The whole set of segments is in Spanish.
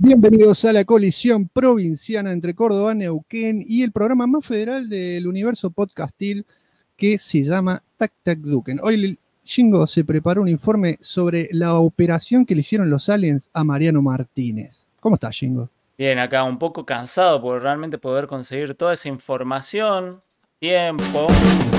Bienvenidos a la colisión provinciana entre Córdoba, Neuquén y el programa más federal del universo podcastil que se llama Tac Tac Duken. Hoy Shingo se preparó un informe sobre la operación que le hicieron los aliens a Mariano Martínez. ¿Cómo estás, Shingo? Bien, acá un poco cansado por realmente poder conseguir toda esa información, tiempo.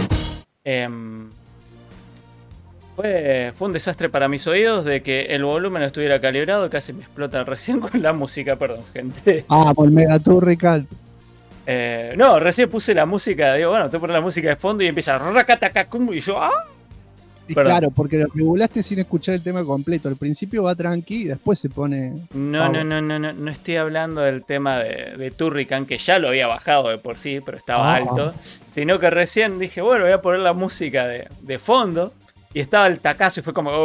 Fue un desastre para mis oídos de que el volumen no estuviera calibrado, casi me explota recién con la música, perdón, gente. Por el Megaturrical. No, recién puse la música, digo, bueno, te pones la música de fondo y empieza racatacacum y yo, Y claro, porque lo regulaste sin escuchar el tema completo. Al principio va tranqui y después se pone... No estoy hablando del tema de Turrican, que ya lo había bajado de por sí, pero estaba alto. Sino que recién dije, bueno, voy a poner la música de fondo. Y estaba el tacazo y fue como...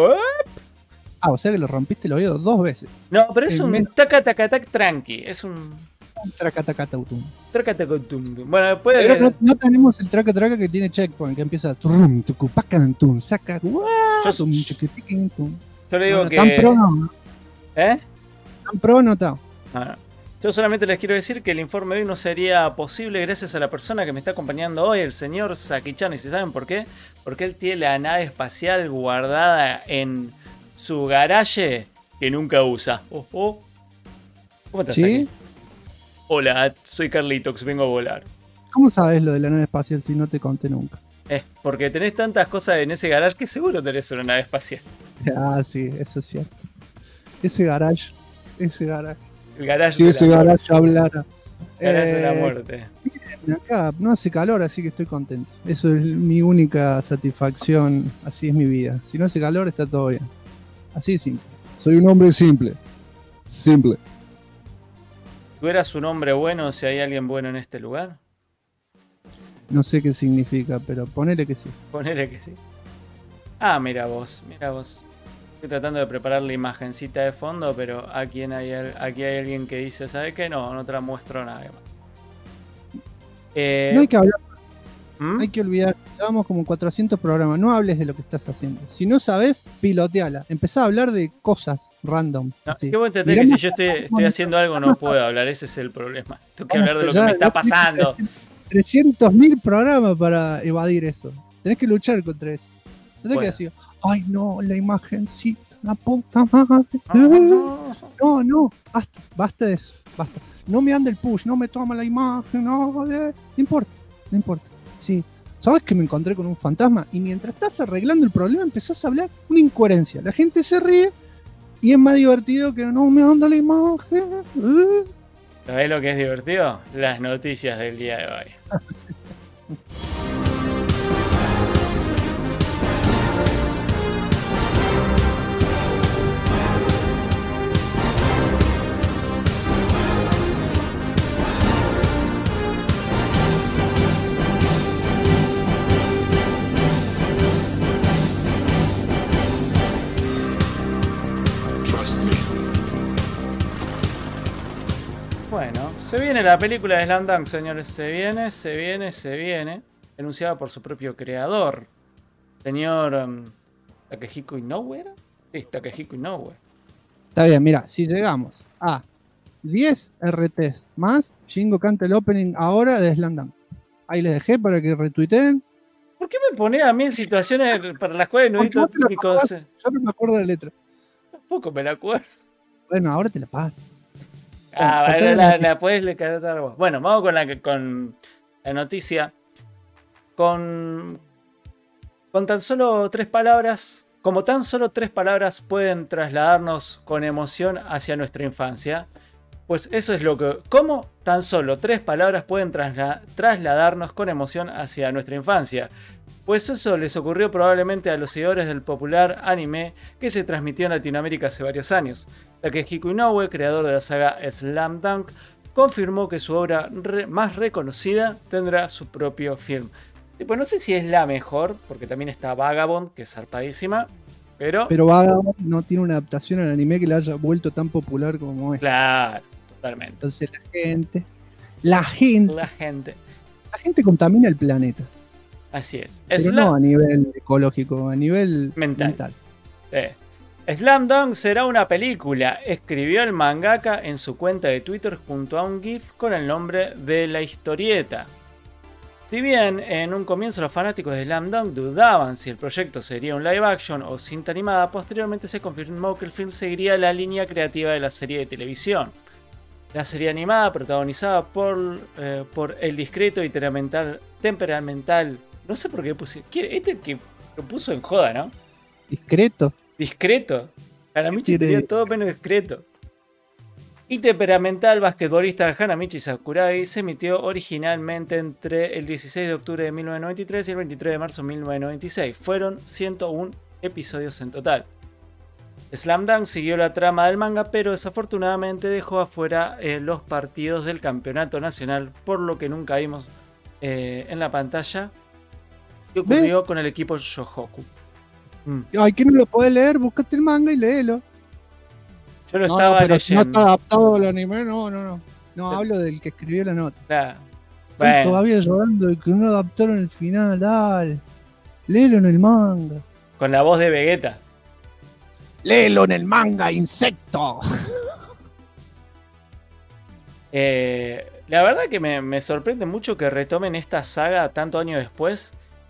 o sea que lo rompiste el oído 2 veces. No, pero es un tac tranqui. Es un... Tracatacatautum. Bueno, después... Pero no tenemos el traca que tiene checkpoint, que empieza... Tucupacantum, saca... Yo le digo que... Tan pro no. ¿Eh? Tan pro no está. No. Yo solamente les quiero decir que el informe de hoy no sería posible gracias a la persona que me está acompañando hoy, el señor Saki-chan. ¿Y si saben por qué? Porque él tiene la nave espacial guardada en su garaje que nunca usa. ¿Cómo estás, Saki? Hola, soy Carlitox, vengo a volar. ¿Cómo sabes lo de la nave espacial si no te conté nunca? Porque tenés tantas cosas en ese garage que seguro tenés una nave espacial. Sí, eso es cierto. Ese garage. El garage si ese garage hablara. Garage de la muerte. Miren, acá no hace calor, así que estoy contento. Eso es mi única satisfacción. Así es mi vida. Si no hace calor, está todo bien. Así de simple. Soy un hombre simple. Simple. ¿Tú eras un hombre bueno si hay alguien bueno en este lugar? No sé qué significa, pero ponele que sí. Ponele que sí. Mira vos. Estoy tratando de preparar la imagencita de fondo, pero aquí hay alguien que dice, ¿sabe qué? No te la muestro nada más. No hay que hablar. Hay que olvidar. Llevamos como 400 programas. No hables de lo que estás haciendo. Si no sabes, piloteala. Empezá a hablar de cosas random. No, ¿qué vos entendés que si yo estoy haciendo algo no puedo hablar? Ese es el problema. Tengo que hablar de lo que me está pasando. 300.000 programas para evadir eso. Tenés que luchar contra eso. No tenés que decir, ay no, la imagencita, la puta madre. No, basta de eso, basta. No me anda el push, no me toma la imagen, no importa. Sí, ¿sabes que me encontré con un fantasma? Y mientras estás arreglando el problema empezás a hablar una incoherencia. La gente se ríe y es más divertido que no me anda la imagen. ¿Sabés lo que es divertido? Las noticias del día de hoy. Bueno, se viene la película de Slam Dunk, señores. Se viene. Anunciada por su propio creador, señor Takehiko Inoue, ¿era? Sí, Takehiko Inoue. Está bien, mira, si llegamos a 10 RTs más, Shingo canta el opening ahora de Slam Dunk. Ahí les dejé para que retuiteen. ¿Por qué me ponés a mí en situaciones para las cuales no necesito mi consejo? Yo no me acuerdo de la letra. Tampoco me la acuerdo. Bueno, ahora te la paso. La puedes leer vos. Bueno, vamos con la noticia. Con tan solo 3 palabras. Como tan solo 3 palabras pueden trasladarnos con emoción hacia nuestra infancia. Pues eso es lo que... ¿Cómo tan solo 3 palabras pueden trasladarnos con emoción hacia nuestra infancia? Pues eso les ocurrió probablemente a los seguidores del popular anime que se transmitió en Latinoamérica hace varios años. Takehiko Inoue, creador de la saga Slam Dunk, confirmó que su obra más reconocida tendrá su propio film. Pues no sé si es la mejor, porque también está Vagabond, que es zarpadísima, pero Vagabond no tiene una adaptación al anime que le haya vuelto tan popular como es. Claro, totalmente. Entonces la gente contamina el planeta. Así es. Pero no a nivel ecológico, a nivel mental. Slam Dunk será una película, escribió el mangaka en su cuenta de Twitter junto a un GIF con el nombre de la historieta. Si bien en un comienzo los fanáticos de Slam Dunk dudaban si el proyecto sería un live action o cinta animada, posteriormente se confirmó que el film seguiría la línea creativa de la serie de televisión. La serie animada, protagonizada por el discreto y temperamental. No sé por qué puse. Este que lo puso en joda, ¿no? Discreto. Hanamichi tenía todo menos discreto. Y temperamental basquetbolista Hanamichi Sakurai se emitió originalmente entre el 16 de octubre de 1993 y el 23 de marzo de 1996. Fueron 101 episodios en total. Slam Dunk siguió la trama del manga, pero desafortunadamente dejó afuera los partidos del campeonato nacional, por lo que nunca vimos en la pantalla qué ocurrió con el equipo Shohoku. Ay, que no lo podés leer, buscate el manga y léelo. Yo lo estaba pero leyendo. No está adaptado al anime, no. No, hablo del que escribió la nota. Claro. Estoy todavía llorando de que no adaptaron el final, dale. Léelo en el manga. Con la voz de Vegeta. ¡Léelo en el manga, insecto! La verdad que me sorprende mucho que retomen esta saga tantos años después.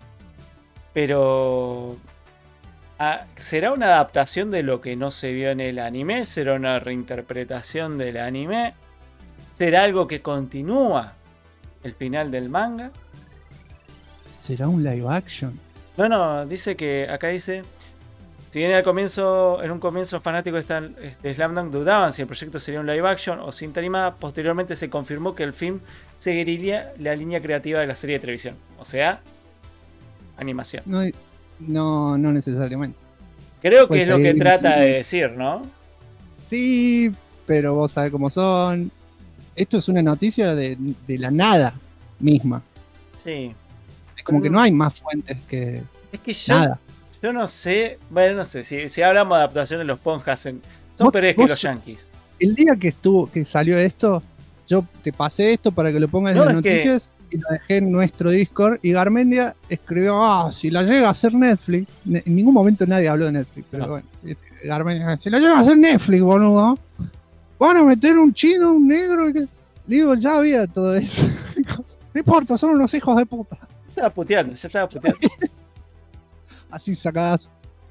Pero... ¿será una adaptación de lo que no se vio en el anime? ¿Será una reinterpretación del anime? ¿Será algo que continúa el final del manga? ¿Será un live action? No, dice que... Acá dice... Si bien en un comienzo fanáticos de Slam Dunk dudaban si el proyecto sería un live action o cinta animada, posteriormente se confirmó que el film seguiría la línea creativa de la serie de televisión. O sea, animación. No necesariamente. Creo que es lo que trata de decir, ¿no? Sí, pero vos sabés cómo son. Esto es una noticia de la nada misma. Sí. Es como que no hay más fuentes que nada. Yo no sé, bueno, no sé, si hablamos de adaptaciones, los ponjas son peores que los yankees. El día que salió esto, yo te pasé esto para que lo pongas en las noticias y lo dejé en nuestro Discord y Garmendia escribió, si la llega a hacer Netflix, en ningún momento nadie habló de Netflix, pero bueno, Garmendia, si la llega a hacer Netflix, boludo, van a meter un chino, un negro, digo, ya había todo eso. No importa, son unos hijos de puta. Ya estaba puteando. Así sacadas.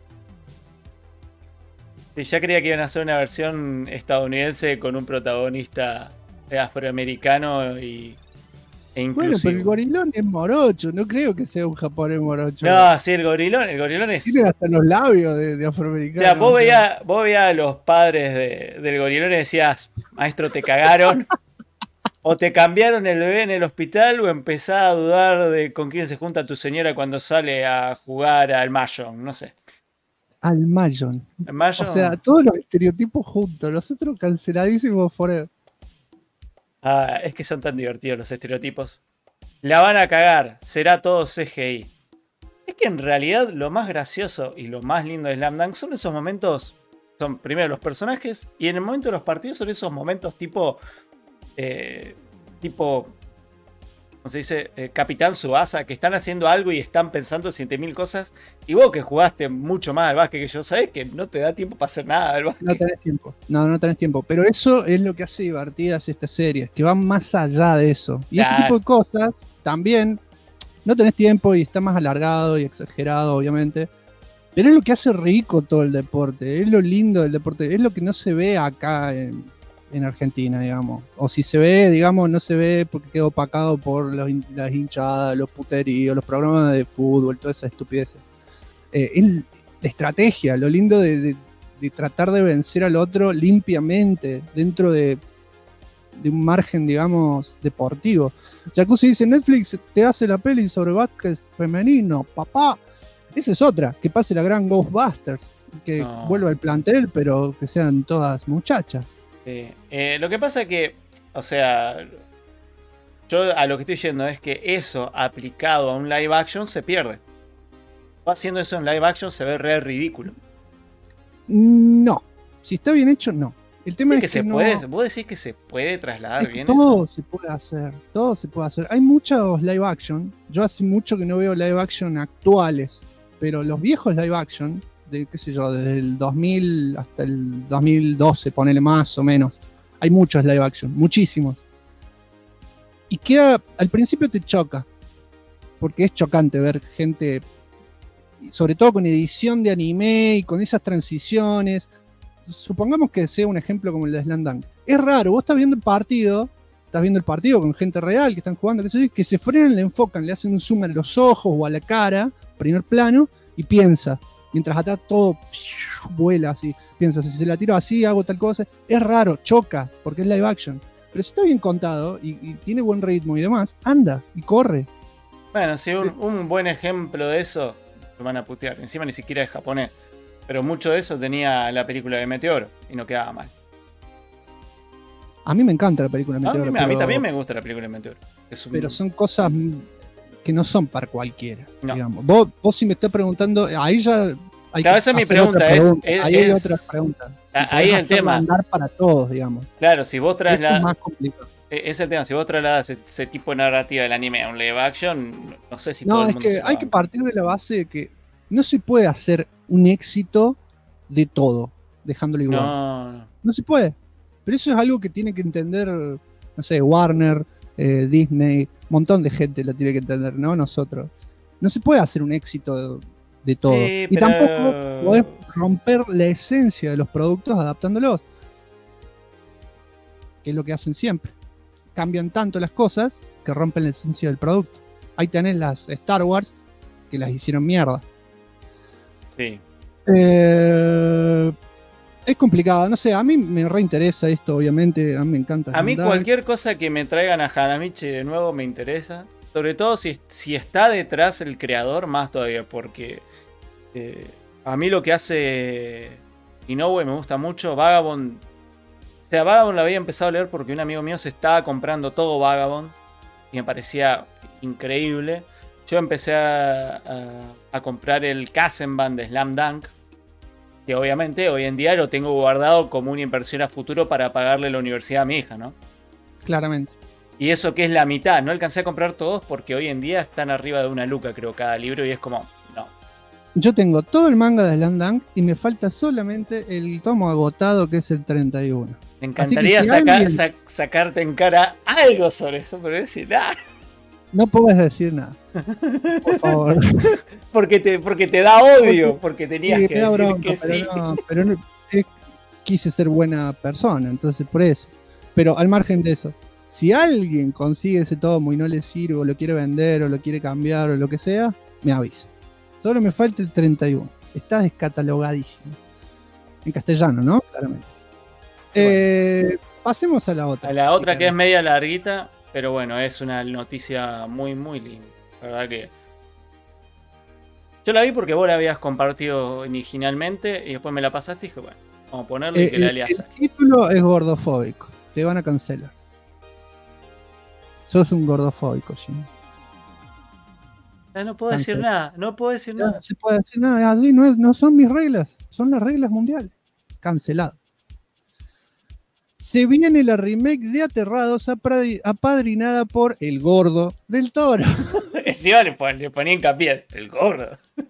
Sí, ya creía que iban a hacer una versión estadounidense con un protagonista afroamericano e inclusivo. Bueno, pero el gorilón es morocho, no creo que sea un japonés morocho. No, sí, el gorilón es... Tiene hasta los labios de afroamericano. O sea, vos veías a los padres del gorilón y decías, maestro, te cagaron. O te cambiaron el bebé en el hospital o empezás a dudar de con quién se junta tu señora cuando sale a jugar al Mahjong, no sé. Al Mahjong. O sea, todos los estereotipos juntos, los otros canceladísimos forever. Es que son tan divertidos los estereotipos. La van a cagar, será todo CGI. Es que en realidad lo más gracioso y lo más lindo de Slam Dunk son esos momentos, son primero los personajes y en el momento de los partidos son esos momentos tipo... ¿cómo se dice? Capitán Tsubasa, que están haciendo algo y están pensando 7000 cosas. Y vos que jugaste mucho más al básquet que yo, sabés que no te da tiempo para hacer nada del básquet. No tenés tiempo. No tenés tiempo. Pero eso es lo que hace divertidas estas series, que van más allá de eso. Y ese tipo de cosas también no tenés tiempo y está más alargado y exagerado, obviamente. Pero es lo que hace rico todo el deporte. Es lo lindo del deporte. Es lo que no se ve acá en Argentina, digamos. O si se ve, digamos, no se ve porque quedó opacado por las hinchadas, los puteríos, los programas de fútbol, toda esa estupidez. Es la estrategia, lo lindo de tratar de vencer al otro limpiamente, dentro de un margen, digamos, deportivo. Jacuzzi dice, Netflix te hace la peli sobre básquet femenino, papá. Esa es otra, que pase la gran Ghostbusters, que vuelva al plantel, pero que sean todas muchachas. Lo que pasa es que, o sea, yo a lo que estoy diciendo es que eso aplicado a un live action se pierde. Haciendo eso en live action se ve re ridículo. No, si está bien hecho, no. El tema sí, es que se no... puede, vos decís que se puede trasladar bien todo eso. Todo se puede hacer. Hay muchos live action. Yo hace mucho que no veo live action actuales, pero los viejos live action qué sé yo, desde el 2000 hasta el 2012, ponele más o menos. Hay muchos live action, muchísimos. Y al principio te choca, porque es chocante ver gente, sobre todo con edición de anime y con esas transiciones. Supongamos que sea un ejemplo como el de Slam Dunk. Es raro, vos estás viendo el partido con gente real que están jugando, que se frenan, le enfocan, le hacen un zoom a los ojos o a la cara, primer plano, y piensa. Mientras atrás todo vuela así. Piensa, si se la tiro así, hago tal cosa. Es raro, choca, porque es live action. Pero si está bien contado y tiene buen ritmo y demás, anda y corre. Bueno, sí, un buen ejemplo de eso, lo van a putear. Encima ni siquiera es japonés. Pero mucho de eso tenía la película de Meteoro y no quedaba mal. A mí me encanta la película de Meteoro. A mí también me gusta la película de Meteoro. Pero son cosas que no son para cualquiera. No. Digamos. Vos si me estás preguntando, ahí ya hay esa es mi pregunta. Ahí hay otras preguntas. Ahí es el tema. Andar para todos, digamos. Claro, si vos trasladas. Es más complicado. Es el tema, si vos trasladas ese tipo de narrativa del anime a un live action, no sé si todo el mundo. No, es que hay que partir de la base de que no se puede hacer un éxito de todo, dejándolo igual. No se puede. Pero eso es algo que tiene que entender, no sé, Warner, Disney, un montón de gente lo tiene que entender, ¿no? Nosotros. No se puede hacer un éxito de todo. Sí, y tampoco podés romper la esencia de los productos adaptándolos. Que es lo que hacen siempre. Cambian tanto las cosas que rompen la esencia del producto. Ahí tenés las Star Wars que las hicieron mierda. Sí. Es complicado, no sé, a mí me reinteresa esto, obviamente, a mí me encanta. A mí cualquier cosa que me traigan a Hanamichi de nuevo me interesa. Sobre todo si está detrás el creador, más todavía, porque a mí lo que hace Inoue me gusta mucho. Vagabond, o sea, Vagabond lo había empezado a leer porque un amigo mío se estaba comprando todo Vagabond y me parecía increíble. Yo empecé a comprar el Kassenban de Slam Dunk, que obviamente hoy en día lo tengo guardado como una inversión a futuro para pagarle la universidad a mi hija, ¿no? Claramente. Y eso que es la mitad, no alcancé a comprar todos porque hoy en día están arriba de una luca, creo, cada libro, y es como, no. Yo tengo todo el manga de Slam Dunk y me falta solamente el tomo agotado, que es el 31. Me encantaría sacarte en cara algo sobre eso, pero decir, ¡ah! No puedes decir nada. Por favor. porque te da odio, porque tenías que decir bronca, que sí. Pero no, quise ser buena persona, entonces por eso. Pero al margen de eso, si alguien consigue ese tomo y no le sirve, o lo quiere vender, o lo quiere cambiar, o lo que sea, me avisa. Solo me falta el 31. Está descatalogadísimo. En castellano, ¿no? Claramente. Bueno. Pasemos a la otra. A la otra que es media larguita. Pero bueno, es una noticia muy, muy linda. La verdad que... Yo la vi porque vos la habías compartido originalmente y después me la pasaste y dije, bueno, vamos a ponerle y que la leas. El título es gordofóbico. Te van a cancelar. Sos un gordofóbico, Jim. No puedo decir nada. No puedo decir nada. No se puede decir nada. No son mis reglas. Son las reglas mundiales. Cancelado. Se viene la remake de Aterrados apadrinada por el Gordo del Toro. Encima le ponía hincapié, el Gordo.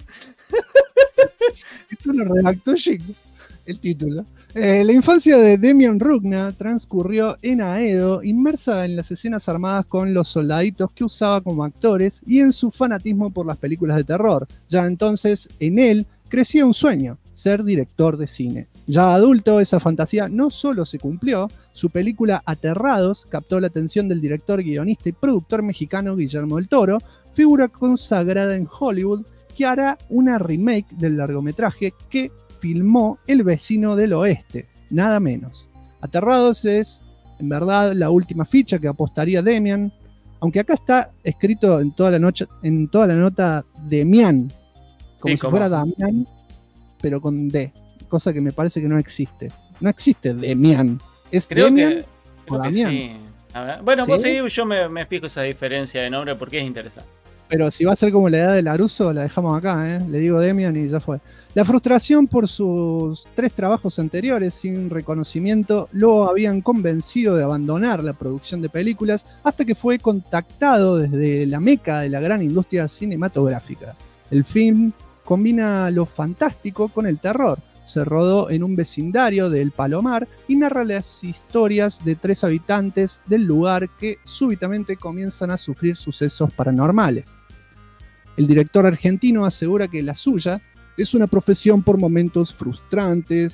Esto lo redactó Chico, el título. La infancia de Demian Rugna transcurrió en Aedo, inmersa en las escenas armadas con los soldaditos que usaba como actores y en su fanatismo por las películas de terror. Ya entonces, en él, crecía un sueño, ser director de cine. Ya adulto, esa fantasía no solo se cumplió, su película Aterrados captó la atención del director, guionista y productor mexicano Guillermo del Toro, figura consagrada en Hollywood, que hará una remake del largometraje que filmó El vecino del oeste, nada menos. Aterrados es, en verdad, la última ficha que apostaría Demian, aunque acá está escrito en toda la nota Demian, como si fuera Damián, pero con D. Cosa que me parece que no existe. No existe Demian. ¿Es Demian o Damián? Sí. A ver. Bueno, ¿sí? Pues sí, yo me fijo esa diferencia de nombre porque es interesante. Pero si va a ser como la edad de Laruso, la dejamos acá, ¿eh? Le digo Demian y ya fue. La frustración por sus 3 trabajos anteriores sin reconocimiento lo habían convencido de abandonar la producción de películas hasta que fue contactado desde la meca de la gran industria cinematográfica. El film combina lo fantástico con el terror. Se rodó en un vecindario de El Palomar y narra las historias de 3 habitantes del lugar que súbitamente comienzan a sufrir sucesos paranormales. El director argentino asegura que la suya es una profesión por momentos frustrante,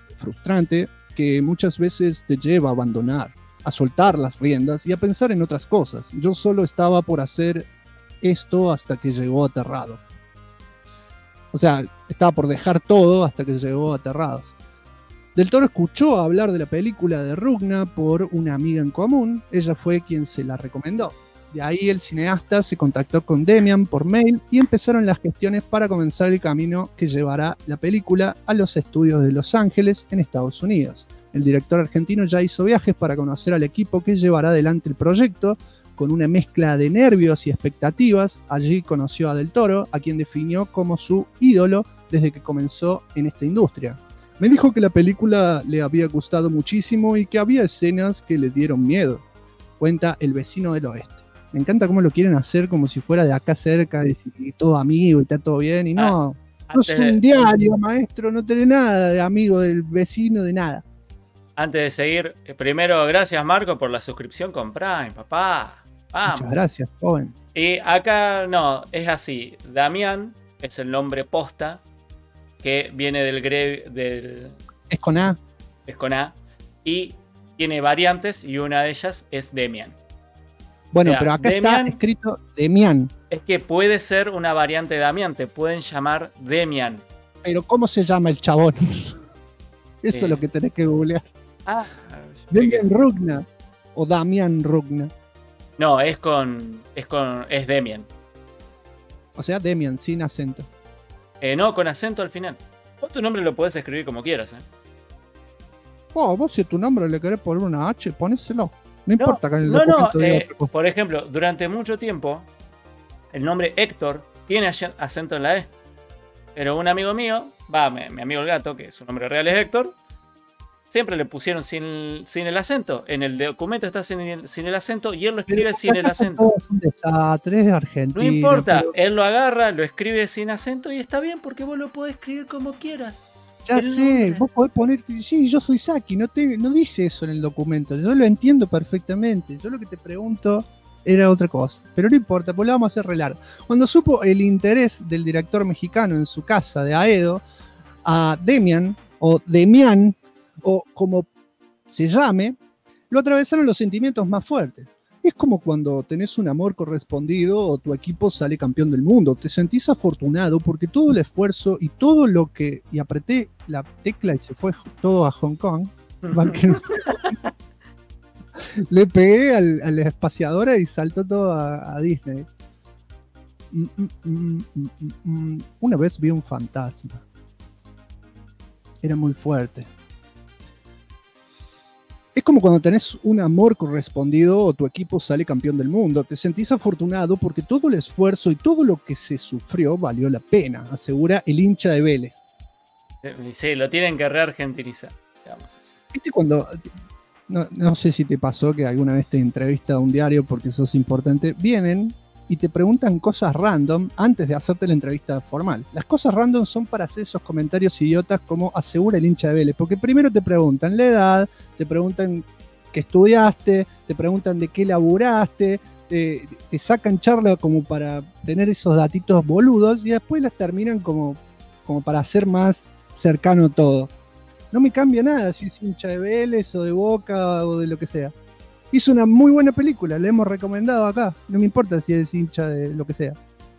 que muchas veces te lleva a abandonar, a soltar las riendas y a pensar en otras cosas. Yo solo estaba por hacer esto hasta que llegó Aterrado. O sea, estaba por dejar todo hasta que llegó Aterrados. Del Toro escuchó hablar de la película de Rugna por una amiga en común. Ella fue quien se la recomendó. De ahí el cineasta se contactó con Demian por mail y empezaron las gestiones para comenzar el camino que llevará la película a los estudios de Los Ángeles, en Estados Unidos. El director argentino ya hizo viajes para conocer al equipo que llevará adelante el proyecto. Con una mezcla de nervios y expectativas, allí conoció a Del Toro, a quien definió como su ídolo desde que comenzó en esta industria. Me dijo que la película le había gustado muchísimo y que había escenas que le dieron miedo, cuenta el vecino del oeste. Me encanta cómo lo quieren hacer como si fuera de acá cerca, y todo amigo y está todo bien, y no es un diario, maestro, no tiene nada de amigo del vecino, de nada. Antes de seguir, primero, gracias Marco por la suscripción con Prime, papá. Vamos. Muchas gracias, joven. Y acá no, es así. Damián es el nombre posta que viene del es con A. Es con A. Y tiene variantes y una de ellas es Demian. Bueno, o sea, pero acá Demian, está escrito Demian. Es que puede ser una variante de Damián, te pueden llamar Demian. Pero ¿cómo se llama el chabón? Eso es lo que tenés que googlear. Demian Rugna o Damián Rugna. No, es Demian. O sea, Demian, sin acento. No, con acento al final. Vos tu nombre lo podés escribir como quieras, vos si tu nombre le querés poner una H, ponéselo. No importa que en el documento diga otra cosa. Por ejemplo, durante mucho tiempo, el nombre Héctor tiene acento en la E. Pero un amigo mío, mi amigo el gato, que su nombre real es Héctor, siempre le pusieron sin el acento. En el documento está sin el acento y él lo escribe sin el acento. Es un desastre, es argentino. No importa, él lo agarra, lo escribe sin acento y está bien porque vos lo podés escribir como quieras. Ya sé, vos podés poner, sí, yo soy Saki, no dice eso en el documento, yo lo entiendo perfectamente. Yo lo que te pregunto era otra cosa, pero no importa, pues lo vamos a hacer re largo. Cuando supo el interés del director mexicano en su casa de Aedo, a Demian, o Demian, o como se llame, lo atravesaron los sentimientos más fuertes. Es como cuando tenés un amor correspondido o tu equipo sale campeón del mundo. Te sentís afortunado porque todo el esfuerzo y todo lo que... Y apreté la tecla y se fue todo a Hong Kong. Le pegué a la espaciadora y saltó todo a Disney. Una vez vi un fantasma. Era muy fuerte. Es como cuando tenés un amor correspondido o tu equipo sale campeón del mundo. Te sentís afortunado porque todo el esfuerzo y todo lo que se sufrió valió la pena, asegura el hincha de Vélez. Sí, lo tienen que reargentinizar. ¿Viste cuando... No sé si te pasó que alguna vez te entrevista a un diario porque sos importante. Vienen y te preguntan cosas random antes de hacerte la entrevista formal. Las cosas random son para hacer esos comentarios idiotas como asegura el hincha de Vélez. Porque primero te preguntan la edad, te preguntan qué estudiaste, te preguntan de qué laburaste, te sacan charla como para tener esos datitos boludos y después las terminan como para hacer más cercano todo. No me cambia nada si es hincha de Vélez o de Boca o de lo que sea. Hizo una muy buena película, la hemos recomendado acá. No me importa si es hincha de lo que sea.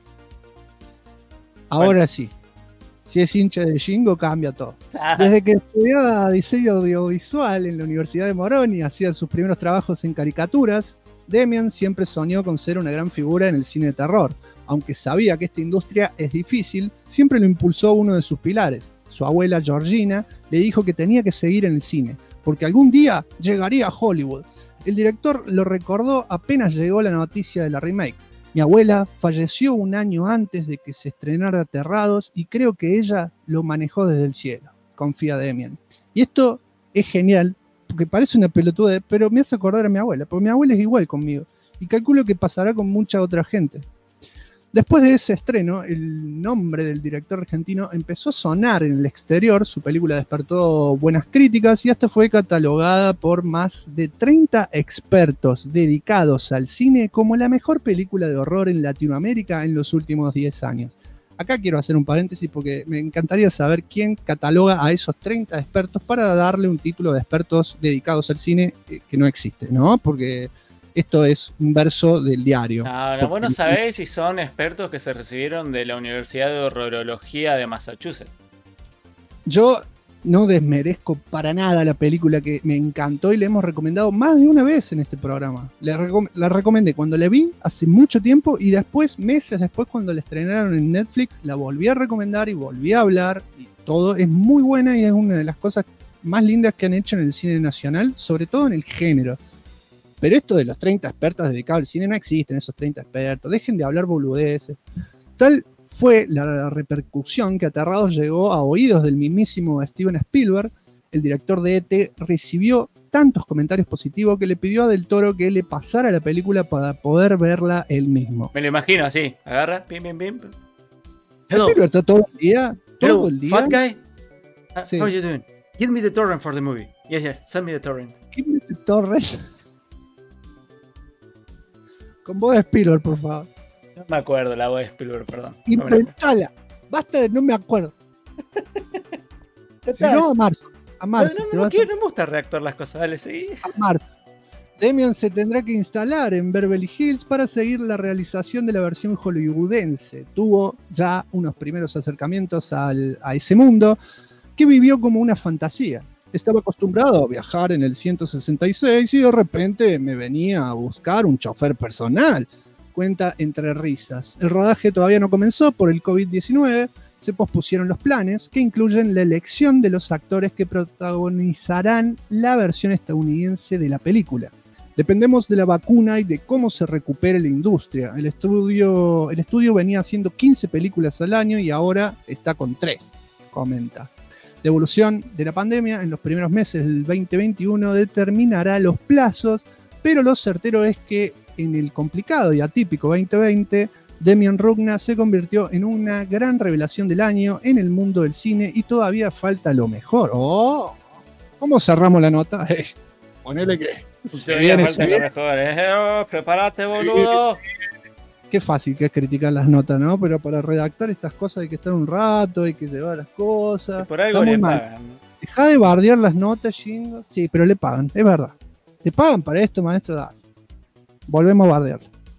Ahora bueno. Sí. Si es hincha de Jingo, cambia todo. Desde que estudiaba diseño audiovisual en la Universidad de Morón y hacía sus primeros trabajos en caricaturas, Demian siempre soñó con ser una gran figura en el cine de terror. Aunque sabía que esta industria es difícil, siempre lo impulsó uno de sus pilares. Su abuela Georgina le dijo que tenía que seguir en el cine, porque algún día llegaría a Hollywood. El director lo recordó apenas llegó la noticia de la remake. Mi abuela falleció un año antes de que se estrenara Aterrados y creo que ella lo manejó desde el cielo, confía Demian. Y esto es genial, porque parece una pelotudez, pero me hace acordar a mi abuela, porque mi abuela es igual conmigo, y calculo que pasará con mucha otra gente. Después de ese estreno, el nombre del director argentino empezó a sonar en el exterior, su película despertó buenas críticas y hasta fue catalogada por más de 30 expertos dedicados al cine como la mejor película de horror en Latinoamérica en los últimos 10 años. Acá quiero hacer un paréntesis porque me encantaría saber quién cataloga a esos 30 expertos para darle un título de expertos dedicados al cine que no existe, ¿no? Porque esto es un verso del diario. No, vos no sabés si son expertos que se recibieron de la Universidad de Horrorología de Massachusetts. Yo no desmerezco para nada la película, que me encantó y le hemos recomendado más de una vez en este programa. La recomendé cuando la vi hace mucho tiempo y después, meses después, cuando la estrenaron en Netflix, la volví a recomendar y volví a hablar. Y todo es muy buena y es una de las cosas más lindas que han hecho en el cine nacional, sobre todo en el género. Pero esto de los 30 expertos dedicados al cine, no existen esos 30 expertos. Dejen de hablar boludeces. Tal fue la repercusión que Aterrados llegó a oídos del mismísimo Steven Spielberg. El director de E.T. recibió tantos comentarios positivos que le pidió a Del Toro que le pasara la película para poder verla él mismo. Me lo imagino así. Agarra, pim, pim, pim. Hello. Spielberg está todo el día. Hello, fat guy. Sí. How are you doing? Give me the torrent for the movie. Yeah, send me the torrent. Give me the torrent. Con voz de Spielberg, por favor. No me acuerdo la voz de Spielberg, perdón. Inventala. Basta de no me acuerdo. Si no, a marzo. A marzo. No me gusta reactor las cosas. Dale, seguí. A marzo. Demian se tendrá que instalar en Beverly Hills para seguir la realización de la versión hollywoodense. Tuvo ya unos primeros acercamientos a ese mundo que vivió como una fantasía. Estaba acostumbrado a viajar en el 166 y de repente me venía a buscar un chofer personal. Cuenta entre risas. El rodaje todavía no comenzó por el COVID-19. Se pospusieron los planes, que incluyen la elección de los actores que protagonizarán la versión estadounidense de la película. Dependemos de la vacuna y de cómo se recupere la industria. El estudio venía haciendo 15 películas al año y ahora está con 3, comenta. La evolución de la pandemia en los primeros meses del 2021 determinará los plazos, pero lo certero es que en el complicado y atípico 2020, Demian Rugna se convirtió en una gran revelación del año en el mundo del cine y todavía falta lo mejor. ¡Oh! ¿Cómo cerramos la nota? Ponele que... Se viene lo mejor. Oh, prepárate, boludo. Qué fácil que es criticar las notas, ¿no? Pero para redactar estas cosas hay que estar un rato, hay que llevar las cosas. Y por algo le pagan. Dejá de bardear las notas, Shingo. Sí, pero le pagan, es verdad. ¿Te pagan para esto, maestro? Dale. Volvemos a bardear.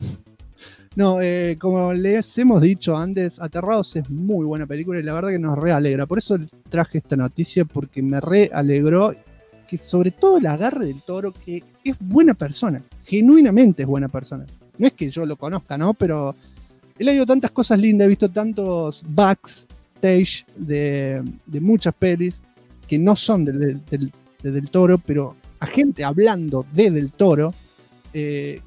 No, como les hemos dicho antes, Aterrados es muy buena película y la verdad que nos realegra. Por eso traje esta noticia, porque me realegró que sobre todo el agarre del Toro, que es buena persona, genuinamente es buena persona. No es que yo lo conozca, ¿no? Pero he leído tantas cosas lindas, he visto tantos backstage de muchas pelis que no son de Del Toro, pero a gente hablando de Del Toro que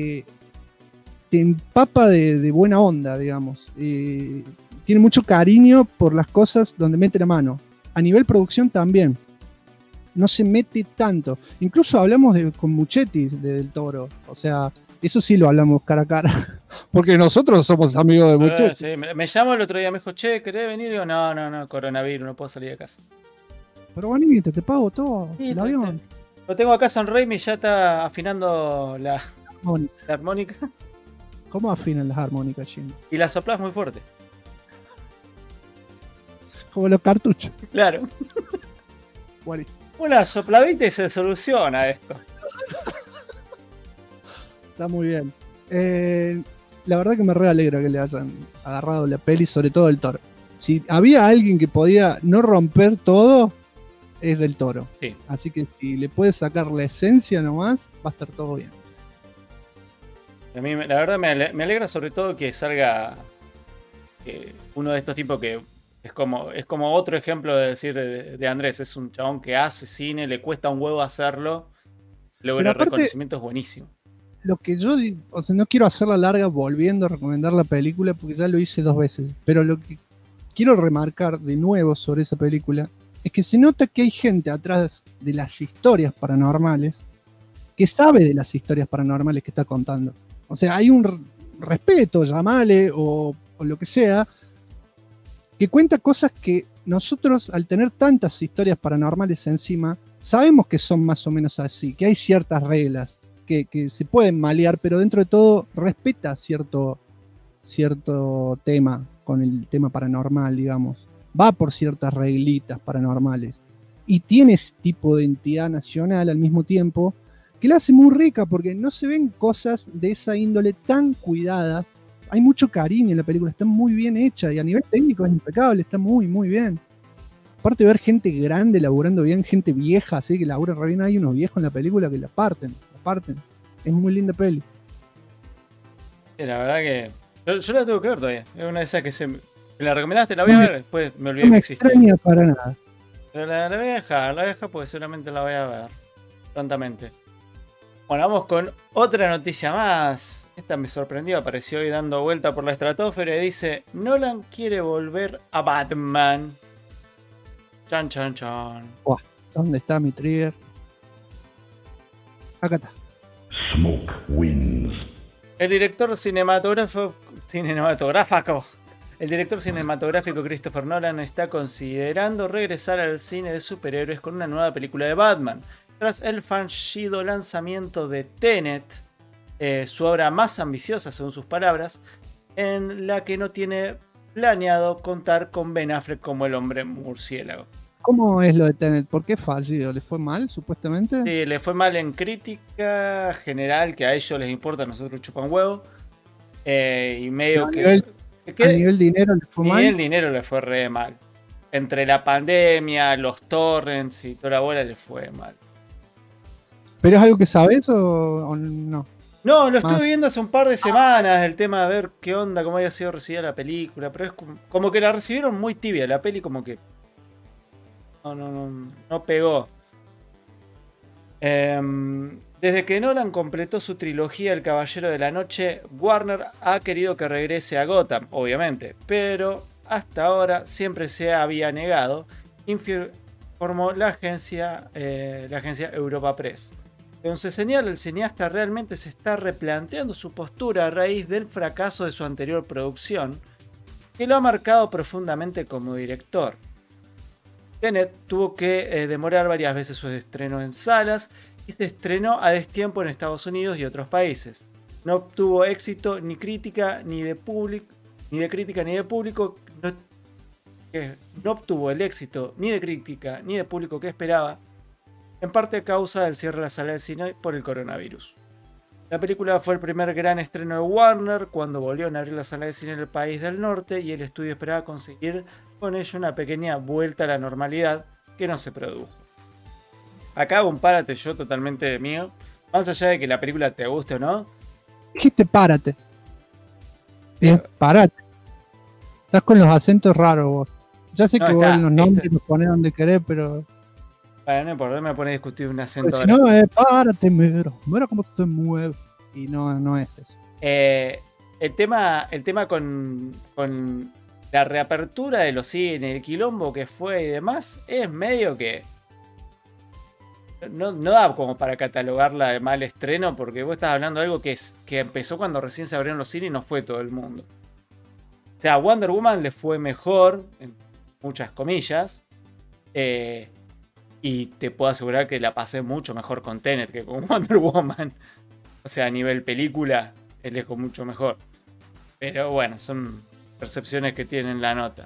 te empapa de buena onda, digamos. Tiene mucho cariño por las cosas donde mete la mano. A nivel producción también. No se mete tanto. Incluso hablamos con Muchetti de Del Toro. O sea, eso sí lo hablamos cara a cara. Porque nosotros somos amigos de Muchetti. Sí, me llamó el otro día, me dijo, che, ¿querés venir? Y digo, no, coronavirus, no puedo salir de casa. Pero bonito, te pago todo. Sí, el avión. Lo tengo acá, Son Raimi ya está afinando la armónica. ¿Cómo afinan las armónicas, Jim? Y la soplás muy fuerte. Como los cartuchos. Claro. Buenísimo. Una sopladita y se soluciona esto. Está muy bien. La verdad que me re alegra que le hayan agarrado la peli, sobre todo el Toro. Si había alguien que podía no romper todo, es Del Toro. Sí. Así que si le puedes sacar la esencia nomás, va a estar todo bien. A mí, la verdad, me alegra sobre todo que salga uno de estos tipos que es como otro ejemplo de decir de Andrés. Es un chabón que hace cine, le cuesta un huevo hacerlo, luego el reconocimiento es buenísimo. Lo que yo, o sea, no quiero hacerla larga volviendo a recomendar la película porque ya lo hice 2 veces, pero lo que quiero remarcar de nuevo sobre esa película es que se nota que hay gente atrás de las historias paranormales que sabe de las historias paranormales que está contando. O sea, hay un respeto, llamale, o lo que sea, que cuenta cosas que nosotros, al tener tantas historias paranormales encima, sabemos que son más o menos así, que hay ciertas reglas, que se pueden malear, pero dentro de todo respeta cierto tema con el tema paranormal, digamos. Va por ciertas reglitas paranormales. Y tiene ese tipo de entidad nacional al mismo tiempo, que la hace muy rica, porque no se ven cosas de esa índole tan cuidadas. Hay mucho cariño en la película, está muy bien hecha, y a nivel técnico es impecable, está muy, muy bien. Aparte de ver gente grande laburando bien, gente vieja, así que labura re bien, hay unos viejos en la película que la parten. Es muy linda peli. Sí, la verdad que yo la tengo que ver todavía. Es una de esas que me la recomendaste, la voy a ver, después me olvidé No que me existía. extraña para nada. Pero la voy a dejar porque seguramente la voy a ver prontamente. Bueno, vamos con otra noticia más. Esta me sorprendió, apareció hoy dando vuelta por la estratosfera y dice: Nolan quiere volver a Batman. Chan, chan, chan. Buah, ¿dónde está mi trigger? Acá está. Smoke wins. El director cinematográfico Christopher Nolan está considerando regresar al cine de superhéroes con una nueva película de Batman. Tras el fallido lanzamiento de Tenet, su obra más ambiciosa según sus palabras, en la que no tiene planeado contar con Ben Affleck como el hombre murciélago. ¿Cómo es lo de Tenet? ¿Por qué fallido? ¿Le fue mal, supuestamente? Sí, le fue mal en crítica general, que a ellos les importa, a nosotros chupan huevo. Y medio a nivel dinero le fue mal. Y el dinero le fue re mal. Entre la pandemia, los torrents y toda la bola le fue mal. ¿Pero es algo que sabes o no? No, lo estuve viendo hace un par de semanas, el tema de ver qué onda, cómo había sido recibida la película, pero es como que la recibieron muy tibia, la peli como que no pegó. Desde que Nolan completó su trilogía El Caballero de la Noche, Warner ha querido que regrese a Gotham, obviamente, pero hasta ahora siempre se había negado, informó la agencia Europa Press. Según se señala, el cineasta realmente se está replanteando su postura a raíz del fracaso de su anterior producción, que lo ha marcado profundamente como director. Tenet tuvo que demorar varias veces su estreno en salas y se estrenó a destiempo en Estados Unidos y otros países. No obtuvo éxito ni crítica ni de público, no obtuvo el éxito ni de crítica ni de público que esperaba, en parte a causa del cierre de la sala de cine por el coronavirus. La película fue el primer gran estreno de Warner cuando volvieron a abrir la sala de cine en el país del norte y el estudio esperaba conseguir con ello una pequeña vuelta a la normalidad que no se produjo. Acá hago un párate yo totalmente mío, más allá de que la película te guste o no. Dijiste párate. Párate. Estás con los acentos raros vos. Ya sé que vos en los nombres los ponés donde querés, pero... No importa, me pone a discutir un acento. Si no, párate, mira cómo te mueves. Y no es eso. El tema con la reapertura de los cines, el quilombo que fue y demás, es medio que no da como para catalogarla de mal estreno, porque vos estás hablando de algo que empezó cuando recién se abrieron los cines y no fue todo el mundo. O sea, a Wonder Woman le fue mejor, en muchas comillas, y te puedo asegurar que la pasé mucho mejor con Tenet que con Wonder Woman. O sea, a nivel película, es lejos mucho mejor. Pero bueno, son percepciones que tienen la nota.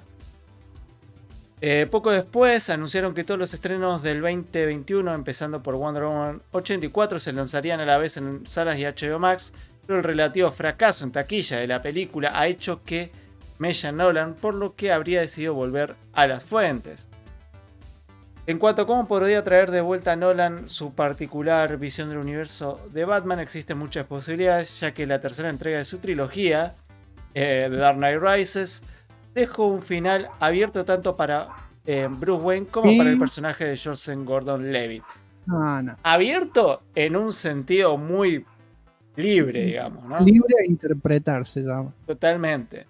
Poco después anunciaron que todos los estrenos del 2021, empezando por Wonder Woman 84, se lanzarían a la vez en salas y HBO Max, pero el relativo fracaso en taquilla de la película ha hecho que mella Nolan, por lo que habría decidido volver a las fuentes. En cuanto a cómo podría traer de vuelta a Nolan su particular visión del universo de Batman, existen muchas posibilidades, ya que la tercera entrega de su trilogía, The Dark Knight Rises, dejó un final abierto tanto para Bruce Wayne como para el personaje de Joseph Gordon-Levitt. No. Abierto en un sentido muy libre, digamos, ¿no? Libre a interpretarse, llama. Totalmente.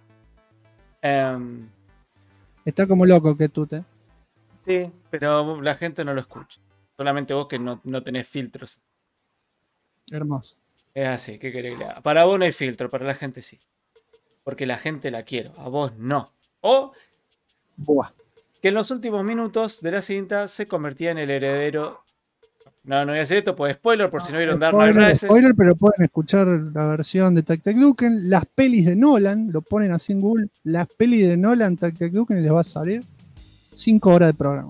Está como loco que tú te... Sí, pero la gente no lo escucha. Solamente vos que no tenés filtros. Hermoso. Es así, ¿qué querés que le haga? Para vos no hay filtro, para la gente sí. Porque la gente la quiero, a vos no. O Buah. que en los últimos minutos de la cinta se convertía en el heredero. No voy a hacer esto, pues spoiler, por si no vieron Dark Knight Rises. Spoiler, pero pueden escuchar la versión de Tac Tac Duken, las pelis de Nolan, lo ponen así en Google, las pelis de Nolan, Tac Tac Duken, y les va a salir 5 horas de programa.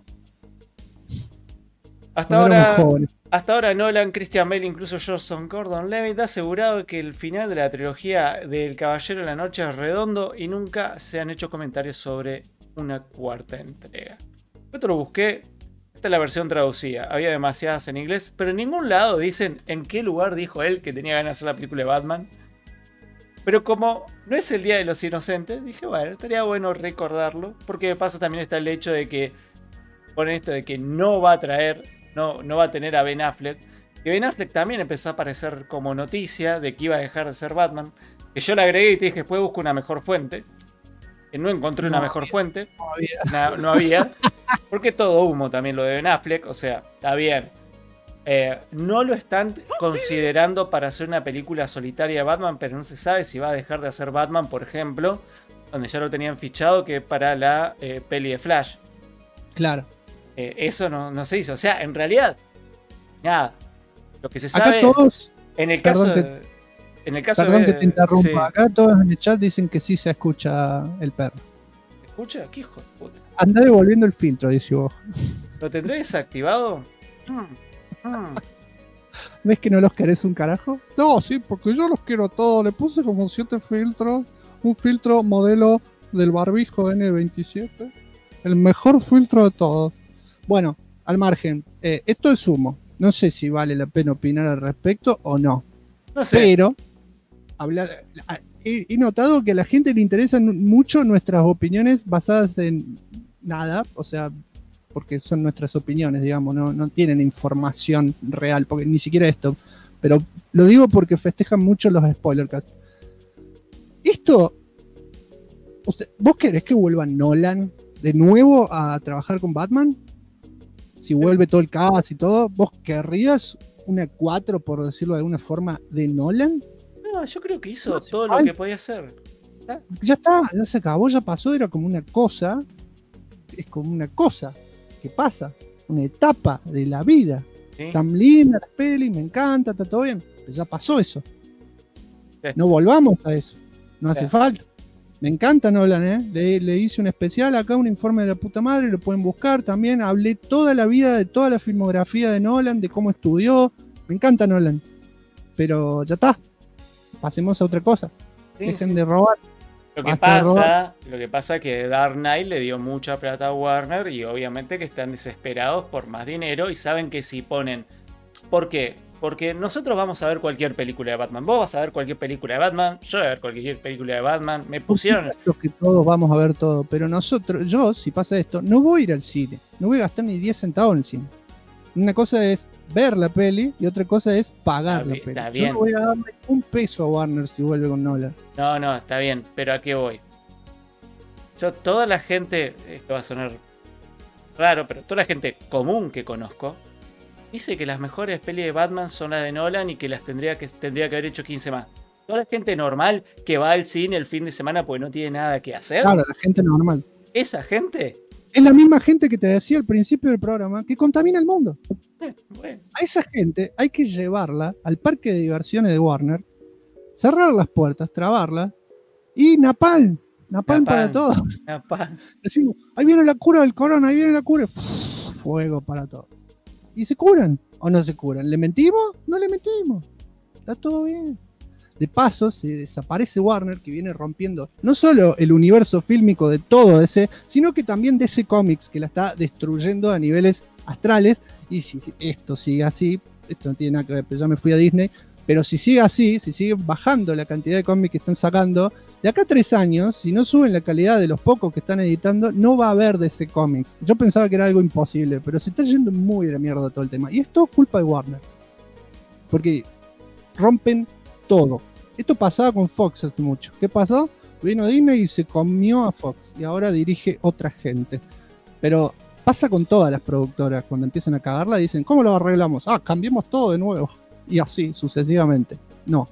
Hasta ahora Nolan, Christian Bale, incluso Joseph Gordon-Levitt ha asegurado que el final de la trilogía del Caballero de la Noche es redondo y nunca se han hecho comentarios sobre una cuarta entrega. Yo lo busqué, esta es la versión traducida, había demasiadas en inglés, pero en ningún lado dicen en qué lugar dijo él que tenía ganas de hacer la película de Batman. Pero como no es el Día de los Inocentes, dije, bueno, estaría bueno recordarlo, porque de paso también está el hecho de que, con esto de que no va a tener a Ben Affleck, que Ben Affleck también empezó a aparecer como noticia de que iba a dejar de ser Batman, que yo le agregué y te dije, después busco una mejor fuente, que no encontré una mejor fuente, no había, porque todo humo también lo de Ben Affleck, o sea, está bien. No lo están considerando para hacer una película solitaria de Batman, pero no se sabe si va a dejar de hacer Batman, por ejemplo, donde ya lo tenían fichado, que para la peli de Flash. Claro. Eso no se hizo. O sea, en realidad, nada. Lo que se sabe. Acá todos. En el caso Perdón que te interrumpa. Sí. Acá todos en el chat dicen que sí se escucha el perro. ¿Se escucha? ¿Qué hijo de puta? Anda devolviendo el filtro, dice vos. ¿Lo tendré desactivado? ¿Ves que no los querés un carajo? No, sí, porque yo los quiero todos. Le puse como 7 filtros. Un filtro modelo del barbijo N27. El mejor filtro de todos. Bueno, al margen. Esto es humo. No sé si vale la pena opinar al respecto o no. No sé. Pero he notado que a la gente le interesan mucho nuestras opiniones basadas en nada. O sea, porque son nuestras opiniones, digamos, no tienen información real, porque ni siquiera esto, pero lo digo porque festejan mucho los spoilercasts. Esto, ¿vos querés que vuelva Nolan de nuevo a trabajar con Batman? Si vuelve todo el cast y todo, ¿vos querrías una 4, por decirlo de alguna forma, de Nolan? No, yo creo que hizo todo lo que podía hacer. Ya está, ya se acabó, ya pasó, era como una cosa, es como una cosa que pasa, una etapa de la vida. ¿Sí? Tan linda la peli, me encanta, está todo bien, pero ya pasó eso. Sí. No volvamos a eso, no hace falta. Me encanta Nolan, le hice un especial acá, un informe de la puta madre, lo pueden buscar también. Hablé toda la vida de toda la filmografía de Nolan, de cómo estudió. Me encanta Nolan, pero ya está. Pasemos a otra cosa. Dejen de robar. Lo que pasa es que Dark Knight le dio mucha plata a Warner y obviamente que están desesperados por más dinero y saben que si ponen... ¿Por qué? Porque nosotros vamos a ver cualquier película de Batman. Vos vas a ver cualquier película de Batman. Yo voy a ver cualquier película de Batman. Me pusieron... Creo que todos vamos a ver todo. Pero yo, si pasa esto, no voy a ir al cine. No voy a gastar ni 10 centavos en el cine. Una cosa es ver la peli y otra cosa es pagar la peli. Yo no voy a darle un peso a Warner si vuelve con Nolan. No, está bien. Pero ¿a qué voy? Toda la gente... Esto va a sonar raro, pero toda la gente común que conozco dice que las mejores pelis de Batman son las de Nolan y que las tendría que haber hecho 15 más. Toda la gente normal que va al cine el fin de semana porque no tiene nada que hacer. Claro, la gente normal. Esa gente es la misma gente que te decía al principio del programa que contamina el mundo. Bueno. A esa gente hay que llevarla al parque de diversiones de Warner, cerrar las puertas, trabarla y napalm para todos. Decimos, ahí viene la cura del corona, ahí viene la cura. Fuego para todos. ¿Y se curan o no se curan? ¿Le mentimos? No le mentimos. Está todo bien. De paso, se desaparece Warner, que viene rompiendo no solo el universo fílmico de todo DC, sino que también DC Comics, que la está destruyendo a niveles astrales. Y si esto sigue así, esto no tiene nada que ver, pero ya me fui a Disney, pero si sigue así, si sigue bajando la cantidad de cómics que están sacando, de acá a 3 años, si no suben la calidad de los pocos que están editando, no va a haber DC Comics. Yo pensaba que era algo imposible, pero se está yendo muy de la mierda todo el tema. Y esto es culpa de Warner. Porque rompen todo. Esto pasaba con Fox hace mucho. ¿Qué pasó? Vino Disney y se comió a Fox. Y ahora dirige otra gente. Pero pasa con todas las productoras. Cuando empiezan a cagarla dicen, ¿cómo lo arreglamos? Cambiemos todo de nuevo. Y así, sucesivamente. No.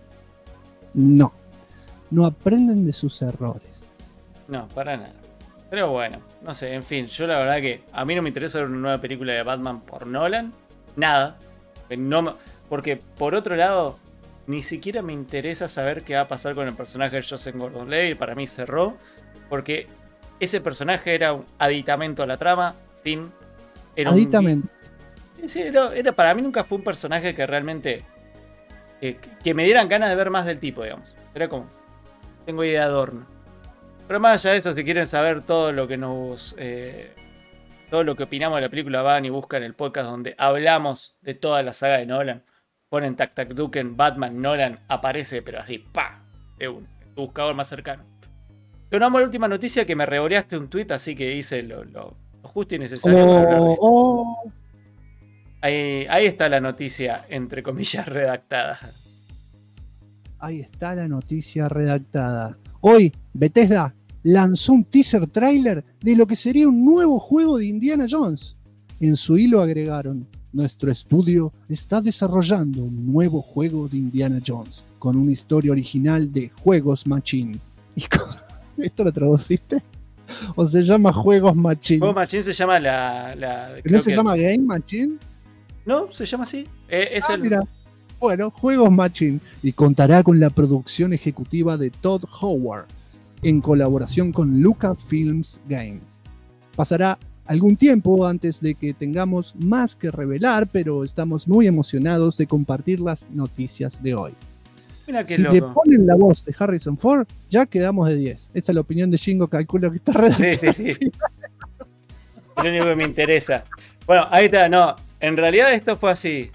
No aprenden de sus errores. No, para nada. Pero bueno, no sé, en fin, yo la verdad que a mí no me interesa ver una nueva película de Batman por Nolan. Nada. Porque por otro lado, ni siquiera me interesa saber qué va a pasar con el personaje de Joseph Gordon-Levitt. Para mí cerró. Porque ese personaje era un aditamento a la trama. Fin. Era Aditamento. Sí, para mí nunca fue un personaje que realmente... que me dieran ganas de ver más del tipo, digamos. Era como... Tengo idea de adorno. Pero más allá de eso, si quieren saber todo lo que todo lo que opinamos de la película, van y buscan el podcast donde hablamos de toda la saga de Nolan. Ponen Tac Tac Duken, Batman, Nolan, aparece, pero así, ¡pa! De un buscador más cercano. Pero no, la última noticia que me revoleaste un tweet, así que hice lo justo y necesario para hablar de esto. Ahí está la noticia, entre comillas, redactada. Ahí está la noticia redactada. Hoy, Bethesda lanzó un teaser trailer de lo que sería un nuevo juego de Indiana Jones. En su hilo agregaron: nuestro estudio está desarrollando un nuevo juego de Indiana Jones con una historia original de Juegos Machine. ¿Esto lo traduciste? ¿O se llama Juegos Machine? Juegos Machine se llama ¿No se llama Game Machine? No, se llama así. Mira. Bueno, Juegos Machine, y contará con la producción ejecutiva de Todd Howard en colaboración con Lucasfilms Games. Pasará algún tiempo antes de que tengamos más que revelar, pero estamos muy emocionados de compartir las noticias de hoy. Mira qué si loco. le ponen la voz de Harrison Ford, ya quedamos de 10. Esta es la opinión de Shingo, calculo que está redactada. Sí. Lo único que me interesa. Bueno, ahí está, no. En realidad esto fue así.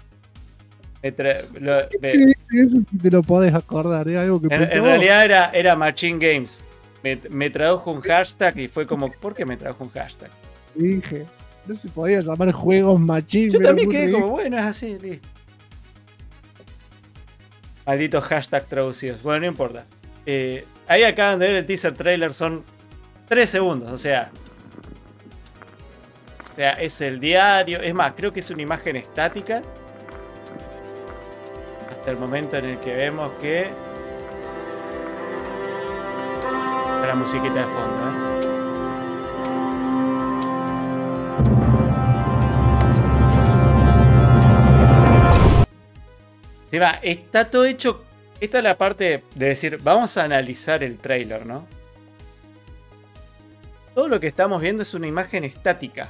Eso te lo podés acordar, ¿eh? Algo que en realidad era Machine Games. Me tradujo un hashtag y fue como, ¿por qué me tradujo un hashtag? Dije, no se podía llamar Juegos Machine. Yo también quedé como, bueno, es así, listo. Malditos hashtag traducidos. Bueno, no importa. Ahí acaban de ver el teaser trailer, son 3 segundos, o sea, es el diario. Es más, creo que es una imagen estática. Hasta el momento en el que vemos que... La musiquita de fondo, Se va, está todo hecho. Esta es la parte de decir, vamos a analizar el trailer, ¿no? Todo lo que estamos viendo es una imagen estática.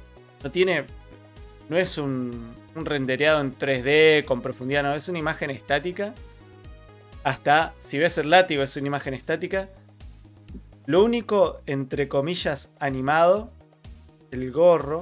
No es un rendereado en 3D con profundidad, no, es una imagen estática. Hasta, si ves el látigo, es una imagen estática. Lo único, entre comillas, animado, el gorro.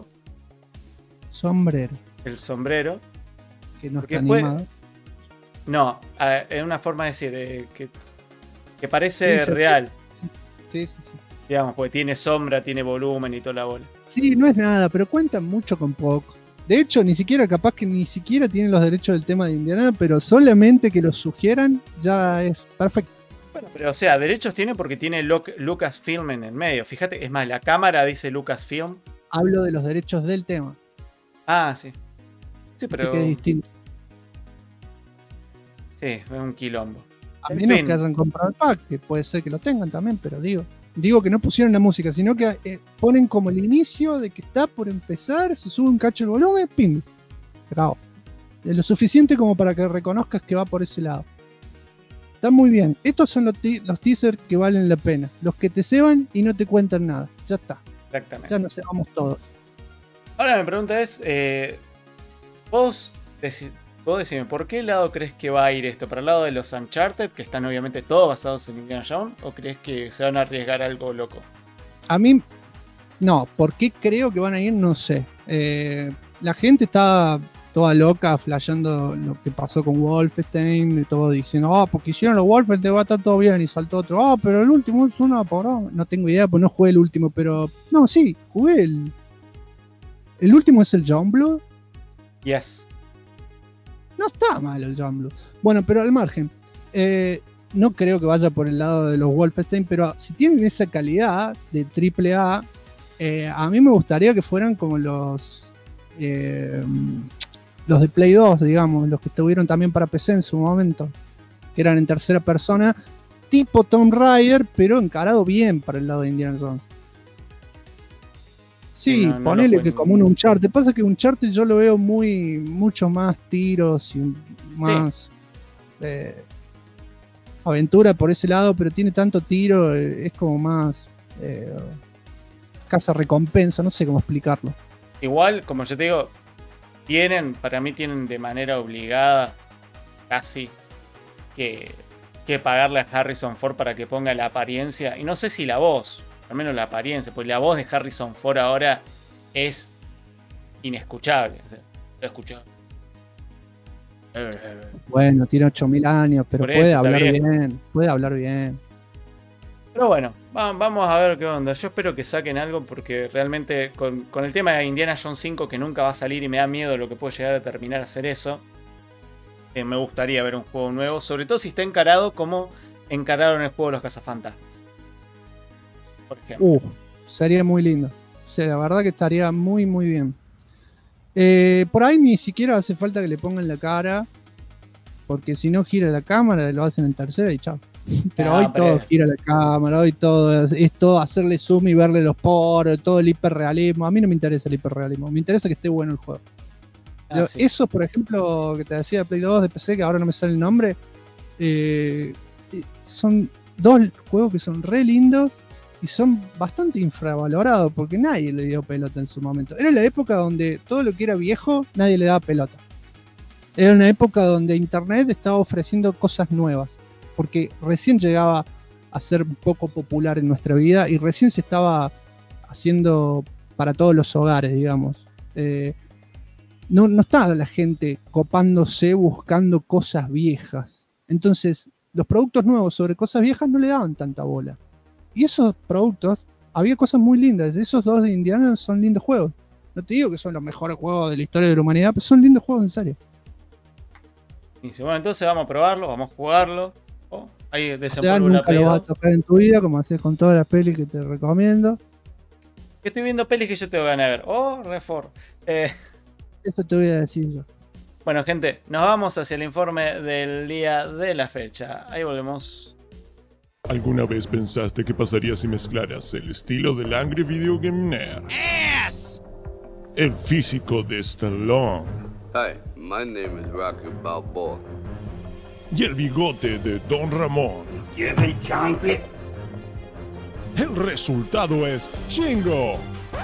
El sombrero. Que no está animado. No, es una forma de decir que parece real. Sí. Digamos, porque tiene sombra, tiene volumen y toda la bola. Sí, no es nada, pero cuentan mucho con poco. De hecho, capaz que ni siquiera tienen los derechos del tema de Indiana, pero solamente que los sugieran ya es perfecto. Bueno, pero o sea, derechos tiene porque tiene Lucasfilm en el medio. Fíjate, es más, la cámara dice Lucasfilm. Hablo de los derechos del tema. Ah, sí. Sí, pero... que es distinto. Sí, es un quilombo. A menos que hayan comprado el pack, que puede ser que lo tengan también, pero digo que no pusieron la música, sino que ponen como el inicio de que está por empezar, se sube un cacho el volumen, pim, acabó. Es lo suficiente como para que reconozcas que va por ese lado. Está muy bien. Estos son los teasers que valen la pena. Los que te ceban y no te cuentan nada. Ya está. Exactamente. Ya nos cebamos todos. Ahora mi pregunta es, vos decime, ¿por qué lado crees que va a ir esto? ¿Para el lado de los Uncharted, que están obviamente todos basados en Indiana Jones? ¿O crees que se van a arriesgar a algo loco? A mí, no. ¿Por qué creo que van a ir? No sé. La gente está toda loca flasheando lo que pasó con Wolfenstein y todo diciendo, porque hicieron los Wolfenstein, va a estar todo bien, y saltó otro, pero el último es una porra. No tengo idea, pues no jugué el último, pero no, sí, jugué el último es el Youngblood. Yes. No está mal el Youngblood. Bueno, pero al margen, no creo que vaya por el lado de los Wolfenstein, pero si tienen esa calidad de AAA, a mí me gustaría que fueran como los de Play 2, digamos, los que estuvieron también para PC en su momento. que eran en tercera persona, tipo Tomb Raider, pero encarado bien para el lado de Indiana Jones. Sí, no ponele que como un Uncharted. Pasa que Uncharted yo lo veo mucho más tiros y más aventura por ese lado, pero tiene tanto tiro, es como más caza recompensa, no sé cómo explicarlo. Igual, como yo te digo, para mí tienen de manera obligada casi que pagarle a Harrison Ford para que ponga la apariencia, y no sé si la voz, al menos la apariencia, pues la voz de Harrison Ford ahora es inescuchable. O sea, lo escuchado. Bueno, tiene 8000 años, pero Por puede eso, hablar está bien, puede hablar bien. Pero bueno, vamos a ver qué onda. Yo espero que saquen algo porque realmente con el tema de Indiana Jones 5 que nunca va a salir y me da miedo lo que puede llegar a terminar a hacer eso, me gustaría ver un juego nuevo, sobre todo si está encarado como encararon el juego de los Cazafantasmas. Por ejemplo. Sería muy lindo. O sea, la verdad que estaría muy, muy bien. Por ahí ni siquiera hace falta que le pongan la cara, porque si no gira la cámara, lo hacen en tercera y chao. Pero hoy todo gira la cámara, hoy todo es todo hacerle zoom y verle los poros, todo el hiperrealismo. A mí no me interesa el hiperrealismo, me interesa que esté bueno el juego. Sí. Eso, por ejemplo, que te decía de Play 2, de PC, que ahora no me sale el nombre, son dos juegos que son re lindos y son bastante infravalorados porque nadie le dio pelota en su momento. Era la época donde todo lo que era viejo, nadie le daba pelota. Era una época donde Internet estaba ofreciendo cosas nuevas, porque recién llegaba a ser un poco popular en nuestra vida y recién se estaba haciendo para todos los hogares, digamos. No estaba la gente copándose buscando cosas viejas. Entonces, los productos nuevos sobre cosas viejas no le daban tanta bola. Y esos productos, había cosas muy lindas. Esos dos de Indiana son lindos juegos. No te digo que son los mejores juegos de la historia de la humanidad, pero son lindos juegos en serio. Y dice, bueno, entonces vamos a probarlo, vamos a jugarlo. Ahí nunca lo vas a tocar en tu vida, como haces con todas las pelis que te recomiendo. Que estoy viendo pelis que yo tengo ganas de ver. Refor. Eso te voy a decir yo. Bueno, gente, nos vamos hacia el informe del día de la fecha. Ahí volvemos. ¿Alguna vez pensaste qué pasaría si mezclaras el estilo del Angry Video Game Nerd? Yes! El físico de Stallone. Hi, my name is Rocky Balboa. Y el bigote de Don Ramón. El resultado es Shingo.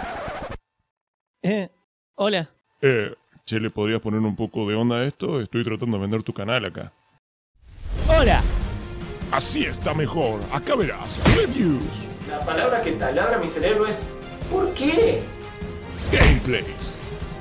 Hola. Che, ¿le podrías poner un poco de onda a esto? Estoy tratando de vender tu canal acá. Hola. Así está mejor. Acá verás. Reviews. La palabra que taladra mi cerebro es ¿por qué? Gameplays.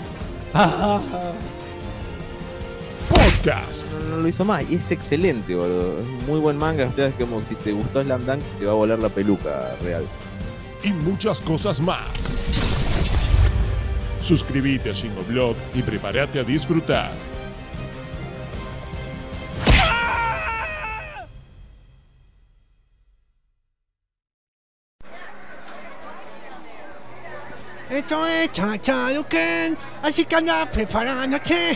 Podcast. No lo hizo más y es excelente, boludo. Es un muy buen manga. O sea, es como si te gustó Slam Dunk, te va a volar la peluca real. Y muchas cosas más. Suscríbete a Shingoblog y prepárate a disfrutar. Esto es Chachaduken, así que anda preparándote.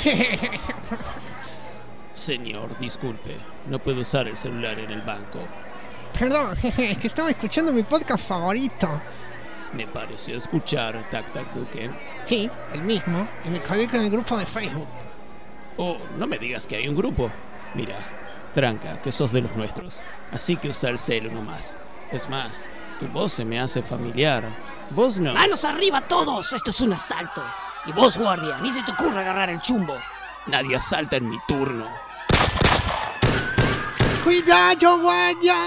Señor, disculpe, no puedo usar el celular en el banco. Perdón, es que estaba escuchando mi podcast favorito. Me pareció escuchar Tac Tac Duken. Sí, el mismo, y me colgué con el grupo de Facebook. Oh, no me digas que hay un grupo. Mira, tranca, que sos de los nuestros, así que usa el celu nomás. Es más, tu voz se me hace familiar. Vos no. ¡Manos arriba todos! Esto es un asalto. Y vos, guardia, ni se te ocurra agarrar el chumbo. Nadie asalta en mi turno. ¡Cuidado, guardia!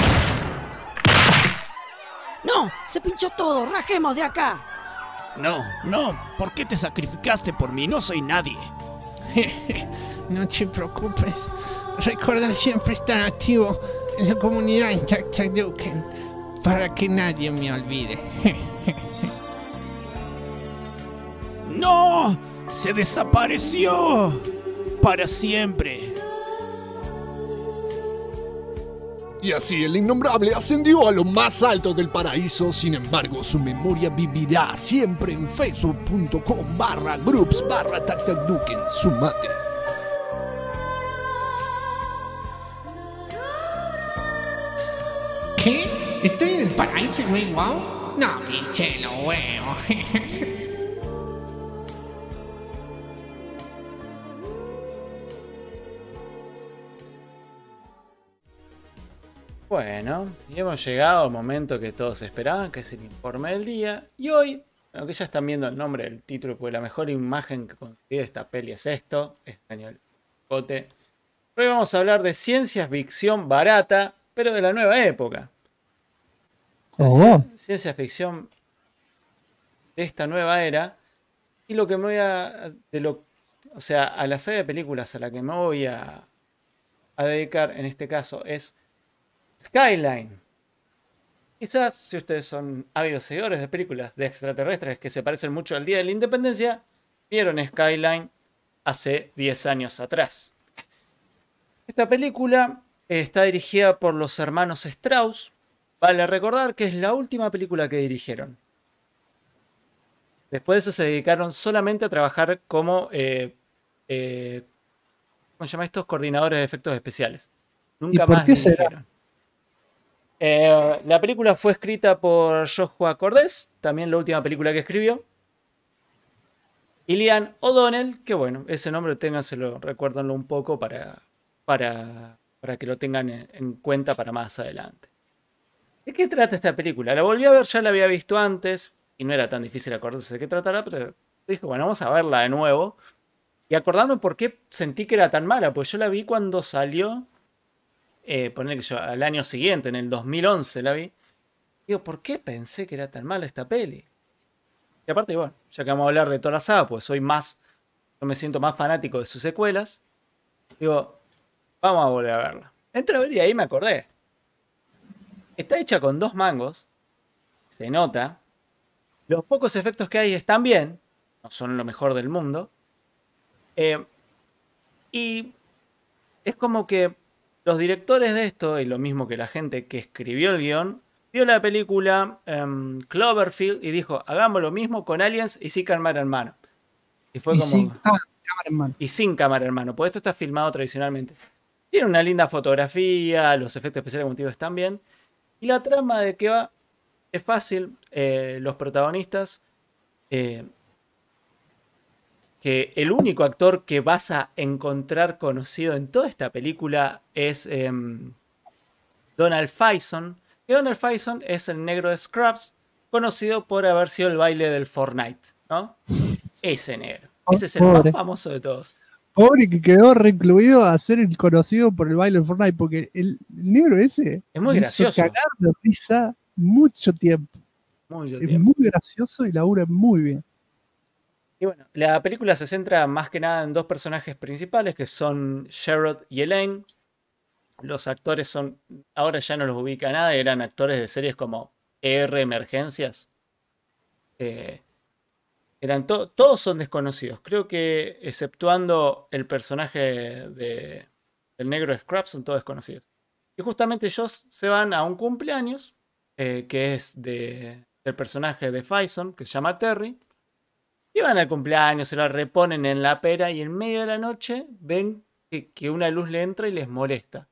¡No! ¡Se pinchó todo! ¡Rajemos de acá! No, ¿por qué te sacrificaste por mí? No soy nadie. No te preocupes. Recuerda siempre estar activo en la comunidad en Tac Tac Duken para que nadie me olvide. ¡No! ¡Se desapareció! ¡Para siempre! Y así el innombrable ascendió a lo más alto del paraíso. Sin embargo, su memoria vivirá siempre en facebook.com/groups/tactacduken. Sumate. ¿Qué? ¿Estoy en el paraíso y no hay wow? No, pinche, lo huevo. Bueno, y hemos llegado al momento que todos esperaban, que es el informe del día. Y hoy, aunque ya están viendo el nombre del título, porque la mejor imagen que consigue esta peli es esto, español, bote. Hoy vamos a hablar de ciencia ficción barata, pero de la nueva época. Ciencia ficción de esta nueva era. Y lo que me voy a... o sea, a la saga de películas a la que me voy a dedicar en este caso es Skyline. Quizás si ustedes son ávidos seguidores de películas de extraterrestres que se parecen mucho al Día de la Independencia, vieron Skyline hace 10 años atrás. Esta película está dirigida por los hermanos Strauss. Vale recordar que es la última película que dirigieron. Después de eso se dedicaron solamente a trabajar como ¿cómo se llama estos? Coordinadores de efectos especiales. Nunca más dirigieron. La película fue escrita por Joshua Cordes, también la última película que escribió. Y Liam O'Donnell, que bueno, ese nombre ténganselo, recuérdenlo un poco para que lo tengan en cuenta para más adelante. ¿De qué trata esta película? La volví a ver, ya la había visto antes y no era tan difícil acordarse de qué tratará, pero dije, bueno, vamos a verla de nuevo y acordarme por qué sentí que era tan mala, pues yo la vi cuando salió. Poner que yo al año siguiente, en el 2011 la vi. Digo, ¿por qué pensé que era tan mala esta peli? Y aparte, bueno, ya que vamos a hablar de toda la saga, pues yo me siento más fanático de sus secuelas. Digo, vamos a volver a verla. Entré a ver y ahí me acordé. Está hecha con 2 mangos. Se nota. Los pocos efectos que hay están bien. No son lo mejor del mundo. Y es como que los directores de esto, y lo mismo que la gente que escribió el guión, vio la película Cloverfield y dijo, hagamos lo mismo con Aliens y sin cámara en mano. Y fue cámara en mano. Y sin cámara en mano, porque esto está filmado tradicionalmente. Tiene una linda fotografía, los efectos especiales como te digo están bien. Y la trama de que va es fácil. Los protagonistas... que el único actor que vas a encontrar conocido en toda esta película es Donald Faison. Y Donald Faison es el negro de Scrubs, conocido por haber sido el baile del Fortnite, ¿no? Ese negro. Ese es el más famoso de todos. Pobre que quedó recluido a ser el conocido por el baile del Fortnite, porque el negro ese es muy gracioso. Cagar de risa mucho tiempo. Es muy gracioso y labura muy bien. Y bueno, la película se centra más que nada en 2 personajes principales que son Sherrod y Elaine. Los actores son, ahora ya no los ubica nada, eran actores de series como ER Emergencias. Todos son desconocidos. Creo que exceptuando el personaje del negro de Scrubs son todos desconocidos. Y justamente ellos se van a un cumpleaños que es del personaje de Faison, que se llama Terry. Y van al cumpleaños, se la reponen en la pera y en medio de la noche ven que una luz le entra y les molesta.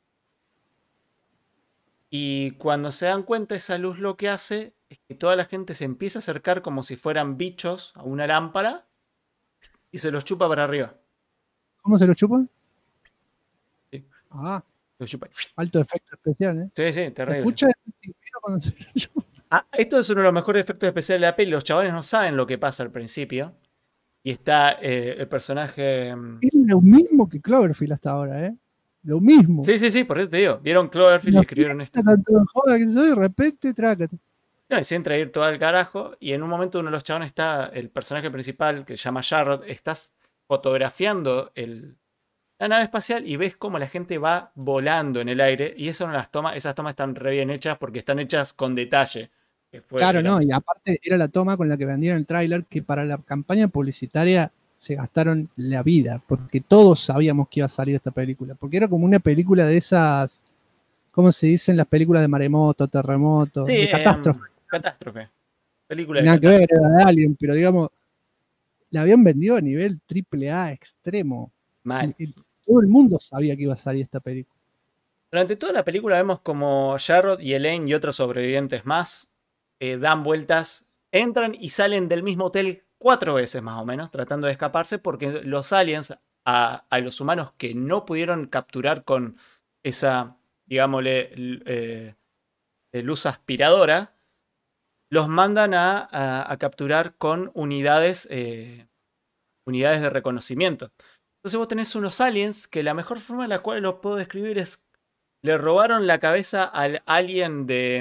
Y cuando se dan cuenta, esa luz lo que hace es que toda la gente se empieza a acercar como si fueran bichos a una lámpara y se los chupa para arriba. ¿Cómo se los chupan? Sí. Ah, los chupa. Alto efecto especial, ¿eh? Sí, sí, terrible. ¿Se escucha cuando se los chupa? Esto es uno de los mejores efectos especiales de la peli. Los chavales no saben lo que pasa al principio. Y está el personaje... Es lo mismo que Cloverfield hasta ahora, ¿eh? Lo mismo. Sí, sí, sí, por eso te digo. Vieron Cloverfield y escribieron esto. Tanto de joda que soy, de repente, trácate. No, y se entra a ir todo al carajo. Y en un momento uno de los chavales está... El personaje principal, que se llama Jarrod, estás fotografiando la nave espacial y ves cómo la gente va volando en el aire. Y esas tomas están re bien hechas porque están hechas con detalle. Claro, no, y aparte era la toma con la que vendieron el tráiler, que para la campaña publicitaria se gastaron la vida, porque todos sabíamos que iba a salir esta película, porque era como una película de esas, ¿cómo se dicen las películas de maremoto, terremoto, sí, de catástrofe? Catástrofe. Película de nada que ver, era de Alien, pero digamos, la habían vendido a nivel AAA extremo. Mal. Todo el mundo sabía que iba a salir esta película. Durante toda la película vemos como Jarrod y Elaine y otros sobrevivientes más dan vueltas, entran y salen del mismo hotel 4 veces más o menos, tratando de escaparse porque los aliens a los humanos que no pudieron capturar con esa, digámosle, luz aspiradora, los mandan a capturar con unidades de reconocimiento. Entonces vos tenés unos aliens que la mejor forma en la cual los puedo describir es: le robaron la cabeza al alien de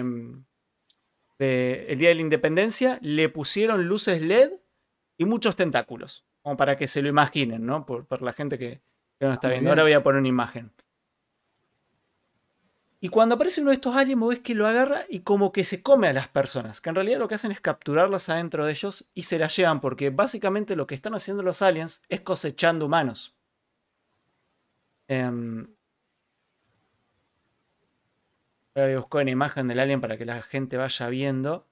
el Día de la Independencia, le pusieron luces LED y muchos tentáculos, como para que se lo imaginen, ¿no? Por la gente que no está viendo. Ahora voy a poner una imagen. Y cuando aparece uno de estos aliens, vos ves que lo agarra y como que se come a las personas, que en realidad lo que hacen es capturarlas adentro de ellos y se las llevan, porque básicamente lo que están haciendo los aliens es cosechando humanos. Voy a buscar una imagen del alien para que la gente vaya viendo.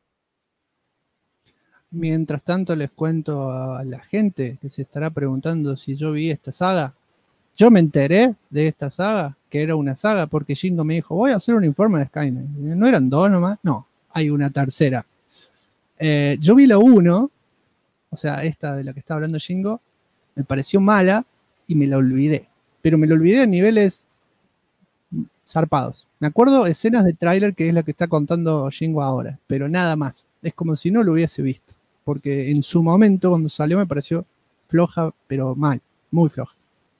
Mientras tanto les cuento a la gente que se estará preguntando si yo vi esta saga. Yo me enteré de esta saga, que era una saga, porque Shingo me dijo, voy a hacer un informe de Skynet. ¿No eran 2 nomás? No, hay una tercera. Yo vi la 1, o sea, esta de la que está hablando Shingo, me pareció mala y me la olvidé. Pero me la olvidé a niveles zarpados. Me acuerdo escenas de tráiler, que es la que está contando Shingo ahora, pero nada más. Es como si no lo hubiese visto, porque en su momento, cuando salió, me pareció floja, pero mal, muy floja.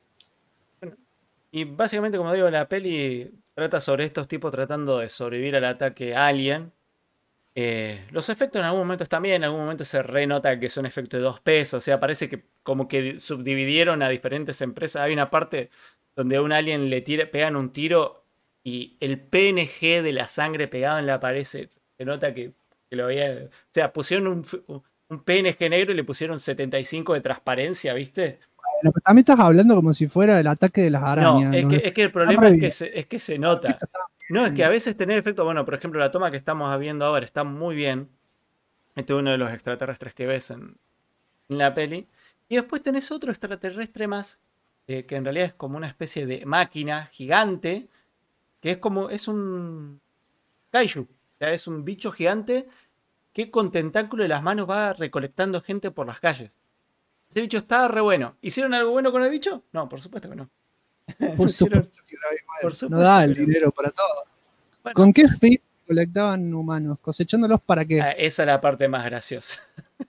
Y básicamente, como digo, la peli trata sobre estos tipos tratando de sobrevivir al ataque alien. Los efectos en algún momento están bien, en algún momento se renota que son efectos de 2 pesos. O sea, parece que como que subdividieron a diferentes empresas. Hay una parte donde a un alien le pegan un tiro y el PNG de la sangre pegado en la pared se nota que lo veía. O sea, pusieron un PNG negro y le pusieron 75 de transparencia, ¿viste? Bueno, pero también estás hablando como si fuera el ataque de las arañas. No, es que el problema es que se nota. No, es que a veces tenés efecto. Bueno, por ejemplo, la toma que estamos viendo ahora está muy bien. Este es uno de los extraterrestres que ves en la peli. Y después tenés otro extraterrestre más, que en realidad es como una especie de máquina gigante, que es un kaiju. O sea, es un bicho gigante que con tentáculo de las manos va recolectando gente por las calles. Ese bicho estaba re bueno. ¿Hicieron algo bueno con el bicho? No, por supuesto que no. Por supuesto. No da el dinero para todo. Bueno. ¿Con qué fin colectaban humanos? ¿Cosechándolos para qué? Esa es la parte más graciosa.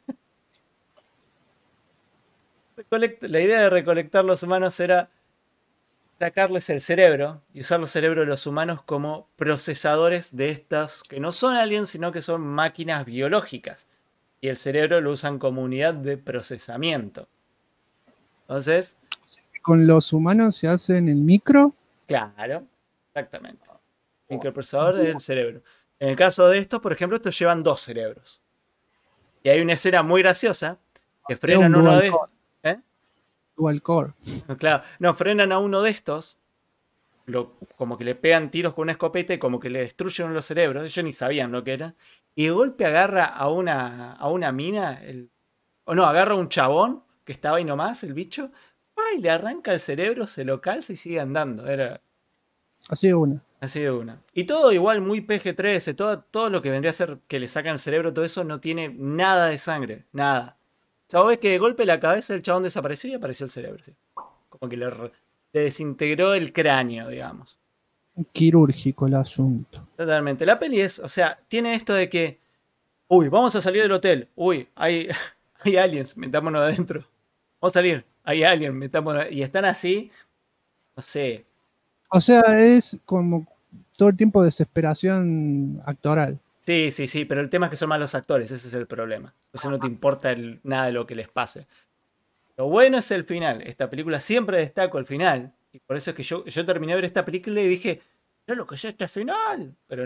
La idea de recolectar los humanos era sacarles el cerebro y usar los cerebros de los humanos como procesadores de estas que no son aliens, sino que son máquinas biológicas. Y el cerebro lo usan como unidad de procesamiento. Entonces... ¿Con los humanos se hace en el micro? Claro, exactamente. El microprocesador es el cerebro. En el caso de estos, por ejemplo, estos llevan 2 cerebros. Y hay una escena muy graciosa que frenan uno de... Dual core. Claro, no, frenan a uno de estos, como que le pegan tiros con una escopeta y como que le destruyen los cerebros. Ellos ni sabían lo que era. Y de golpe agarra a una mina, agarra a un chabón que estaba ahí nomás, el bicho, y le arranca el cerebro, se lo calza y sigue andando. Era así de una. Así de una. Y todo igual muy PG-13, todo lo que vendría a ser que le sacan el cerebro, todo eso no tiene nada de sangre, nada. O sea, vos ves que de golpe la cabeza del chabón desapareció y apareció el cerebro. ¿Sí? Como que le desintegró el cráneo, digamos. Quirúrgico el asunto. Totalmente. La peli es, o sea, tiene esto de que, vamos a salir del hotel. Hay aliens, metámonos adentro. Vamos a salir, hay aliens, metámonos. Y están así, no sé. O sea, es como todo el tiempo desesperación actoral. Sí, pero el tema es que son malos actores, ese es el problema. Entonces no te importa nada de lo que les pase. Lo bueno es el final. Esta película siempre destaco el final. Y por eso es que yo terminé de ver esta película y dije, no lo que es este final. Pero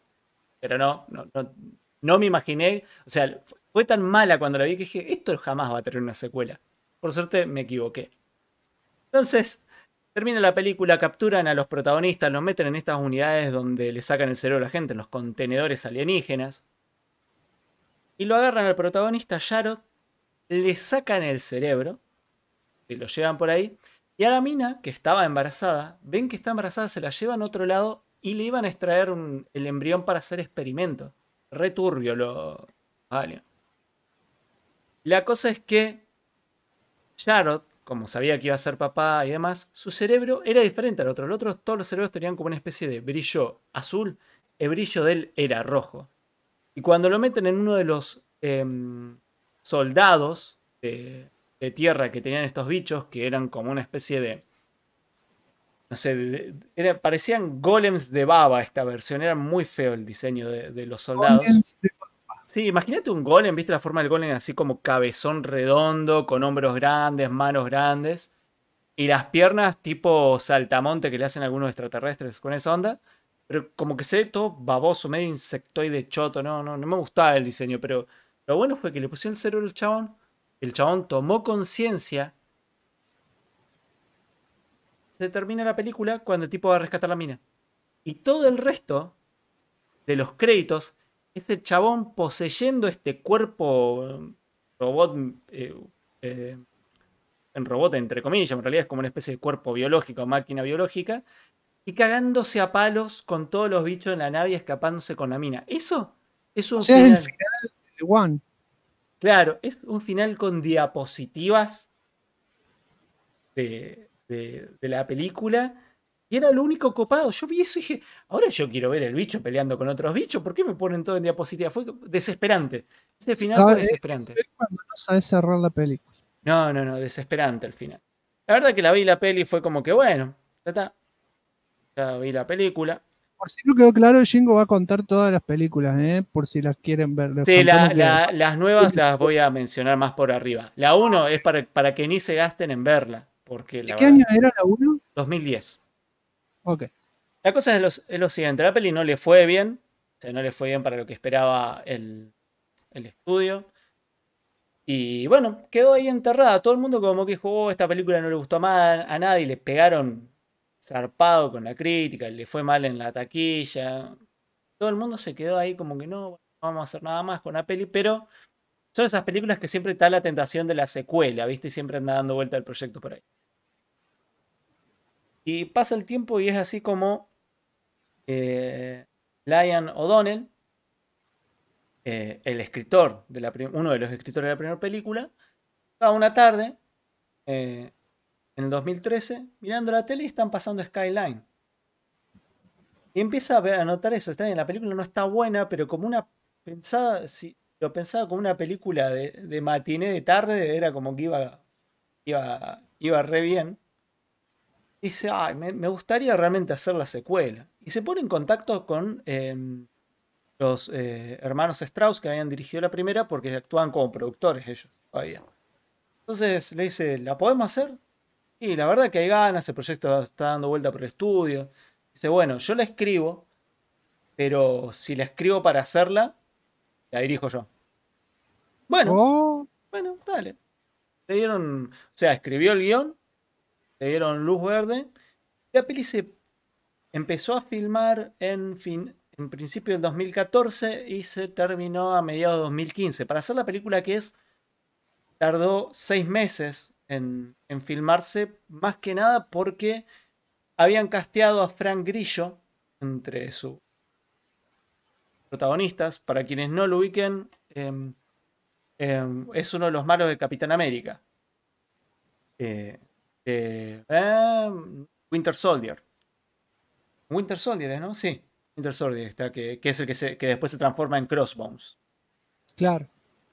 no me imaginé. O sea, fue tan mala cuando la vi que dije, esto jamás va a tener una secuela. Por suerte me equivoqué. Entonces, termina la película, capturan a los protagonistas, los meten en estas unidades donde le sacan el cerebro a la gente, en los contenedores alienígenas. Y lo agarran al protagonista, Jarrod, le sacan el cerebro, y lo llevan por ahí, Y a la mina, que estaba embarazada, ven que está embarazada, se la llevan a otro lado y le iban a extraer el embrión para hacer experimentos. Re turbio lo aliens. La cosa es que Jarod, como sabía que iba a ser papá y demás, su cerebro era diferente al otro. El otro, todos los cerebros tenían como una especie de brillo azul. El brillo de él era rojo. Y cuando lo meten en uno de los soldados de tierra que tenían estos bichos, que eran como una especie de... No sé, parecían golems de baba esta versión. Era muy feo el diseño de los soldados. Sí, imagínate un golem, ¿viste la forma del golem? Así como cabezón redondo, con hombros grandes, manos grandes. Y las piernas tipo saltamonte que le hacen algunos extraterrestres con esa onda. Pero como que se ve todo baboso, medio insectoide choto. No me gustaba el diseño, pero lo bueno fue que le pusieron el cerebro al chabón. El chabón tomó conciencia. Se termina la película cuando el tipo va a rescatar la mina. Y todo el resto de los créditos es el chabón poseyendo este cuerpo robot, en robot entre comillas, en realidad es como una especie de cuerpo biológico, máquina biológica, y cagándose a palos con todos los bichos en la nave y escapándose con la mina. Eso es un final. Es el final de One. Claro, es un final con diapositivas de la película. Y era lo único copado. Yo vi eso y dije, ahora yo quiero ver el bicho peleando con otros bichos. ¿Por qué me ponen todo en diapositiva? Fue desesperante. Ese final fue desesperante. Es cuando no sabes cerrar la película. No, desesperante el final. La verdad que la vi la peli y fue como que, bueno, ya está. Ya vi la película. Por si no quedó claro, Jingo va a contar todas las películas, por si las quieren ver. Sí, las nuevas las voy a mencionar más por arriba. La 1 es para que ni se gasten en verla. Porque ¿De qué año era la 1? 2010. Ok. La cosa es lo siguiente, la peli no le fue bien, o sea, no le fue bien para lo que esperaba el estudio. Y bueno, quedó ahí enterrada. Todo el mundo como que dijo, esta película no le gustó más a nadie, le pegaron zarpado con la crítica, le fue mal en la taquilla. Todo el mundo se quedó ahí como que no vamos a hacer nada más con la peli, pero son esas películas que siempre está la tentación de la secuela, ¿viste? Y siempre anda dando vuelta el proyecto por ahí. Y pasa el tiempo y es así como Liam O'Donnell, el escritor, uno de los escritores de la primera película, estaba una tarde, en el 2013, mirando la tele y están pasando Skyline. Y empieza a notar eso. Está bien, la película no está buena, pero como una pensada, si lo pensaba como una película de matiné de tarde, era como que iba re bien. Dice, me gustaría realmente hacer la secuela. Y se pone en contacto con los hermanos Strauss que habían dirigido la primera porque actúan como productores ellos todavía. Entonces le dice, ¿la podemos hacer? Y la verdad que hay ganas, el proyecto está dando vuelta por el estudio. Dice, bueno, yo la escribo, pero si la escribo para hacerla, la dirijo yo. Bueno, dale. Le dieron, o sea, escribió el guión, le dieron luz verde. La peli se empezó a filmar en principio del 2014 y se terminó a mediados de 2015. Para hacer la película tardó 6 meses en filmarse, más que nada porque habían casteado a Frank Grillo entre sus protagonistas. Para quienes no lo ubiquen, es uno de los malos de Capitán América. Winter Soldier. Winter Soldier, ¿no? Sí, Winter Soldier está, que es el que después se transforma en Crossbones. Claro.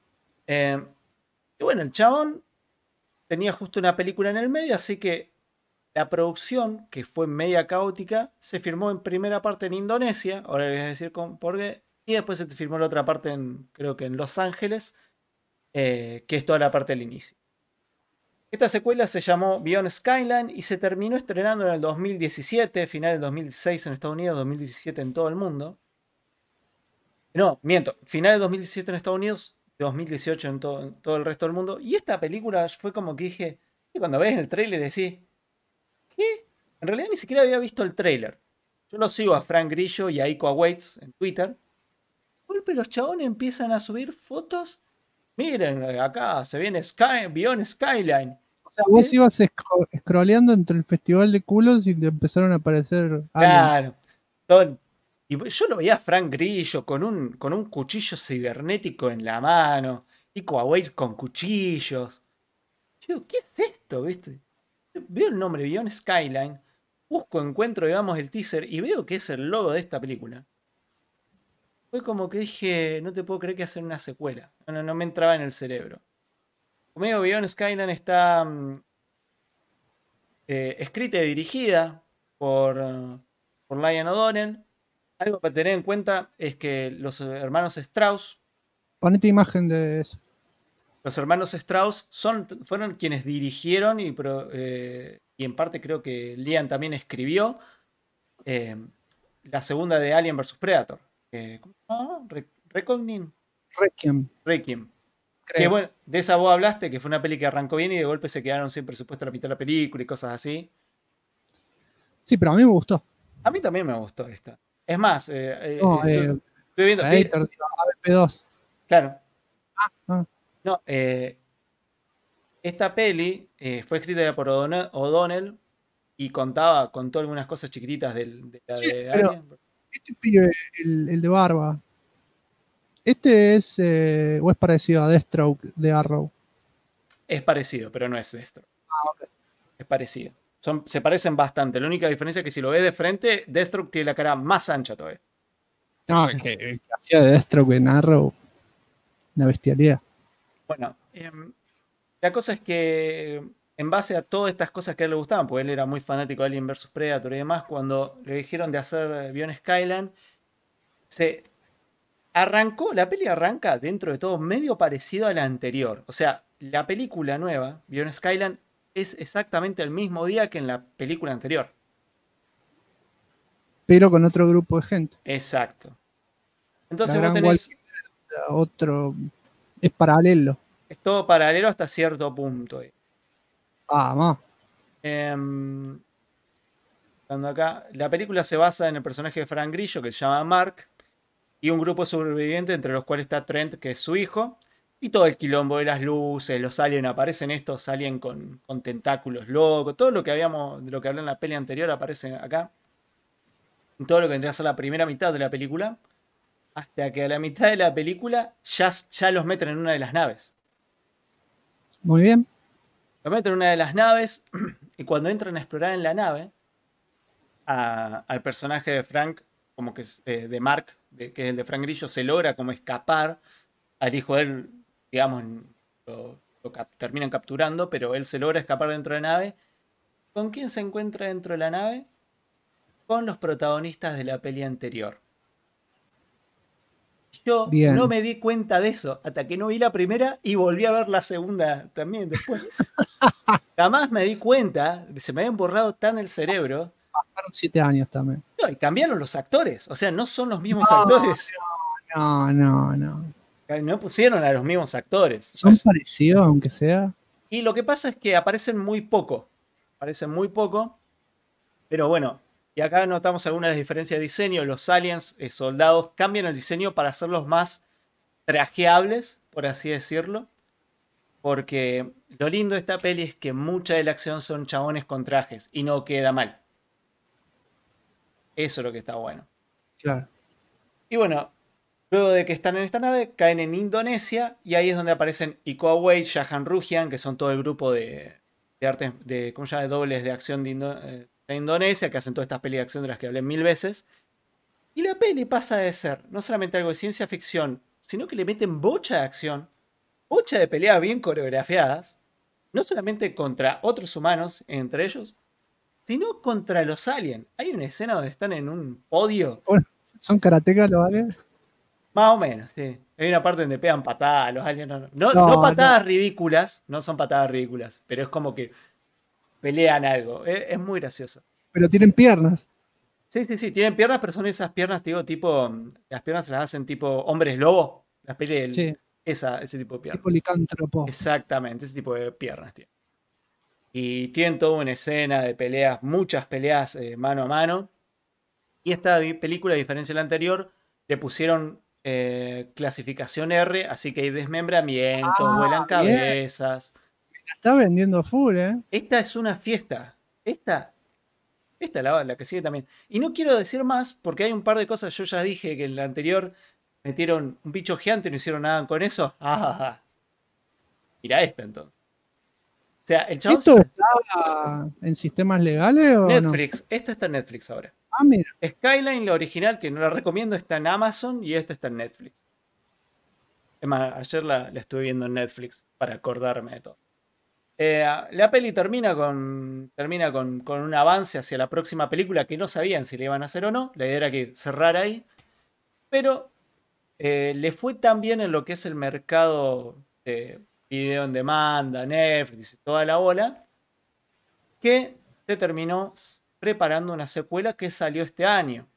Y bueno, el chabón tenía justo una película en el medio, así que la producción, que fue media caótica, se firmó en primera parte en Indonesia, ahora les voy a decir por qué, y después se firmó la otra parte creo que en Los Ángeles, que es toda la parte del inicio. Esta secuela se llamó Beyond Skyline y se terminó estrenando en el 2017, final del 2016 en Estados Unidos, 2017 en todo el mundo. No, miento, final del 2017 en Estados Unidos, 2018 en todo el resto del mundo. Y esta película fue como que dije, cuando ves el tráiler decís, ¿qué? En realidad ni siquiera había visto el tráiler. Yo lo sigo a Frank Grillo y a Iko Awaits en Twitter. Golpe los chabones empiezan a subir fotos. Miren, acá se viene Beyond Skyline. sea, vos ibas scrolleando entre el festival de culos y te empezaron a aparecer. Claro. Y yo lo veía a Frank Grillo con un cuchillo cibernético en la mano. Y Huawei con cuchillos. Yo digo, ¿qué es esto? ¿Viste? Veo el nombre Beyond Skyline. Encuentro, digamos, el teaser y veo que es el logo de esta película. Fue como que dije, no te puedo creer que hacen una secuela. No me entraba en el cerebro. Como digo, Beyond Skyline está escrita y dirigida por Lion O'Donnell. Algo para tener en cuenta es que los hermanos Strauss. Ponete imagen de eso. Los hermanos Strauss fueron quienes dirigieron y en parte creo que Liam también escribió la segunda de Alien vs Predator. ¿Cómo se llama? Requiem. Que bueno, de esa vos hablaste, que fue una peli que arrancó bien y de golpe se quedaron sin presupuesto a la mitad de la película y cosas así. Sí, pero a mí me gustó. A mí también me gustó esta. Es más, estoy viendo. AVP2. Claro. No, esta peli fue escrita por O'Donnell y contó algunas cosas chiquititas de la de Alien. Este pibe, el de barba. Este es o es parecido a Deathstroke de Arrow. Es parecido, pero no es Deathstroke. Ok. Es parecido. Se parecen bastante. La única diferencia es que si lo ves de frente, Deathstroke tiene la cara más ancha todavía. No, es que hacía de Deathstroke en Arrow una bestialidad. Bueno, la cosa es que en base a todas estas cosas que a él le gustaban, porque él era muy fanático de Alien vs Predator y demás, cuando le dijeron de hacer Beyond Skyline, la peli arranca dentro de todo medio parecido a la anterior. O sea, la película nueva, Beyond Skyline, es exactamente el mismo día que en la película anterior. Pero con otro grupo de gente. Exacto. Entonces vos tenés... Otro... Es paralelo. Es todo paralelo hasta cierto punto. Más. Cuando acá... La película se basa en el personaje de Frank Grillo, que se llama Mark, y un grupo sobreviviente entre los cuales está Trent, que es su hijo, y todo el quilombo de las luces, los aliens aparecen estos aliens con tentáculos locos, todo lo que hablé en la peli anterior aparece acá. Todo lo que vendría a ser la primera mitad de la película, hasta que a la mitad de la película ya los meten en una de las naves. Muy bien. Los meten en una de las naves y cuando entran a explorar en la nave, al personaje de Frank, como que es de Mark, que es el de Frank Grillo, se logra como escapar. Al hijo de él, digamos, lo terminan capturando, pero él se logra escapar dentro de la nave. ¿Con quién se encuentra dentro de la nave? Con los protagonistas de la peli anterior. Yo no me di cuenta de eso hasta que no vi la primera y volví a ver la segunda también después. Jamás me di cuenta, se me habían borrado tan el cerebro. Pasaron 7 años también. No, y cambiaron los actores, o sea, no son los mismos actores. No. No pusieron a los mismos actores. Son parecidos, aunque sea. Y lo que pasa es que aparecen muy poco. Pero bueno, y acá notamos algunas diferencias de diseño. Los aliens, soldados, cambian el diseño para hacerlos más trajeables, por así decirlo. Porque lo lindo de esta peli es que mucha de la acción son chabones con trajes y no queda mal. Eso es lo que está bueno. Claro. Y bueno, luego de que están en esta nave, caen en Indonesia y ahí es donde aparecen Iko Uwais, Jahan Ruhian, que son todo el grupo de artes, ¿cómo se llama? De dobles de acción de Indonesia, que hacen todas estas pelis de acción de las que hablé 1000 veces. Y la peli pasa de ser no solamente algo de ciencia ficción, sino que le meten bocha de acción, bocha de peleas bien coreografiadas, no solamente contra otros humanos, entre ellos, sino contra los aliens. Hay una escena donde están en un podio. Bueno, ¿son karatecas los aliens? Más o menos, sí. Hay una parte donde pegan patadas, los aliens no patadas ridículas, no son patadas ridículas, pero es como que pelean algo. Es muy gracioso. Pero tienen piernas. Sí, tienen piernas, pero son esas piernas, te digo, tipo, las piernas se las hacen tipo hombres lobo, las peleas, sí. Ese tipo de piernas. Tipo licántropo. Exactamente, ese tipo de piernas, tío. Y tienen toda una escena de peleas, muchas peleas mano a mano. Y esta película, a diferencia de la anterior, le pusieron clasificación R, así que hay desmembramientos, vuelan cabezas. La está vendiendo a full, ¿eh? Esta es una fiesta. Esta es la que sigue también. Y no quiero decir más porque hay un par de cosas. Yo ya dije que en la anterior metieron un bicho gigante y no hicieron nada con eso. Mira esta entonces. O sea, el chabón ¿Esto está en sistemas legales o Netflix. Esta está en Netflix ahora. Ah, mira. Skyline, la original, que no la recomiendo, está en Amazon y esta está en Netflix. Es más, ayer la estuve viendo en Netflix para acordarme de todo. La peli termina con un avance hacia la próxima película que no sabían si le iban a hacer o no. La idea era que cerrara ahí. Pero le fue tan bien en lo que es el mercado de video en demanda, Netflix y toda la bola, que se terminó preparando una secuela que salió este año.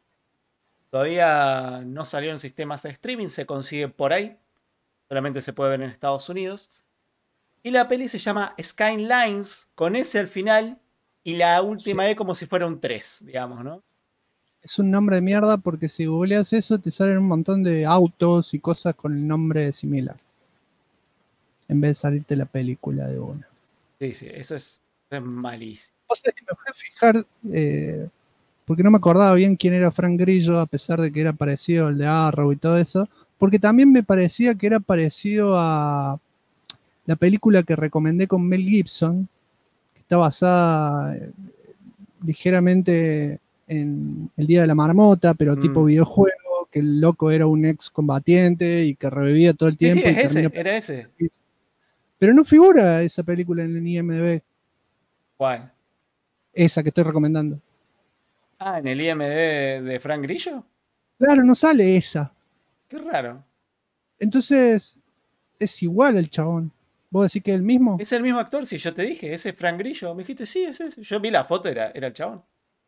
Todavía no salió en sistemas de streaming, se consigue por ahí. Solamente se puede ver en Estados Unidos. Y la peli se llama Skylines, con S al final, y la última E como si fuera un 3, digamos, ¿no? Es un nombre de mierda porque si googleas eso te salen un montón de autos y cosas con el nombre similar. En vez de salirte la película de una. Sí, eso es malísimo. O sea, que me fui a fijar, porque no me acordaba bien quién era Frank Grillo, a pesar de que era parecido al de Arrow y todo eso, porque también me parecía que era parecido a la película que recomendé con Mel Gibson, que está basada ligeramente en El Día de la Marmota, pero tipo videojuego, que el loco era un ex combatiente y que revivía todo el tiempo. Sí, era ese. Pero no figura esa película en el IMDb. ¿Cuál? Esa que estoy recomendando. Ah, ¿en el IMDb de Frank Grillo? Claro, no sale esa. Qué raro. Entonces, es igual el chabón. ¿Vos decís que es el mismo? Es el mismo actor, si yo te dije, ese es Frank Grillo. Me dijiste, sí, es ese. Yo vi la foto, era el chabón.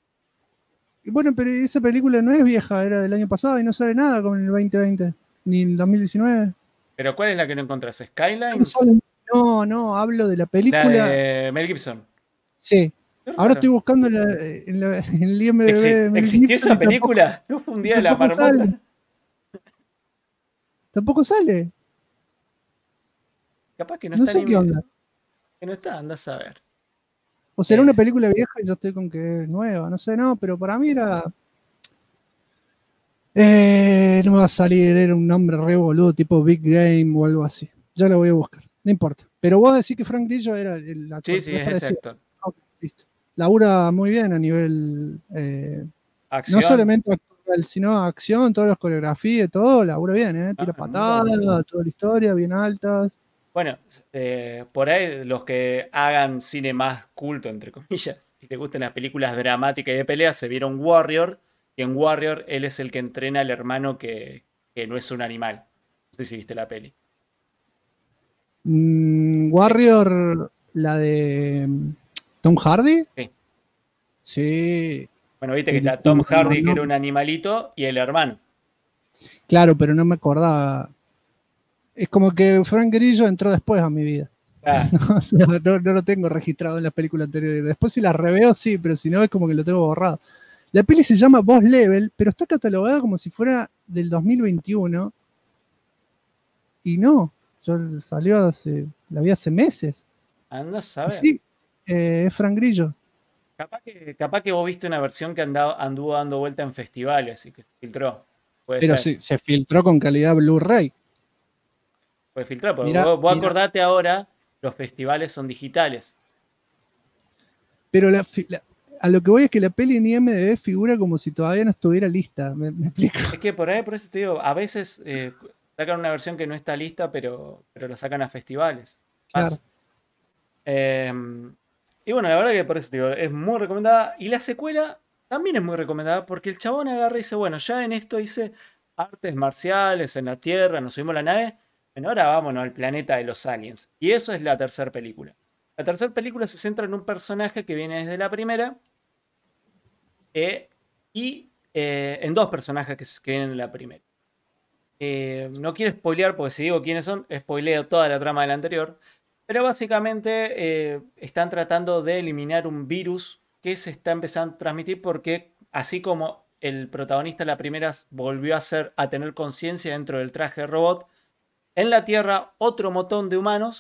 Bueno, pero esa película no es vieja, era del año pasado y no sale nada como en el 2020, ni en el 2019. ¿Pero cuál es la que no encontrás? ¿Skylines? No, hablo de la película. La de Mel Gibson. Sí. Ahora estoy buscando en el IMDb de Mel ¿Existió Gibson esa película? ¿No fue un día de la marmota? Sale. Tampoco sale. Capaz que no No está sé qué onda. Que no está, andás a ver. O será una película vieja y yo estoy con que es nueva, no sé, no, pero para mí era... no me va a salir, era un nombre re boludo, tipo Big Game o algo así. Ya lo voy a buscar, no importa. Pero vos decís que Frank Grillo era el actor. Sí, es ese actor. Okay, listo. Labura muy bien a nivel... acción. No solamente actual, sino acción, todas las coreografías, todo, labura bien, tira patadas, toda la historia, bien altas. Bueno, por ahí los que hagan cine más culto, entre comillas, y te gusten las películas dramáticas y de pelea, se vieron Warrior, y en Warrior él es el que entrena al hermano que no es un animal. No sé si viste la peli. Warrior, la de Tom Hardy. Sí. Sí. Bueno, viste que está Tom Hardy, que era un animalito, y el hermano. Claro, pero no me acordaba. Es como que Frank Grillo entró después a mi vida. O sea, no lo tengo registrado en las películas anteriores. Después si las reveo, sí, pero si no es como que lo tengo borrado. La peli se llama Boss Level, pero está catalogada como si fuera del 2021. Y no, la vi hace meses. Andás a ver. Sí, es Frank Grillo. Capaz que vos viste una versión que anduvo dando vuelta en festivales y que se filtró. Pero sí, se filtró con calidad Blu-ray. Puede filtrar, porque vos acordate ahora, los festivales son digitales. Pero a lo que voy es que la peli en IMDb figura como si todavía no estuviera lista. ¿Me explico? Es que por eso te digo, a veces sacan una versión que no está lista, pero la sacan a festivales. Claro. Y bueno, la verdad que por eso te digo, es muy recomendada. Y la secuela también es muy recomendada porque el chabón agarra y dice, bueno, ya en esto hice artes marciales en la Tierra, nos subimos a la nave. Bueno, ahora vámonos al planeta de los aliens. Y eso es la tercera película. La tercera película se centra en un personaje que viene desde la primera. Y en dos personajes que vienen de la primera. No quiero spoilear porque si digo quiénes son, spoileo toda la trama de la anterior. Pero básicamente están tratando de eliminar un virus que se está empezando a transmitir porque así como el protagonista de la primera volvió a tener conciencia dentro del traje de robot, en la Tierra otro montón de humanos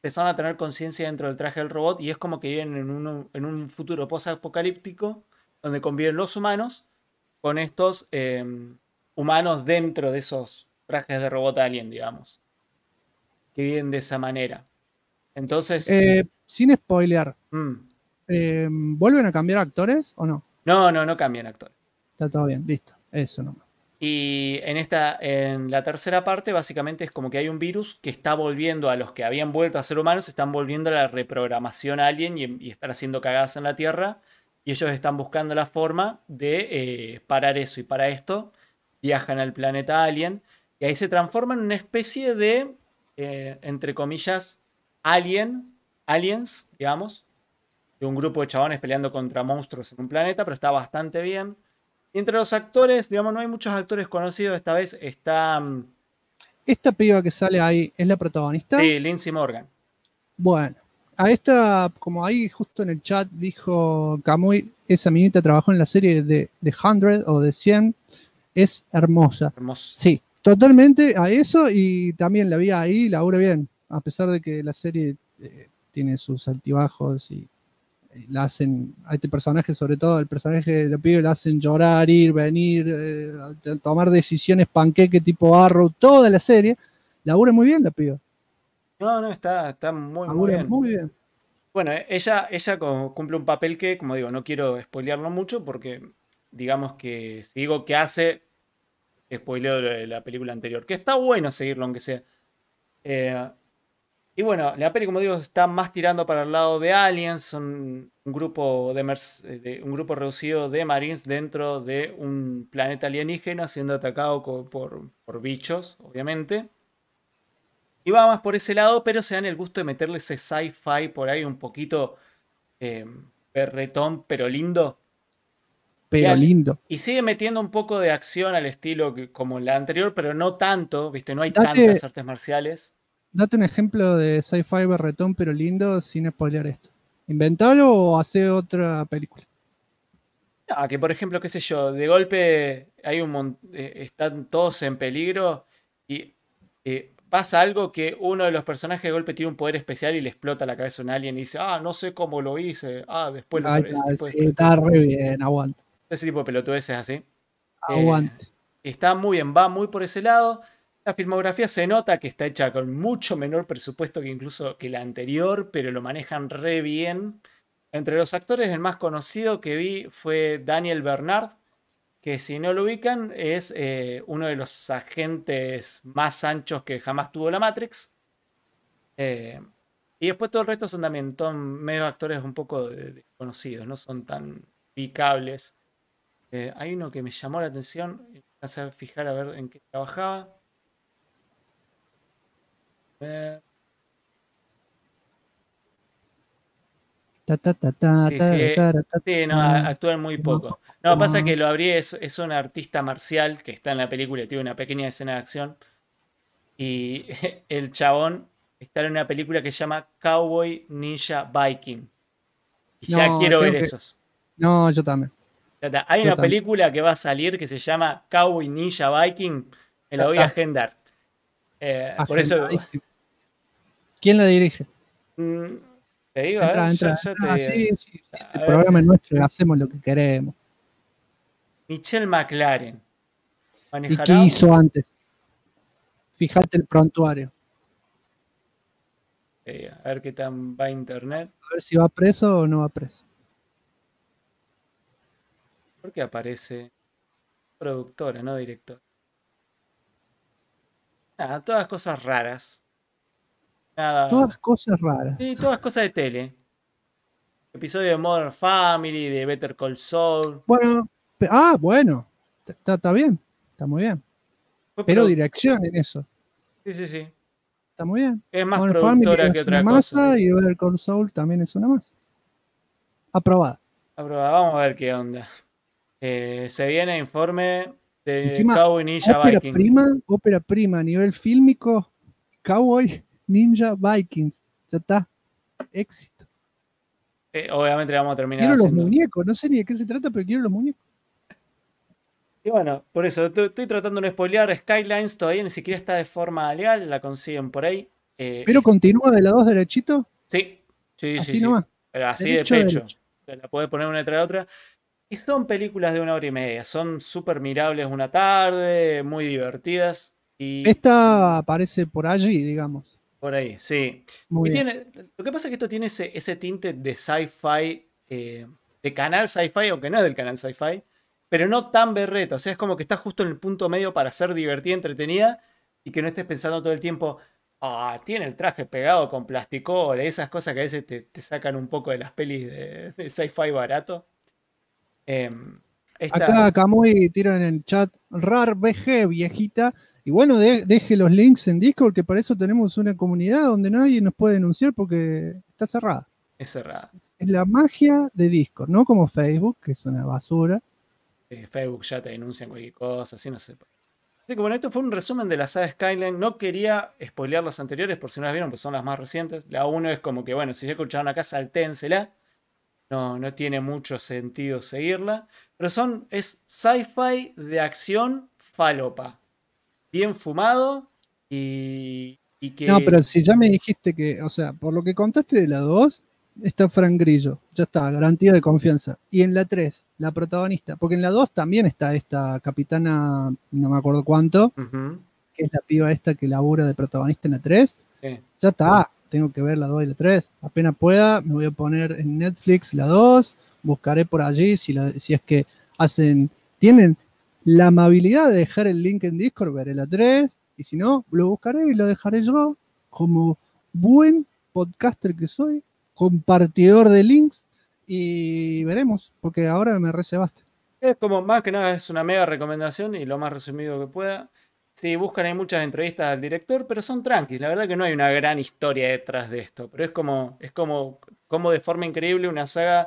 empezaron a tener conciencia dentro del traje del robot y es como que viven en un futuro post-apocalíptico donde conviven los humanos con estos humanos dentro de esos trajes de robot alien, digamos. Que viven de esa manera. Entonces... sin spoilear, mm, ¿vuelven a cambiar actores o no? no cambian actores. Está todo bien, listo. Eso nomás. Y en la tercera parte, básicamente es como que hay un virus que está volviendo a los que habían vuelto a ser humanos, están volviendo a la reprogramación alien y están haciendo cagadas en la Tierra. Y ellos están buscando la forma de parar eso. Y para esto viajan al planeta Alien. Y ahí se transforman en una especie de, entre comillas, aliens, digamos. De un grupo de chabones peleando contra monstruos en un planeta, pero está bastante bien. Y entre los actores, digamos, no hay muchos actores conocidos. Esta vez está... ¿Esta piba que sale ahí es la protagonista? Sí, Lindsay Morgan. Bueno, a esta, como ahí justo en el chat dijo Camuy, esa minita trabajó en la serie de 100 o de 100, es hermosa. Hermoso. Sí, totalmente a eso, y también la vi ahí, labura bien, a pesar de que la serie tiene sus altibajos y la hacen, a este personaje, sobre todo el personaje de la piba, la hacen llorar, ir, venir, tomar decisiones panqueque tipo Arrow, toda la serie, labura muy bien la piba. No, está muy bien. Muy bien. Bueno, ella cumple un papel que, como digo, no quiero spoilearlo mucho porque digamos que si digo que hace, spoileo de la película anterior, que está bueno seguirlo aunque sea. Y bueno, la peli, como digo, está más tirando para el lado de aliens, son un grupo un grupo reducido de marines dentro de un planeta alienígena siendo atacado por bichos, obviamente. Y va más por ese lado, pero se dan el gusto de meterle ese sci-fi por ahí un poquito berretón, pero lindo. Pero lindo. Y sigue metiendo un poco de acción al estilo como la anterior, pero no tanto, ¿viste? No hay tantas artes marciales. Date un ejemplo de sci-fi berretón, pero lindo, sin spoilear esto. ¿Inventalo o hace otra película? No, que por ejemplo, qué sé yo, de golpe hay están todos en peligro y pasa algo que uno de los personajes de golpe tiene un poder especial y le explota la cabeza a un alien y dice, no sé cómo lo hice, después lo sabes. Está re bien, aguante. Ese tipo de pelotudeces así. Aguante. Está muy bien, va muy por ese lado. La filmografía se nota que está hecha con mucho menor presupuesto que incluso que la anterior, pero lo manejan re bien. Entre los actores, el más conocido que vi fue Daniel Bernard, que si no lo ubican es uno de los agentes más anchos que jamás tuvo la Matrix. Y después todo el resto son también medio actores un poco desconocidos, no son tan picables. Hay uno que me llamó la atención, me empecé a fijar a ver en qué trabajaba. Sí, no, actúan muy poco. No, pasa que lo abrí, es un artista marcial que está en la película y tiene una pequeña escena de acción. Y el chabón está en una película que se llama Cowboy Ninja Viking. Y ya quiero ver esos. No, yo también. Hay una película que va a salir que se llama Cowboy Ninja Viking. Me la voy a agendar. Por eso. ¿Quién la dirige? Te digo, entra. Sí. El programa es nuestro y hacemos lo que queremos. Michelle McLaren. ¿Y qué hizo antes? Fíjate el prontuario. A ver qué tan va internet. A ver si va preso o no va preso. ¿Por qué aparece productora, no director? Todas cosas raras. Nada. Todas cosas raras. Sí, todas cosas de tele. Episodio de Modern Family, de Better Call Saul. Bueno, bueno. Está bien. Está muy bien. Pero dirección en eso. Sí. Está muy bien. Es más Modern productora Family que es otra una cosa. Masa, y Better Call Saul también es una más. Aprobada. Vamos a ver qué onda. Se viene informe de Encima, Cowboy Ninja Viking. Ópera prima a nivel fílmico, Cowboy Ninja Vikings. Ya está. Éxito. Obviamente vamos a terminar Quiero haciendo. Los muñecos. No sé ni de qué se trata, pero quiero los muñecos. Y bueno, por eso estoy tratando de no spoilear. Skylines todavía ni siquiera está de forma legal. La consiguen por ahí. ¿Pero continúa de la 2 derechito? Sí, sí, Así sí. nomás. Pero así Derecho, de pecho. derecho. Te la puedes poner una detrás de otra. Y son películas de 1 hora y media. Son súper mirables una tarde, muy divertidas. Y Esta aparece por allí, digamos. por ahí, sí. Muy Y bien. lo que pasa es que esto tiene ese tinte de sci-fi, de canal sci-fi, aunque no es del canal sci-fi, pero no tan berreta. O sea, es como que está justo en el punto medio para ser divertida, entretenida y que no estés pensando todo el tiempo, tiene el traje pegado con plasticola, esas cosas que a veces te sacan un poco de las pelis de sci-fi barato. Acá Camuy tira en el chat RAR BG, viejita. Y bueno, deje los links en Discord, que para eso tenemos una comunidad donde nadie nos puede denunciar porque está cerrada. Es cerrada. Es la magia de Discord, no como Facebook, que es una basura. Facebook ya te denuncian cualquier cosa, así no sé. Así que bueno, esto fue un resumen de la saga Skyline. No quería spoilear las anteriores por si no las vieron, pues son las más recientes. La 1 es como que, bueno, si ya escucharon acá, salténsela. No tiene mucho sentido seguirla. Pero es sci-fi de acción falopa. Bien fumado y que... No, pero si ya me dijiste que, o sea, por lo que contaste de la 2, está Frank Grillo. Ya está, garantía de confianza. Y en la 3, la protagonista. Porque en la 2 también está esta capitana, no me acuerdo cuánto, que es la piba esta que labura de protagonista en la 3. Sí. Ya está, tengo que ver la 2 y la 3. Apenas pueda, me voy a poner en Netflix la 2. Buscaré por allí si es que tienen la amabilidad de dejar el link en Discord, veré la 3. Y si no, lo buscaré y lo dejaré yo como buen podcaster que soy, compartidor de links, y veremos, porque ahora me reservaste. Es como más que nada es una mega recomendación y lo más resumido que pueda. Sí, buscan, hay muchas entrevistas al director, pero son tranquis. La verdad que no hay una gran historia detrás de esto, pero es como de forma increíble una saga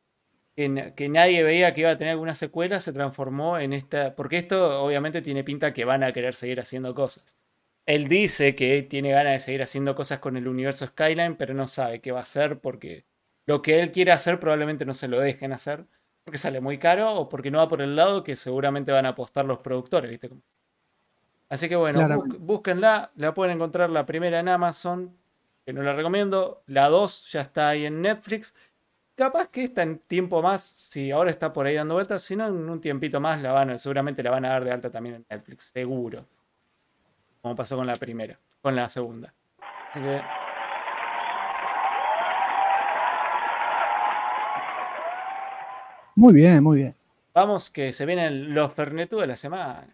que nadie veía que iba a tener alguna secuela se transformó en esta, porque esto obviamente tiene pinta que van a querer seguir haciendo cosas. Él dice que tiene ganas de seguir haciendo cosas con el universo Skyline, pero no sabe qué va a hacer porque lo que él quiere hacer probablemente no se lo dejen hacer, porque sale muy caro o porque no va por el lado que seguramente van a apostar los productores, ¿viste? Así que bueno, búsquenla, la pueden encontrar la primera en Amazon, que no la recomiendo, la 2 ya está ahí en Netflix. Capaz que esta en tiempo más, si ahora está por ahí dando vueltas, si no en un tiempito más seguramente la van a dar de alta también en Netflix, seguro. Como pasó con la primera, con la segunda. Así que... Muy bien, muy bien. Vamos que se vienen los Pernetú de la semana.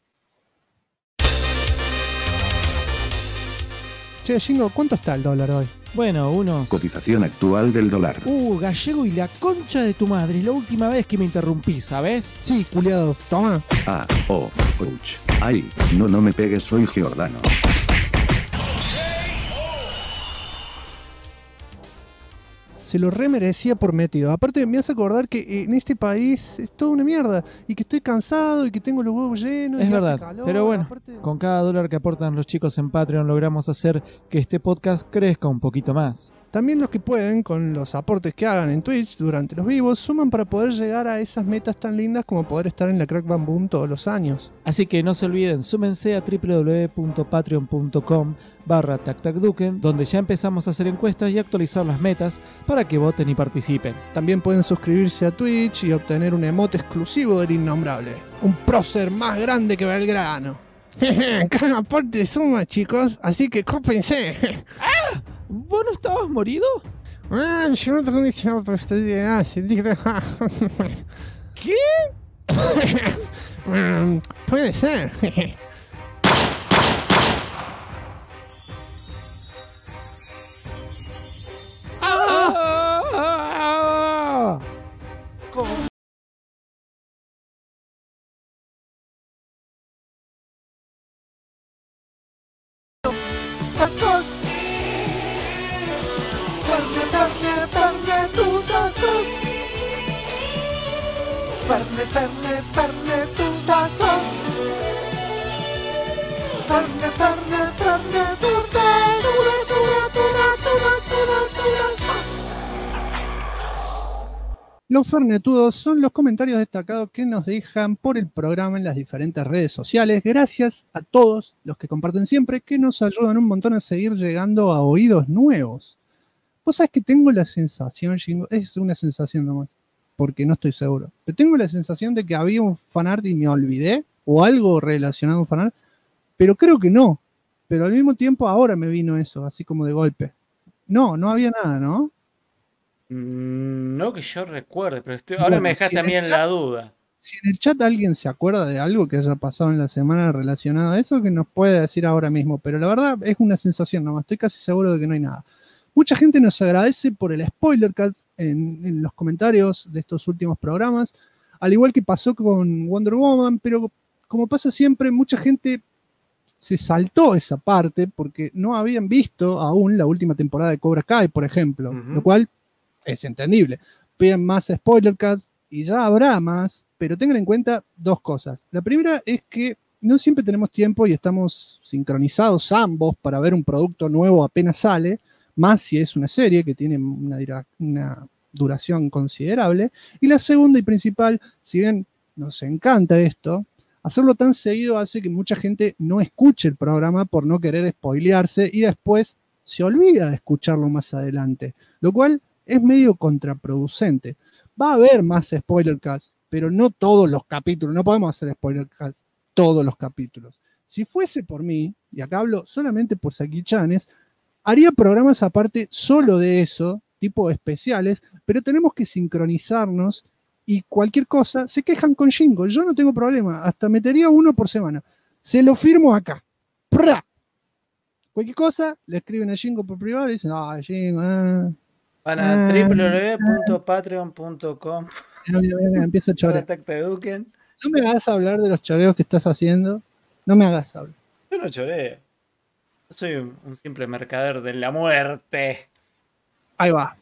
Che, Jingo, ¿cuánto está el dólar hoy? Bueno, unos... Cotización actual del dólar. Gallego y la concha de tu madre. Es la última vez que me interrumpí, ¿sabes? Sí, culiado. Toma. Ouch. Ay, no me pegues, soy Giordano. Se lo remerecía por metido. Aparte me hace acordar que en este país es toda una mierda. Y que estoy cansado y que tengo los huevos llenos. Es y verdad, hace calor, pero bueno, aparte... con cada dólar que aportan los chicos en Patreon logramos hacer que este podcast crezca un poquito más. También los que pueden, con los aportes que hagan en Twitch durante los vivos, suman para poder llegar a esas metas tan lindas como poder estar en la Crack Bam Boom todos los años. Así que no se olviden, súmense a www.patreon.com/tactacduken, donde ya empezamos a hacer encuestas y actualizar las metas para que voten y participen. También pueden suscribirse a Twitch y obtener un emote exclusivo del Innombrable. Un prócer más grande que Belgrano. Cada aporte suma, chicos, así que cópense. ¡Ah! ¿Vos no estabas morido? Yo no tengo dicho, pero estoy de ¿Qué? Puede ser. Los fernetudos son los comentarios destacados que nos dejan por el programa en las diferentes redes sociales. Gracias a todos los que comparten siempre, que nos ayudan un montón a seguir llegando a oídos nuevos. Vos sabés que tengo la sensación, Jingo, es una sensación nomás, porque no estoy seguro, pero tengo la sensación de que había un fanart y me olvidé, o algo relacionado a un fanart, pero creo que no. Pero al mismo tiempo ahora me vino eso, así como de golpe. No había nada, ¿no? No que yo recuerde, pero ahora me dejaste a mí en la duda. Si en el chat alguien se acuerda de algo que haya pasado en la semana relacionado a eso, que nos puede decir ahora mismo. Pero la verdad es una sensación nomás, estoy casi seguro de que no hay nada. Mucha gente nos agradece por el spoilercast en los comentarios de estos últimos programas, al igual que pasó con Wonder Woman, pero como pasa siempre, mucha gente se saltó esa parte porque no habían visto aún la última temporada de Cobra Kai, por ejemplo, lo cual es entendible. Piden más spoilercast y ya habrá más, pero tengan en cuenta dos cosas. La primera es que no siempre tenemos tiempo y estamos sincronizados ambos para ver un producto nuevo apenas sale, más si es una serie que tiene una duración considerable. Y la segunda y principal, si bien nos encanta esto, hacerlo tan seguido hace que mucha gente no escuche el programa por no querer spoilearse y después se olvida de escucharlo más adelante, lo cual es medio contraproducente. Va a haber más spoilercast, pero no todos los capítulos, no podemos hacer spoilercast todos los capítulos. Si fuese por mí, y acá hablo solamente por Saki-chanes, haría programas aparte solo de eso, tipo especiales, pero tenemos que sincronizarnos y cualquier cosa, se quejan con Jingo. Yo no tengo problema, hasta metería uno por semana. Se lo firmo acá. ¡Pra! Cualquier cosa, le escriben a Jingo por privado y dicen, Jingo, Van a www.patreon.com. Empiezo a chorear. No me hagas hablar de los choreos que estás haciendo. No me hagas hablar. Yo no choreo. Yo soy un simple mercader de la muerte. Ahí va.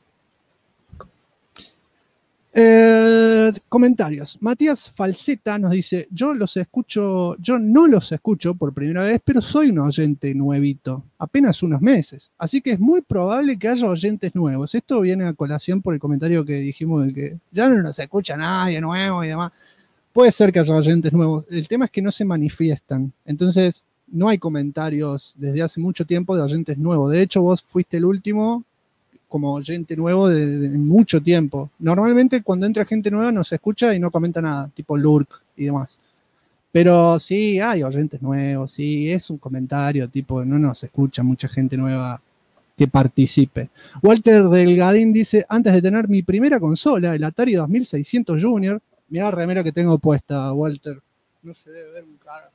Comentarios. Matías Falseta nos dice: yo no los escucho por primera vez, pero soy un oyente nuevito, apenas unos meses, así que es muy probable que haya oyentes nuevos. Esto viene a colación por el comentario que dijimos de que ya no nos escucha nadie nuevo y demás. Puede ser que haya oyentes nuevos, el tema es que no se manifiestan, entonces no hay comentarios desde hace mucho tiempo de oyentes nuevos. De hecho, vos fuiste el último como oyente nuevo de mucho tiempo. Normalmente cuando entra gente nueva no se escucha y no comenta nada, tipo Lurk y demás. Pero sí, hay oyentes nuevos, sí, es un comentario, tipo, no nos escucha mucha gente nueva que participe. Walter Delgadín dice: antes de tener mi primera consola, el Atari 2600 Junior, mirá la remera que tengo puesta, Walter. No se debe ver un carajo.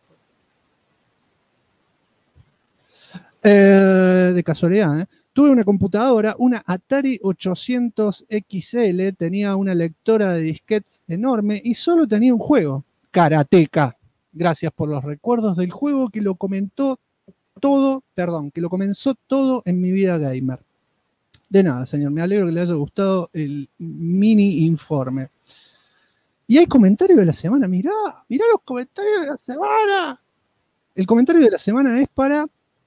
De casualidad, tuve una computadora, una Atari 800 XL, tenía una lectora de disquetes enorme y solo tenía un juego, Karateka. Gracias por los recuerdos del juego que lo comenzó todo en mi vida gamer. De nada, señor, me alegro que le haya gustado el mini informe. Y hay comentario de la semana, mirá los comentarios de la semana. El comentario de la semana es para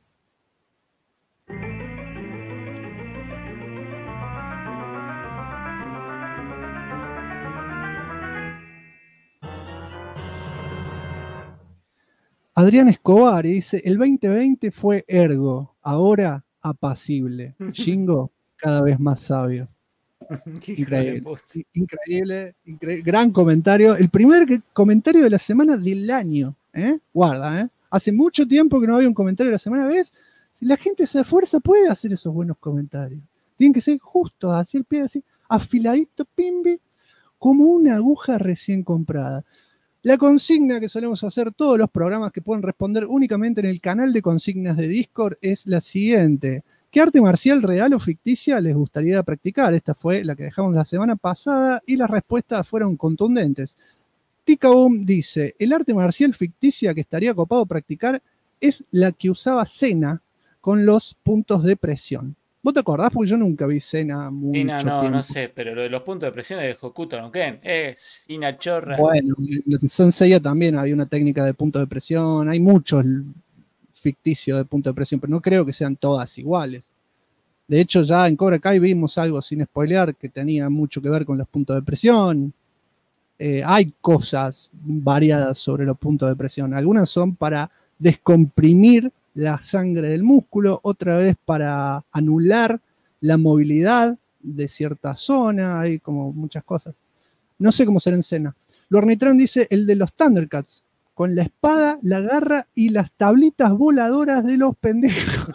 Adrián Escobar, y dice: el 2020 fue ergo, ahora apacible. Jingo, cada vez más sabio. Increíble, gran comentario. El primer comentario de la semana del año. Guarda, hace mucho tiempo que no había un comentario de la semana. ¿Ves? Si la gente se esfuerza, puede hacer esos buenos comentarios. Tienen que ser justos, así el pie, así, afiladito, pimbi, como una aguja recién comprada. La consigna que solemos hacer todos los programas que pueden responder únicamente en el canal de consignas de Discord es la siguiente: ¿qué arte marcial real o ficticia les gustaría practicar? Esta fue la que dejamos la semana pasada y las respuestas fueron contundentes. Tikaboom dice: el arte marcial ficticia que estaría copado practicar es la que usaba Senna con los puntos de presión. ¿Vos te acordás? Porque yo nunca vi Senna mucho tiempo. No sé, pero lo de los puntos de presión es de Hokuto no Ken. Es una chorra. Bueno, en Saint Seiya también había una técnica de puntos de presión. Hay muchos ficticios de puntos de presión, pero no creo que sean todas iguales. De hecho, ya en Cobra Kai vimos algo sin spoilear que tenía mucho que ver con los puntos de presión. Hay cosas variadas sobre los puntos de presión. Algunas son para descomprimir la sangre del músculo, otra vez para anular la movilidad de cierta zona. Hay como muchas cosas. No sé cómo será en Cena. Lornitron dice el de los Thundercats, con la espada, la garra y las tablitas voladoras de los pendejos.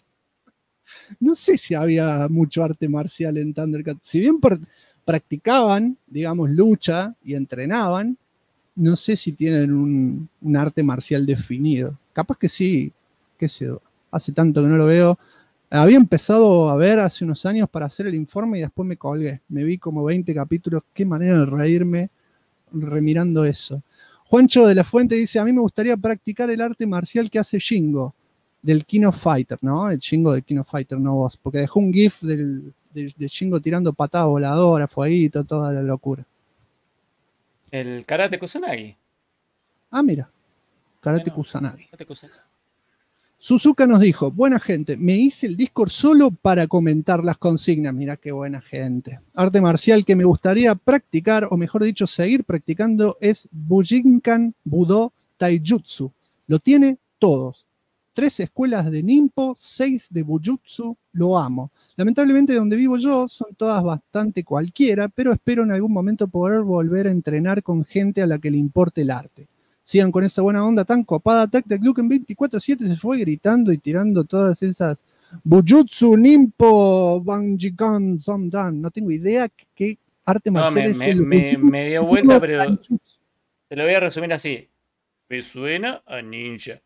No sé si había mucho arte marcial en Thundercats. Si bien practicaban, digamos, lucha y entrenaban, no sé si tienen un arte marcial definido. Capaz que sí, qué sé yo, hace tanto que no lo veo. Había empezado a ver hace unos años para hacer el informe y después me colgué. Me vi como 20 capítulos. Qué manera de reírme remirando eso. Juancho de la Fuente dice, a mí me gustaría practicar el arte marcial que hace Shingo, del King of Fighter, ¿no? El Shingo del King of Fighter, no vos. Porque dejó un GIF de Shingo tirando patada voladora, fueguito, toda la locura. El Karate Kusanagi. Ah, mira. Karate Bueno, Kusanagi. Karate Kusanagi. Suzuka nos dijo, buena gente, me hice el Discord solo para comentar las consignas. Mirá qué buena gente. Arte marcial que me gustaría practicar, o mejor dicho, seguir practicando, es Bujinkan Budo Taijutsu. Lo tiene todos. 3 escuelas de Ninpo, 6 de Bujutsu, lo amo. Lamentablemente donde vivo yo son todas bastante cualquiera, pero espero en algún momento poder volver a entrenar con gente a la que le importe el arte. Sigan con esa buena onda tan copada. Tactacluken 24/7 se fue gritando y tirando todas esas Bujutsu, Ninpo, Banjikan, Somdan. No tengo idea qué arte marcial es el me dio vuelta, pero te lo voy a resumir así. Me suena a ninja.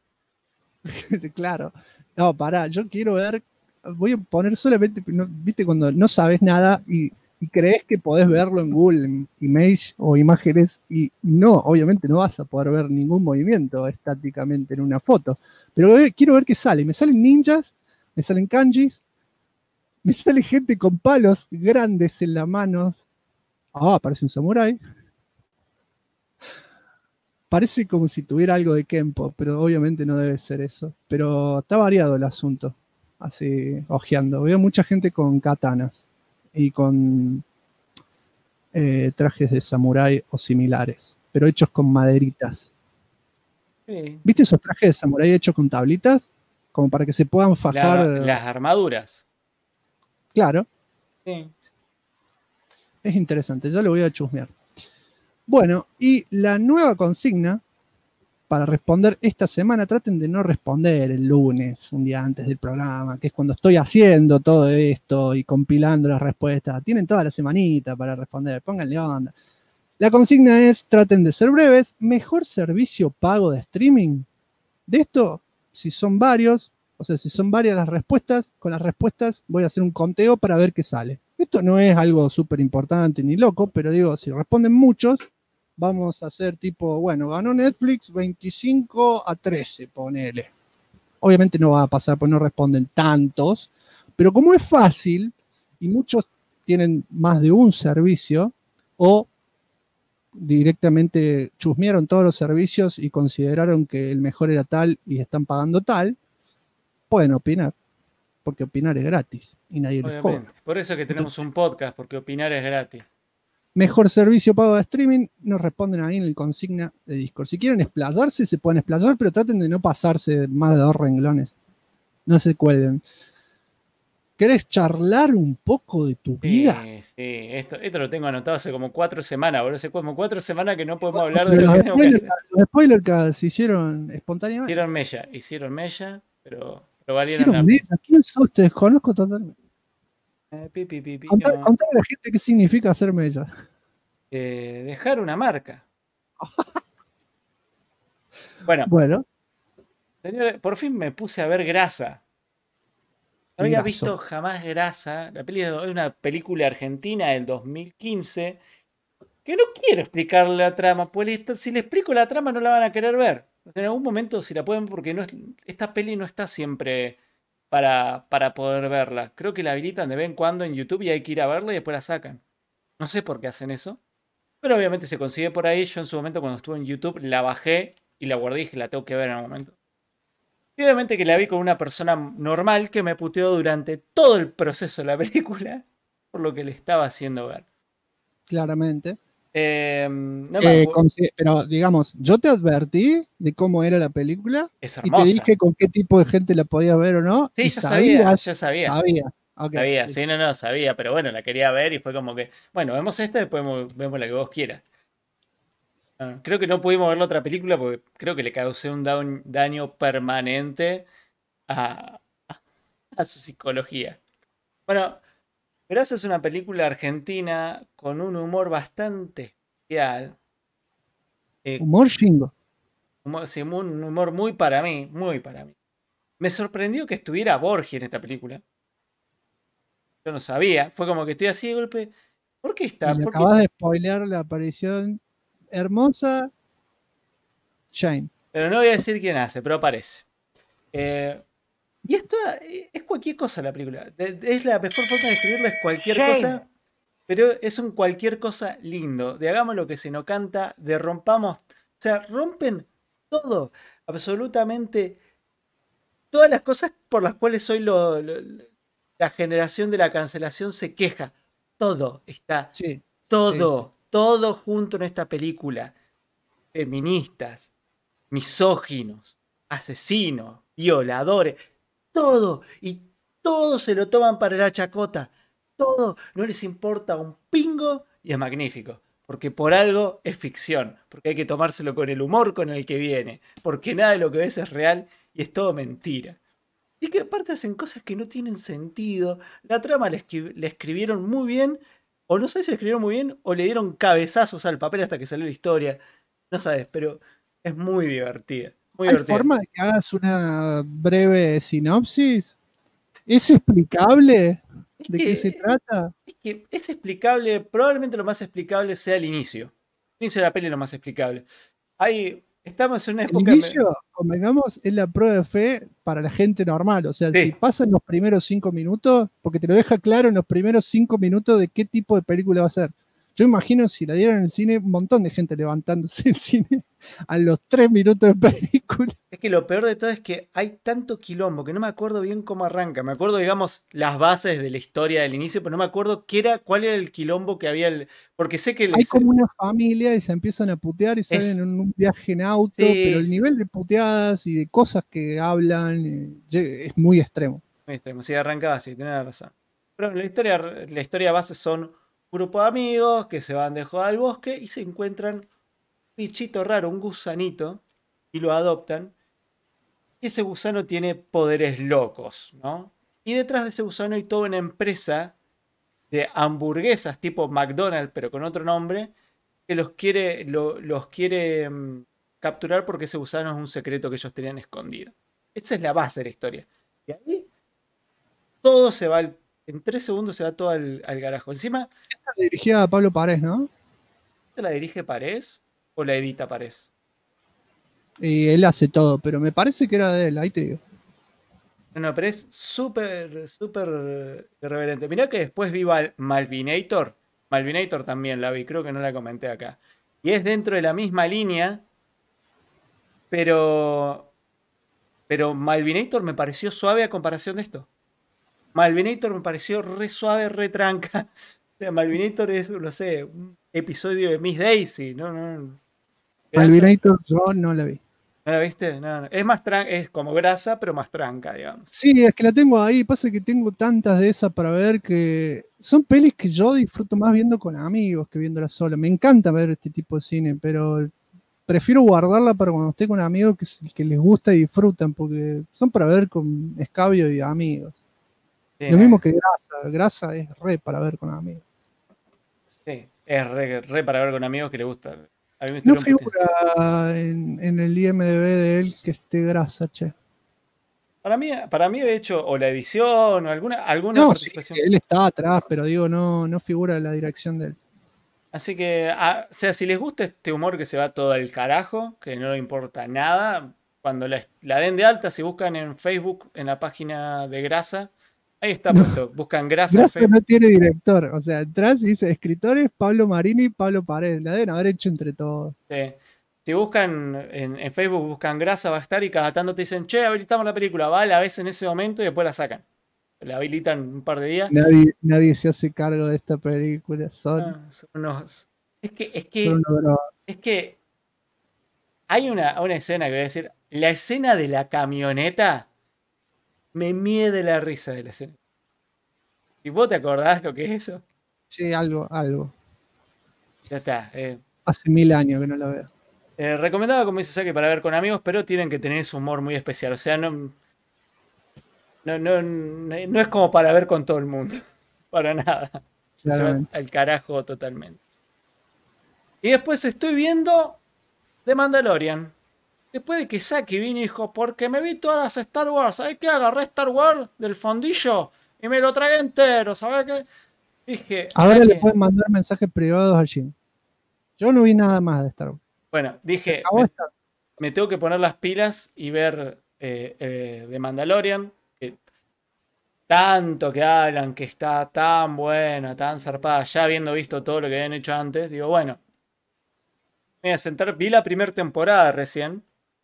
Claro. No, pará, yo quiero ver. Voy a poner solamente, viste, cuando no sabes nada y crees que podés verlo en Google, en Image o imágenes, y no, obviamente no vas a poder ver ningún movimiento estáticamente en una foto. Pero quiero ver qué sale. Me salen ninjas, me salen kanjis, me sale gente con palos grandes en las manos. Ah, parece un samurái. Parece como si tuviera algo de Kenpo, pero obviamente no debe ser eso. Pero está variado el asunto, así ojeando. Veo mucha gente con katanas y con trajes de samurái o similares, pero hechos con maderitas. Sí. ¿Viste esos trajes de samurái hechos con tablitas? Como para que se puedan fajar. Las armaduras. Claro. Sí. Es interesante, ya lo voy a chusmear. Bueno, y la nueva consigna para responder esta semana, traten de no responder el lunes, un día antes del programa, que es cuando estoy haciendo todo esto y compilando las respuestas. Tienen toda la semanita para responder, pónganle onda. La consigna es, traten de ser breves, mejor servicio pago de streaming. De esto, si son varios, o sea, si son varias las respuestas, con las respuestas voy a hacer un conteo para ver qué sale. Esto no es algo súper importante ni loco, pero digo, si responden muchos, vamos a hacer tipo, bueno, ganó Netflix 25-13, ponele. Obviamente no va a pasar porque no responden tantos, pero como es fácil y muchos tienen más de un servicio o directamente chusmearon todos los servicios y consideraron que el mejor era tal y están pagando tal, pueden opinar, porque opinar es gratis y nadie les cobra. Por eso que tenemos un podcast, porque opinar es gratis. Mejor servicio pago de streaming, nos responden ahí en el consigna de Discord. Si quieren explayarse, se pueden explayar, pero traten de no pasarse más de 2 renglones. No se cuelguen. ¿Querés charlar un poco de tu vida? Sí, esto lo tengo anotado hace como 4 semanas, boludo. Hace como 4 semanas que no podemos hablar de lo que tenemos que hacer. Los spoilers que se hicieron espontáneamente. Hicieron mella, pero valieron la pena. ¿Quién sos? Te desconozco totalmente. Contale a la gente qué significa hacer mella. Dejar una marca. Bueno. Señores, por fin me puse a ver Grasa. No había visto jamás Grasa. La peli es una película argentina del 2015 que no quiero explicarle la trama, pues si le explico la trama no la van a querer ver. En algún momento si la pueden, porque esta peli no está siempre para poder verla. Creo que la habilitan de vez en cuando en YouTube y hay que ir a verla y después la sacan. No sé por qué hacen eso. Pero obviamente se consigue por ahí. Yo en su momento cuando estuve en YouTube la bajé y la guardé y dije la tengo que ver en algún momento. Y obviamente que la vi con una persona normal que me puteó durante todo el proceso de la película por lo que le estaba haciendo ver. Claramente. No me acuerdo. Pero digamos, yo te advertí de cómo era la película Es y te hermosa. dije con qué tipo de gente la podías ver o no. Sí, y ya sabía. Sabía. Okay. Sabía, sí, no, sabía, pero bueno, la quería ver y fue como que, bueno, vemos esta y después vemos la que vos quieras. Creo que no pudimos ver la otra película porque creo que le causé un daño permanente a su psicología. Bueno, Grasa es una película argentina con un humor bastante especial. Humor chingo. Sí, un humor muy para mí, muy para mí. Me sorprendió que estuviera Borgia en esta película. Yo no sabía, fue como que estoy así de golpe. ¿Por qué está? Y le acabas de spoilear la aparición hermosa Shane. Pero no voy a decir quién hace, pero aparece. Y esto es cualquier cosa la película. Es la mejor forma de describirlo, es cualquier cosa. Pero es un cualquier cosa lindo. De hagamos lo que se nos canta, de rompamos. O sea, rompen todo. Absolutamente todas las cosas por las cuales hoy la generación de la cancelación se queja. Todo está. Sí. Todo junto en esta película. Feministas, misóginos, asesinos, violadores. Todo. Y todo se lo toman para la chacota. Todo. No les importa un pingo y es magnífico. Porque por algo es ficción. Porque hay que tomárselo con el humor con el que viene. Porque nada de lo que ves es real y es todo mentira. Y que aparte hacen cosas que no tienen sentido. La trama la escribieron muy bien. O no sé si la escribieron muy bien o le dieron cabezazos al papel hasta que salió la historia. No sabes, pero es muy divertida. Muy ¿Hay divertida. forma de que hagas una breve sinopsis? ¿Es explicable? ¿De qué se trata? Es que es explicable, probablemente lo más explicable sea el inicio. El inicio de la peli es lo más explicable. Estamos en una época... El inicio, convengamos, es la prueba de fe para la gente normal. O sea, si pasan los primeros 5 minutos, porque te lo deja claro en los primeros 5 minutos de qué tipo de película va a ser. Yo imagino si la dieran en el cine, un montón de gente levantándose del cine a los 3 minutos de película. Es que lo peor de todo es que hay tanto quilombo que no me acuerdo bien cómo arranca. Me acuerdo, digamos, las bases de la historia del inicio, pero no me acuerdo cuál era el quilombo que había. Porque sé que hay como una familia y se empiezan a putear y salen en un viaje en auto, pero el nivel de puteadas y de cosas que hablan es muy extremo. Muy extremo, sí, arrancaba así, tenés razón. Pero la historia base son un grupo de amigos que se van de joda al bosque y se encuentran un bichito raro, un gusanito, y lo adoptan. Y ese gusano tiene poderes locos, ¿no? Y detrás de ese gusano hay toda una empresa de hamburguesas tipo McDonald's, pero con otro nombre, que los quiere capturar porque ese gusano es un secreto que ellos tenían escondido. Esa es la base de la historia. Y ahí todo se va, en 3 segundos se va todo al carajo. Encima... Esta la dirigía a Pablo Parés, ¿no? ¿Esta la dirige Parés o la edita Parés? Y él hace todo, pero me parece que era de él, ahí te digo. No, pero es súper, súper irreverente. Mirá que después vi Malvinator. Malvinator también la vi, creo que no la comenté acá. Y es dentro de la misma línea, pero Malvinator me pareció suave a comparación de esto. Malvinator me pareció re suave, re tranca. O sea, Malvinator es, no sé, un episodio de Miss Daisy. No. Malvinator yo no la vi. ¿No la viste? No. Es más es como Grasa, pero más tranca, digamos. Sí, es que la tengo ahí. Pasa que tengo tantas de esas para ver que son pelis que yo disfruto más viendo con amigos que viéndolas sola. Me encanta ver este tipo de cine, pero prefiero guardarla para cuando esté con amigos que les gusta y disfrutan, porque son para ver con escabio y amigos. Sí, lo mismo que Grasa. Grasa es re para ver con amigos. Sí, es re para ver con amigos que le gusta. A mí me no figura en el IMDb de él que esté Grasa, che. Para mí de hecho, o la edición o alguna participación. Sí, él está atrás, pero digo, no figura la dirección de él. Así que, o sea, si les gusta este humor que se va todo al carajo, que no le importa nada, cuando la den de alta, si buscan en Facebook, en la página de Grasa, ahí está puesto, buscan Grasa. Grasa no tiene director, o sea, atrás dice escritores Pablo Marini y Pablo Paredes, la deben haber hecho entre todos. Sí. Si buscan en Facebook, buscan grasa, va a estar y cada tanto te dicen, che, habilitamos la película. Va, la ves en ese momento y después la sacan. La habilitan un par de días. Nadie se hace cargo de esta película. Son unos... Es que hay una escena que voy a decir. La escena de la camioneta me mide de la risa de la escena. ¿Y vos te acordás lo que es eso? Sí, algo. Ya está. Hace 1000 años que no la veo. Recomendado, como dice Saki, para ver con amigos, pero tienen que tener ese humor muy especial. O sea, no es como para ver con todo el mundo. Para nada. Se va al carajo totalmente. Y después estoy viendo The Mandalorian. Después de que Saki vino y dijo, porque me vi todas las Star Wars. ¿Sabes qué? Agarré Star Wars del fondillo y me lo tragué entero. ¿Sabes qué? Dije. Ahora Saki, le pueden mandar mensajes privados al Jim. Yo no vi nada más de Star Wars. Bueno, dije, me tengo que poner las pilas y ver The Mandalorian. Que tanto que hablan, que está tan buena, tan zarpada, ya habiendo visto todo lo que habían hecho antes. Digo, bueno, me voy a sentar. Vi la primera temporada recién.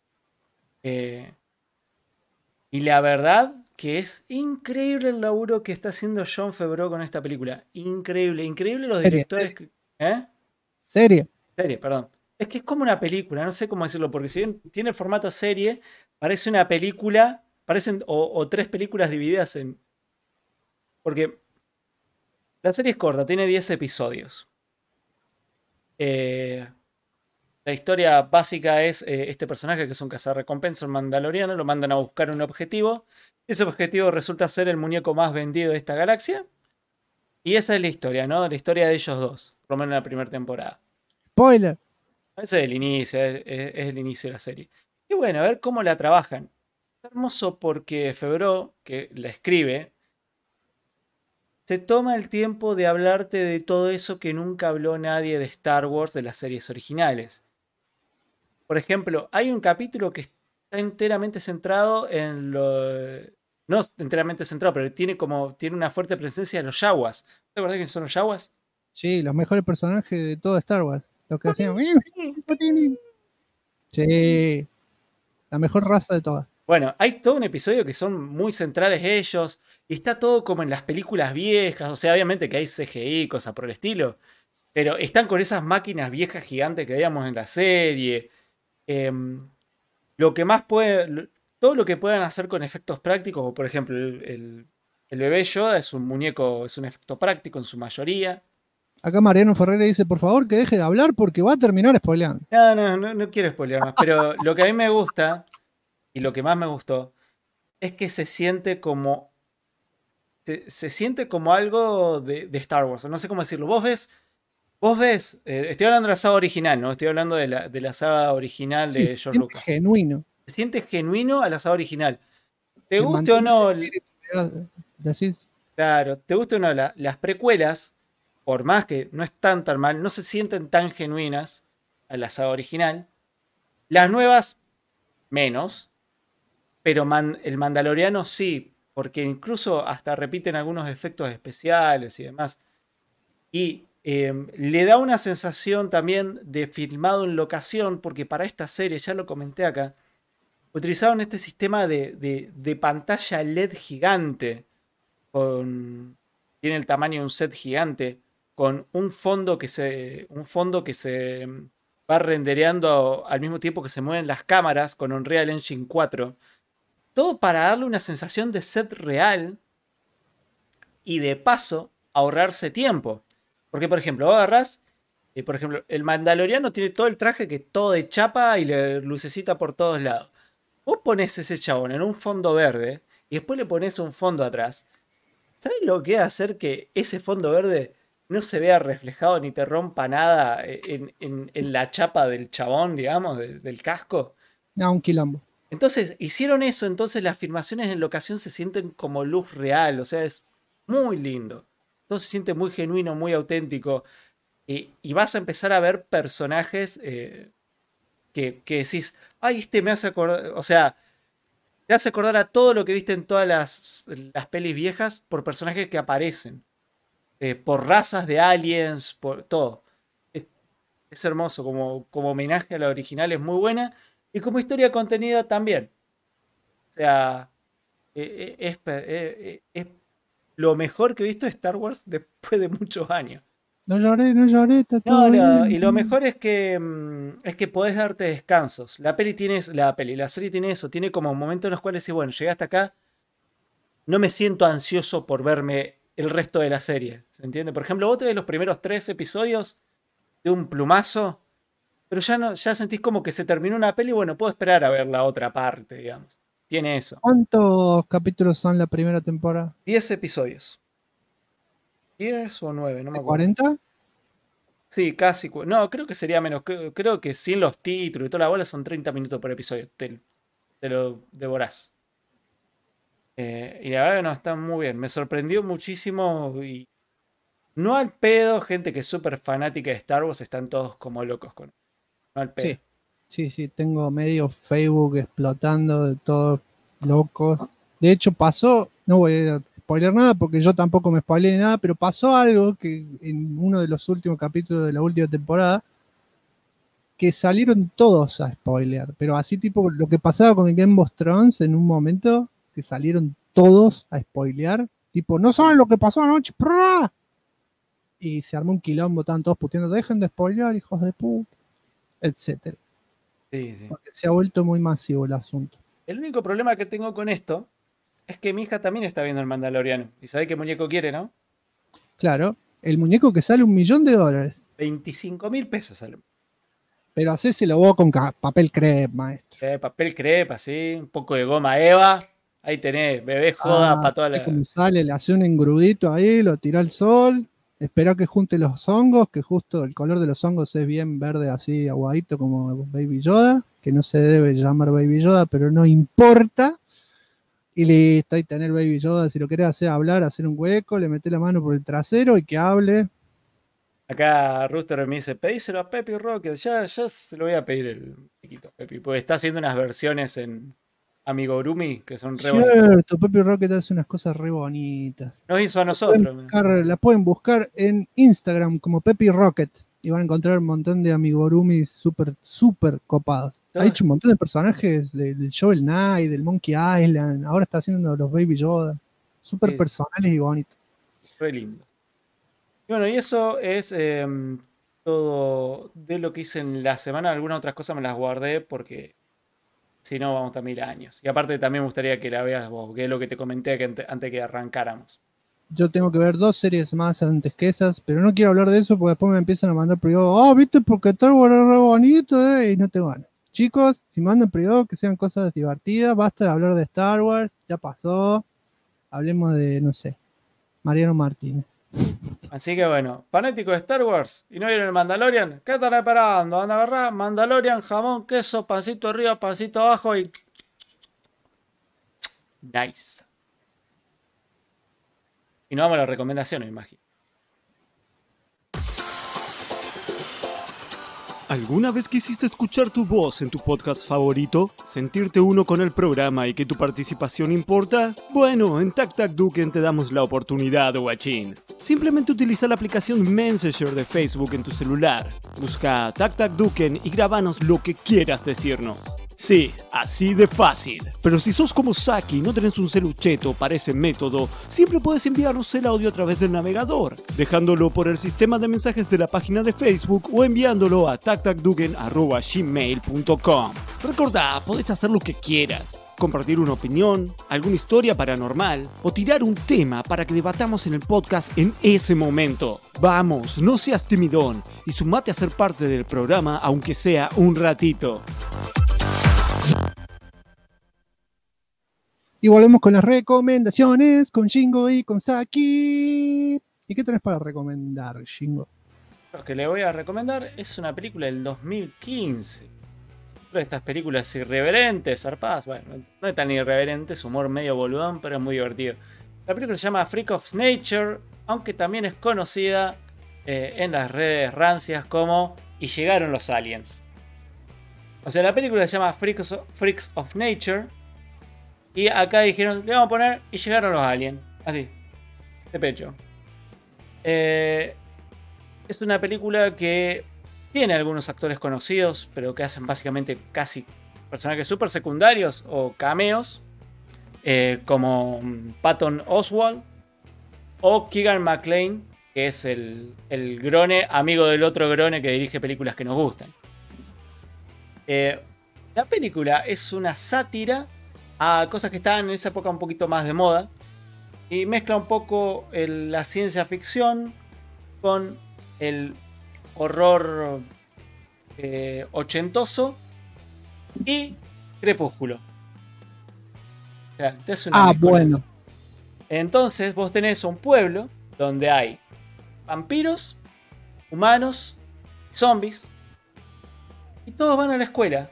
Y la verdad que es increíble el laburo que está haciendo Jon Favreau con esta película. Increíble los directores. Serie, perdón. Es que es como una película, no sé cómo decirlo, porque si bien tiene el formato serie, parece una película, parecen o 3 películas divididas en... Porque la serie es corta, tiene 10 episodios. La historia básica es este personaje que es un cazarrecompensa, un mandaloriano, lo mandan a buscar un objetivo. Ese objetivo resulta ser el muñeco más vendido de esta galaxia. Y esa es la historia, ¿no? La historia de ellos dos, por lo menos en la primera temporada. Spoiler. Ese es el inicio, es el inicio de la serie. Y bueno, a ver cómo la trabajan. Es hermoso porque Favreau, que la escribe, se toma el tiempo de hablarte de todo eso que nunca habló nadie de Star Wars de las series originales. Por ejemplo, hay un capítulo que está enteramente centrado en lo... No enteramente centrado, pero tiene una fuerte presencia de los Yaguas. ¿Te acuerdas quiénes son los Yaguas? Sí, los mejores personajes de todo Star Wars. Los que hacían... Sí, la mejor raza de todas. Bueno, hay todo un episodio que son muy centrales ellos. Y está todo como en las películas viejas. O sea, obviamente que hay CGI, cosas por el estilo. Pero están con esas máquinas viejas gigantes que veíamos en la serie. Lo que más puede... Todo lo que puedan hacer con efectos prácticos. O por ejemplo, el bebé Yoda es un muñeco, es un efecto práctico en su mayoría. Acá Mariano Ferreira dice, por favor, que deje de hablar porque va a terminar spoileando. No quiero spoilear más. Pero lo que a mí me gusta, y lo que más me gustó, es que se siente como... Se siente como algo de Star Wars. No sé cómo decirlo. Vos ves, estoy hablando de la saga original, ¿no? Estoy hablando de la saga original de George Lucas. Genuino. Se siente genuino a la saga original. ¿Te guste o no? ¿Decís? Claro, te guste o no, las precuelas, por más que no están tan mal, no se sienten tan genuinas a la saga original. Las nuevas, menos. Pero el Mandaloriano sí, porque incluso hasta repiten algunos efectos especiales y demás. Y le da una sensación también de filmado en locación, porque para esta serie, ya lo comenté acá, utilizaron este sistema de pantalla LED gigante, tiene el tamaño de un set gigante, con un fondo que se va rendereando al mismo tiempo que se mueven las cámaras con Unreal Engine 4. Todo para darle una sensación de set real y de paso ahorrarse tiempo. Porque, por ejemplo, vos agarrás, por ejemplo, el Mandaloriano tiene todo el traje que todo de chapa y le lucecita por todos lados. Vos ponés ese chabón en un fondo verde y después le pones un fondo atrás. ¿Sabés lo que va a hacer que ese fondo verde no se vea reflejado ni te rompa nada en la chapa del chabón, digamos, del casco? No, un quilombo. Entonces, hicieron eso, entonces las filmaciones en locación se sienten como luz real, o sea, es muy lindo. Entonces se siente muy genuino, muy auténtico. Y vas a empezar a ver personajes que decís, ay, este me hace acordar, o sea, te hace acordar a todo lo que viste en todas las pelis viejas por personajes que aparecen. Por razas de aliens, por todo. es hermoso, como homenaje a la original es muy buena, y como historia contenida también. O sea, es lo mejor que he visto de Star Wars después de muchos años. No lloré, está todo bien. Y lo mejor es que podés darte descansos. La serie tiene eso, tiene como momentos en los cuales decís, bueno, llegué hasta acá, no me siento ansioso por verme el resto de la serie, ¿se entiende? Por ejemplo, vos te ves los primeros 3 episodios de un plumazo, pero ya sentís como que se terminó una peli y bueno, puedo esperar a ver la otra parte, digamos. Tiene eso. ¿Cuántos capítulos son la primera temporada? 10 episodios. 10 o 9, no me acuerdo. ¿40? Sí, casi. No, creo que sería menos. Creo que sin los títulos y toda la bola son 30 minutos por episodio. Te lo devorás. Y la verdad que no, está muy bien. Me sorprendió muchísimo. Y no al pedo, gente que es súper fanática de Star Wars, están todos como locos con. No al pedo. Sí, tengo medio Facebook explotando de todos locos. De hecho, pasó, no voy a spoiler nada porque yo tampoco me spoileé nada, pero pasó algo que en uno de los últimos capítulos de la última temporada, que salieron todos a spoilear, pero así tipo lo que pasaba con el Game of Thrones en un momento, que salieron todos a spoilear, tipo, no saben lo que pasó anoche, ¡prá! Y se armó un quilombo, estaban todos puteando, dejen de spoilear, hijos de puta, etcétera. Sí. Porque se ha vuelto muy masivo el asunto. El único problema que tengo con esto es que mi hija también está viendo el Mandaloriano. ¿Y sabe qué muñeco quiere, no? Claro, el muñeco que sale $1.000.000. 25.000 pesos sale. Pero hacéselo vos con papel crepe, maestro. Papel crepe, así, un poco de goma Eva. Ahí tenés, bebé joda para toda la. Como sale, le hace un engrudito ahí, lo tira al sol. Espera que junte los hongos, que justo el color de los hongos es bien verde, así aguadito como Baby Yoda. Que no se debe llamar Baby Yoda, pero no importa. Y listo, ahí tener Baby Yoda. Si lo querés hacer hablar, hacer un hueco, le metés la mano por el trasero y que hable. Acá Rooster me dice, pedíselo a Pepi Rocket. Ya se lo voy a pedir el chiquito Pepi, porque está haciendo unas versiones en Amigurumi que son re bonitas. Cierto, Pepi Rocket hace unas cosas re bonitas. Nos hizo a nosotros. La pueden buscar en Instagram como Pepi Rocket y van a encontrar un montón de Amigurumi súper copados. Ha hecho un montón de personajes del Shovel Knight, del Monkey Island, ahora está haciendo los Baby Yoda. Súper personales y bonitos. Re lindo. Y bueno, y eso es todo de lo que hice en la semana. Algunas otras cosas me las guardé porque si no vamos a 1000 años. Y aparte también me gustaría que la veas vos, que es lo que te comenté antes que arrancáramos. Yo tengo que ver 2 series más antes que esas, pero no quiero hablar de eso porque después me empiezan a mandar privado. ¿Viste? Porque Star Wars es re bonito, y no te van. Chicos, si mandan privado, que sean cosas divertidas, basta de hablar de Star Wars, ya pasó. Hablemos de, no sé, Mariano Martínez. Así que bueno, fanáticos de Star Wars y no vieron el Mandalorian, ¿qué están esperando? Van a agarrar Mandalorian, jamón, queso, pancito arriba, pancito abajo y. Nice. Y no vamos a las recomendaciones, me imagino. ¿Alguna vez quisiste escuchar tu voz en tu podcast favorito? ¿Sentirte uno con el programa y que tu participación importa? Bueno, en Tac Tac Duken te damos la oportunidad, guachín. Simplemente utiliza la aplicación Messenger de Facebook en tu celular. Busca Tac Tac Duken y grabanos lo que quieras decirnos. Sí, así de fácil. Pero si sos como Saki y no tenés un celucheto para ese método, siempre puedes enviarnos el audio a través del navegador, dejándolo por el sistema de mensajes de la página de Facebook o enviándolo a tactacduken@gmail.com. Recordá, podés hacer lo que quieras. Compartir una opinión, alguna historia paranormal o tirar un tema para que debatamos en el podcast en ese momento. Vamos, no seas timidón y sumate a ser parte del programa aunque sea un ratito. Y volvemos con las recomendaciones, con Shingo y con Saki. ¿Y qué tenés para recomendar, Shingo? Lo que le voy a recomendar es una película del 2015. De estas películas irreverentes, zarpadas. Bueno, no es tan irreverente, es humor medio boludón, pero es muy divertido. La película se llama Freak of Nature, aunque también es conocida en las redes rancias como Y llegaron los aliens. O sea, la película se llama Freaks of Nature. Y acá dijeron, le vamos a poner Y llegaron los aliens. Así, de pecho. Es una película que Tiene algunos actores conocidos, pero que hacen básicamente casi personajes súper secundarios o cameos, como Patton Oswalt o Keegan McLean, que es el Grone, amigo del otro Grone que dirige películas que nos gustan. La película es una sátira a cosas que estaban en esa época un poquito más de moda y mezcla un poco la ciencia ficción con el horror ochentoso y Crepúsculo. O sea, te hace una bueno. Entonces vos tenés un pueblo donde hay vampiros, humanos, zombies y todos van a la escuela.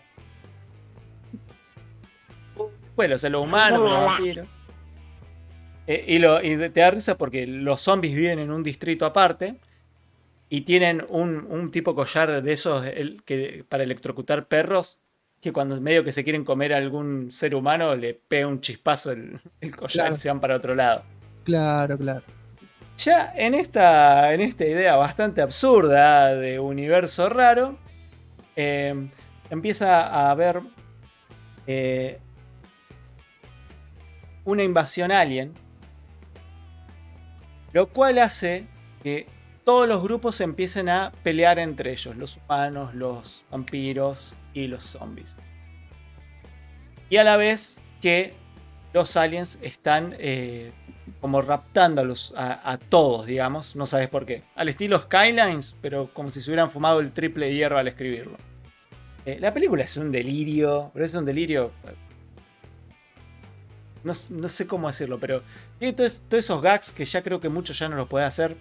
Bueno, o sea, los humanos, los vampiros. Y te da risa porque los zombies viven en un distrito aparte y tienen un tipo collar de esos para electrocutar perros, que cuando medio que se quieren comer a algún ser humano le pega un chispazo el collar, claro, y se van para otro lado. Claro. Ya en esta idea bastante absurda de universo raro, empieza a haber una invasión alien, lo cual hace que todos los grupos empiecen a pelear entre ellos, los humanos, los vampiros y los zombies. Y a la vez que los aliens están como raptando a todos, digamos, no sabes por qué. Al estilo Skylines, pero como si se hubieran fumado el triple de hierro al escribirlo. La película es un delirio, pero es un delirio... No sé cómo decirlo, pero tiene todos esos gags que ya creo que muchos ya no los puede hacer.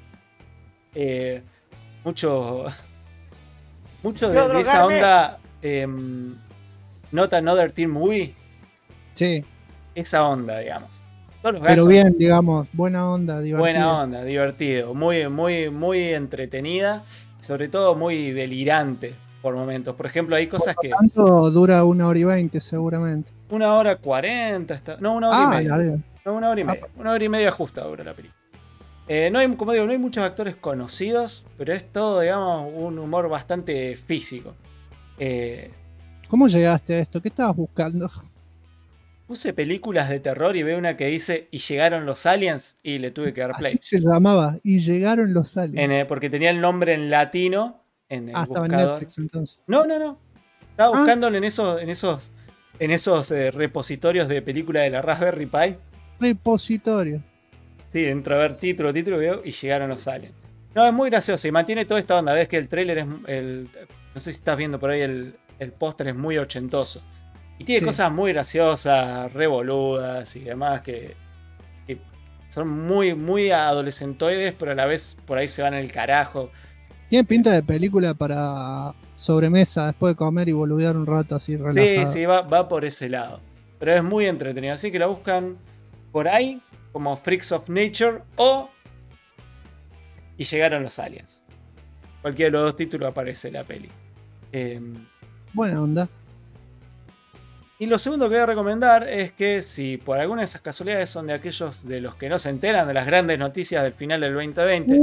Mucho de esa onda Not Another Teen Movie. Sí. Esa onda, digamos. Todos los pero bien, digamos, buena onda, divertido. Buena onda, divertido. Muy entretenida. Sobre todo muy delirante por momentos. Por ejemplo, hay cosas que... tanto dura 1 hora y 20 seguramente. 1 hora 40. No, 1 hora y media. No, 1 hora y media. 1 hora y media justa dura la película. Como digo, no hay muchos actores conocidos, pero es todo, digamos, un humor bastante físico. ¿Cómo llegaste a esto? ¿Qué estabas buscando? Puse películas de terror y veo una que dice "Y llegaron los aliens" y le tuve que dar play. Así se llamaba, "Y llegaron los aliens". Porque tenía el nombre en latino en el buscador. Estaba en Netflix entonces. No. Estaba buscándolo en esos repositorios de películas de la Raspberry Pi. Repositorio. Sí, entro a ver título, veo "Y llegaron los aliens". No, es muy gracioso y mantiene toda esta onda. Ves que el tráiler es... no sé si estás viendo por ahí el póster, es muy ochentoso. Y tiene cosas muy graciosas, revoludas y demás que son muy adolescentoides, pero a la vez por ahí se van al carajo. Tiene pinta de película para sobremesa, después de comer y boludear un rato así relajado. Sí, va por ese lado. Pero es muy entretenido, así que la buscan por ahí como Freaks of Nature o "Y llegaron los aliens". Cualquiera de los dos títulos aparece en la peli. Buena onda. Y lo segundo que voy a recomendar es que si por alguna de esas casualidades son de aquellos de los que no se enteran de las grandes noticias del final del 2020.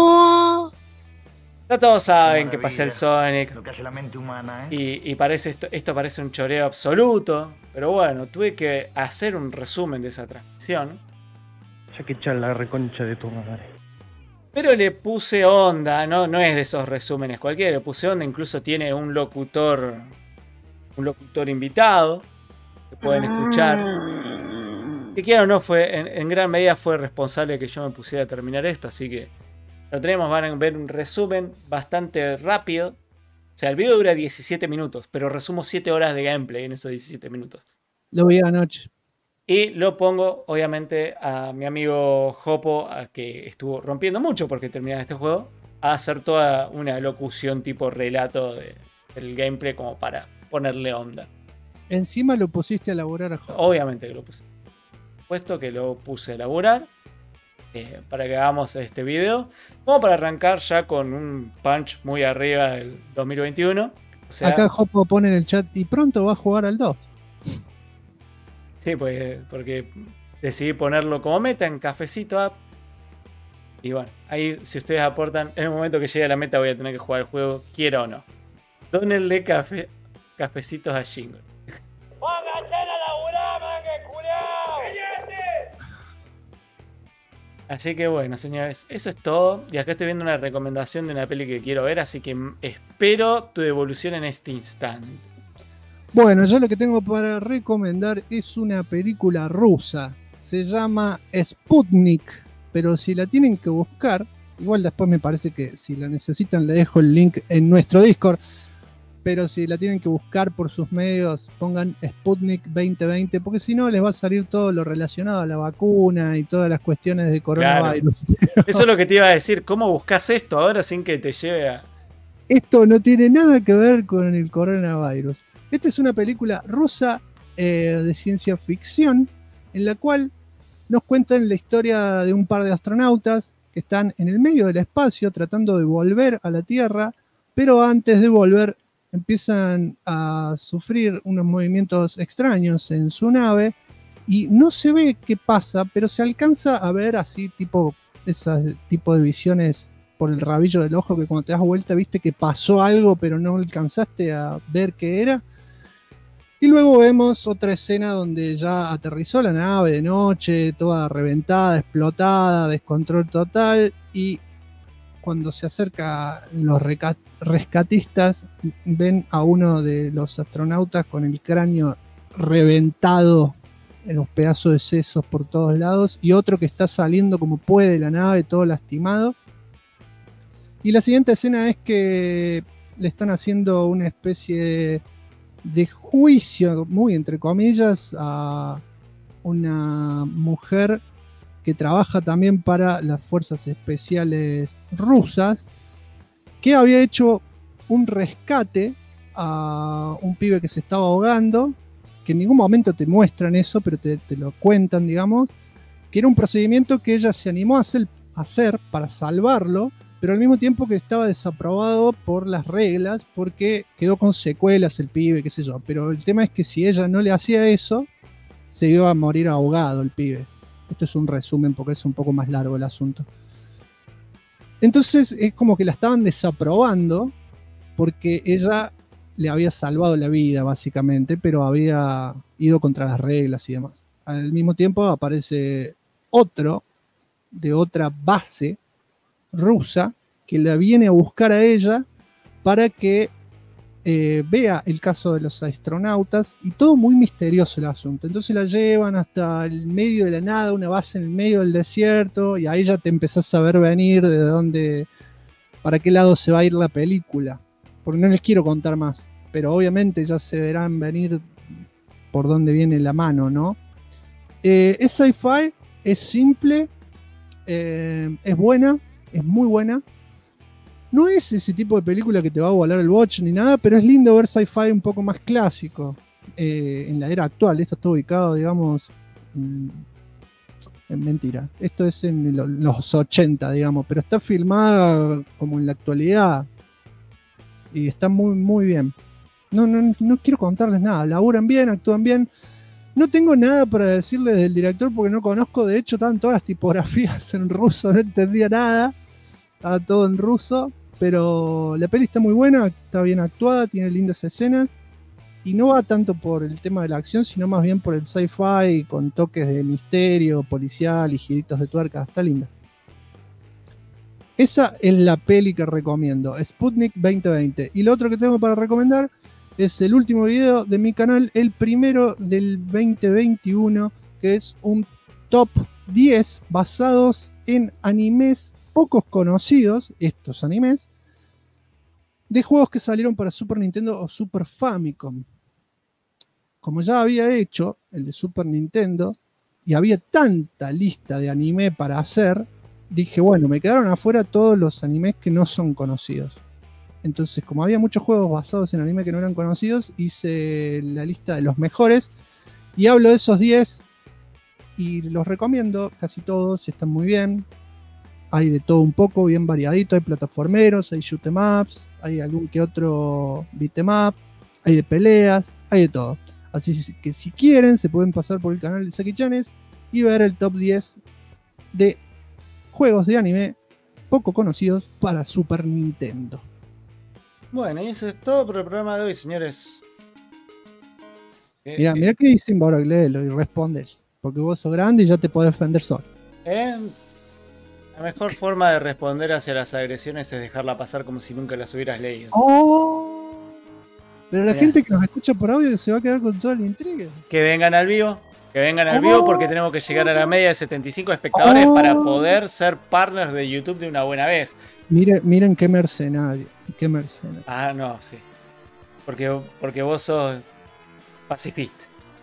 Ya todos saben que pasé el Sonic. Lo que hace la mente humana, Y parece esto parece un choreo absoluto. Pero bueno, tuve que hacer un resumen de esa transmisión. Ya que echar la reconcha de tu madre. Pero le puse onda, no es de esos resúmenes cualquiera, le puse onda, incluso tiene un locutor invitado que pueden escuchar. Que quiera o no, en gran medida fue responsable de que yo me pusiera a terminar esto, así que lo tenemos, van a ver un resumen bastante rápido. O sea, el video dura 17 minutos, pero resumo 7 horas de gameplay en esos 17 minutos. Lo vi anoche. Y lo pongo, obviamente, a mi amigo Jopo, a que estuvo rompiendo mucho porque terminaba este juego, a hacer toda una locución tipo relato del gameplay como para ponerle onda. Encima lo pusiste a laburar a Jopo. Obviamente que lo puse. Puesto que lo puse a laburar para que hagamos este video. Como para arrancar ya con un punch muy arriba del 2021. O sea, acá Jopo pone en el chat y pronto va a jugar al 2. Sí, pues porque decidí ponerlo como meta en Cafecito App. Y bueno, ahí si ustedes aportan, en el momento que llegue a la meta voy a tener que jugar el juego, quiera o no. Dónenle cafecitos a Jingle. Así que bueno, señores, eso es todo. Y acá estoy viendo una recomendación de una peli que quiero ver, así que espero tu devolución en este instante. Bueno, yo lo que tengo para recomendar es una película rusa. Se llama Sputnik, pero si la tienen que buscar, igual después me parece que si la necesitan le dejo el link en nuestro Discord, pero si la tienen que buscar por sus medios, pongan Sputnik 2020, porque si no les va a salir todo lo relacionado a la vacuna y todas las cuestiones de coronavirus. Claro. Eso es lo que te iba a decir. ¿Cómo buscas esto ahora sin que te lleve a...? Esto no tiene nada que ver con el coronavirus. Esta es una película rusa de ciencia ficción en la cual nos cuentan la historia de un par de astronautas que están en el medio del espacio tratando de volver a la Tierra, pero antes de volver empiezan a sufrir unos movimientos extraños en su nave y no se ve qué pasa, pero se alcanza a ver así ese tipo de visiones por el rabillo del ojo, que cuando te das vuelta viste que pasó algo pero no alcanzaste a ver qué era. Y luego vemos otra escena donde ya aterrizó la nave de noche, toda reventada, explotada, descontrol total, y cuando se acercan los rescatistas ven a uno de los astronautas con el cráneo reventado en los pedazos de sesos por todos lados y otro que está saliendo como puede de la nave todo lastimado. Y la siguiente escena es que le están haciendo una especie de juicio, muy entre comillas, a una mujer que trabaja también para las fuerzas especiales rusas, que había hecho un rescate a un pibe que se estaba ahogando, que en ningún momento te muestran eso, pero te lo cuentan, digamos, que era un procedimiento que ella se animó a hacer para salvarlo, pero al mismo tiempo que estaba desaprobado por las reglas, porque quedó con secuelas el pibe, qué sé yo. Pero el tema es que si ella no le hacía eso, se iba a morir ahogado el pibe. Esto es un resumen porque es un poco más largo el asunto. Entonces es como que la estaban desaprobando porque ella le había salvado la vida, básicamente, pero había ido contra las reglas y demás. Al mismo tiempo aparece otro de otra base rusa que la viene a buscar a ella para que vea el caso de los astronautas, y todo muy misterioso el asunto. Entonces la llevan hasta el medio de la nada, una base en el medio del desierto, y ahí ya te empezás a ver venir de dónde, para qué lado se va a ir la película, porque no les quiero contar más, pero obviamente ya se verán venir por dónde viene la mano, ¿no? Es sci-fi, es simple, es buena, es muy buena. No es ese tipo de película que te va a volar el boche ni nada, pero es lindo ver sci-fi un poco más clásico en la era actual. Esto está ubicado, digamos, en mentira. Esto es en los 80, digamos, pero está filmada como en la actualidad y está muy, muy bien. No quiero contarles nada. Laburan bien, actúan bien. No tengo nada para decirles del director porque no conozco. De hecho, estaban todas las tipografías en ruso, no entendía nada. Estaba todo en ruso, pero la peli está muy buena, está bien actuada, tiene lindas escenas y no va tanto por el tema de la acción, sino más bien por el sci-fi con toques de misterio, policial y giritos de tuerca. Está linda. Esa es la peli que recomiendo, Sputnik 2020. Y lo otro que tengo para recomendar es el último video de mi canal, el primero del 2021, que es un top 10 basados en animes pocos conocidos, estos animes, de juegos que salieron para Super Nintendo o Super Famicom. Como ya había hecho el de Super Nintendo y había tanta lista de anime para hacer, dije, bueno, me quedaron afuera todos los animes que no son conocidos. Entonces, como había muchos juegos basados en anime que no eran conocidos, hice la lista de los mejores y hablo de esos 10 y los recomiendo, casi todos, están muy bien. Hay de todo un poco, bien variadito, hay plataformeros, hay shoot 'em ups, hay algún que otro beat 'em up, hay de peleas, hay de todo. Así que si quieren, se pueden pasar por el canal de Saki-chanes y ver el top 10 de juegos de anime poco conocidos para Super Nintendo. Bueno, y eso es todo por el programa de hoy, señores. Mirá qué dice Inborg, léelo y responde. Porque vos sos grande y ya te podés defender solo. La mejor forma de responder hacia las agresiones es dejarla pasar como si nunca las hubieras leído. ¡Oh! Pero la gente que nos escucha por audio se va a quedar con toda la intriga. Que vengan al vivo. Que vengan al vivo porque tenemos que llegar a la media de 75 espectadores para poder ser partners de YouTube de una buena vez. Miren qué mercenario. Qué mercenario. Ah, no, sí. Porque vos sos pacifista.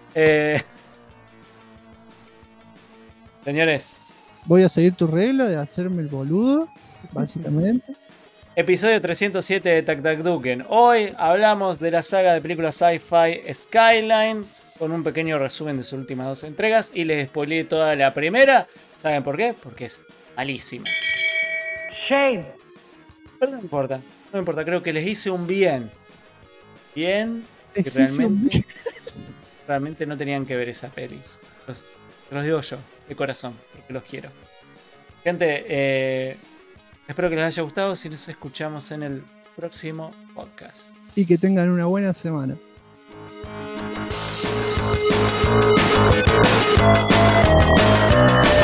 Señores. Voy a seguir tu regla de hacerme el boludo, básicamente. Episodio 307 de Tac Tac Duken. Hoy hablamos de la saga de películas sci-fi Skyline, con un pequeño resumen de sus últimas 2 entregas, y les spoileé toda la primera. ¿Saben por qué? Porque es malísima. Shame. Pero no importa, creo que les hice un bien. Bien, que realmente no tenían que ver esa peli. Te los digo yo, de corazón, porque los quiero. Gente, espero que les haya gustado. Si nos escuchamos en el próximo podcast. Y que tengan una buena semana. Yeah.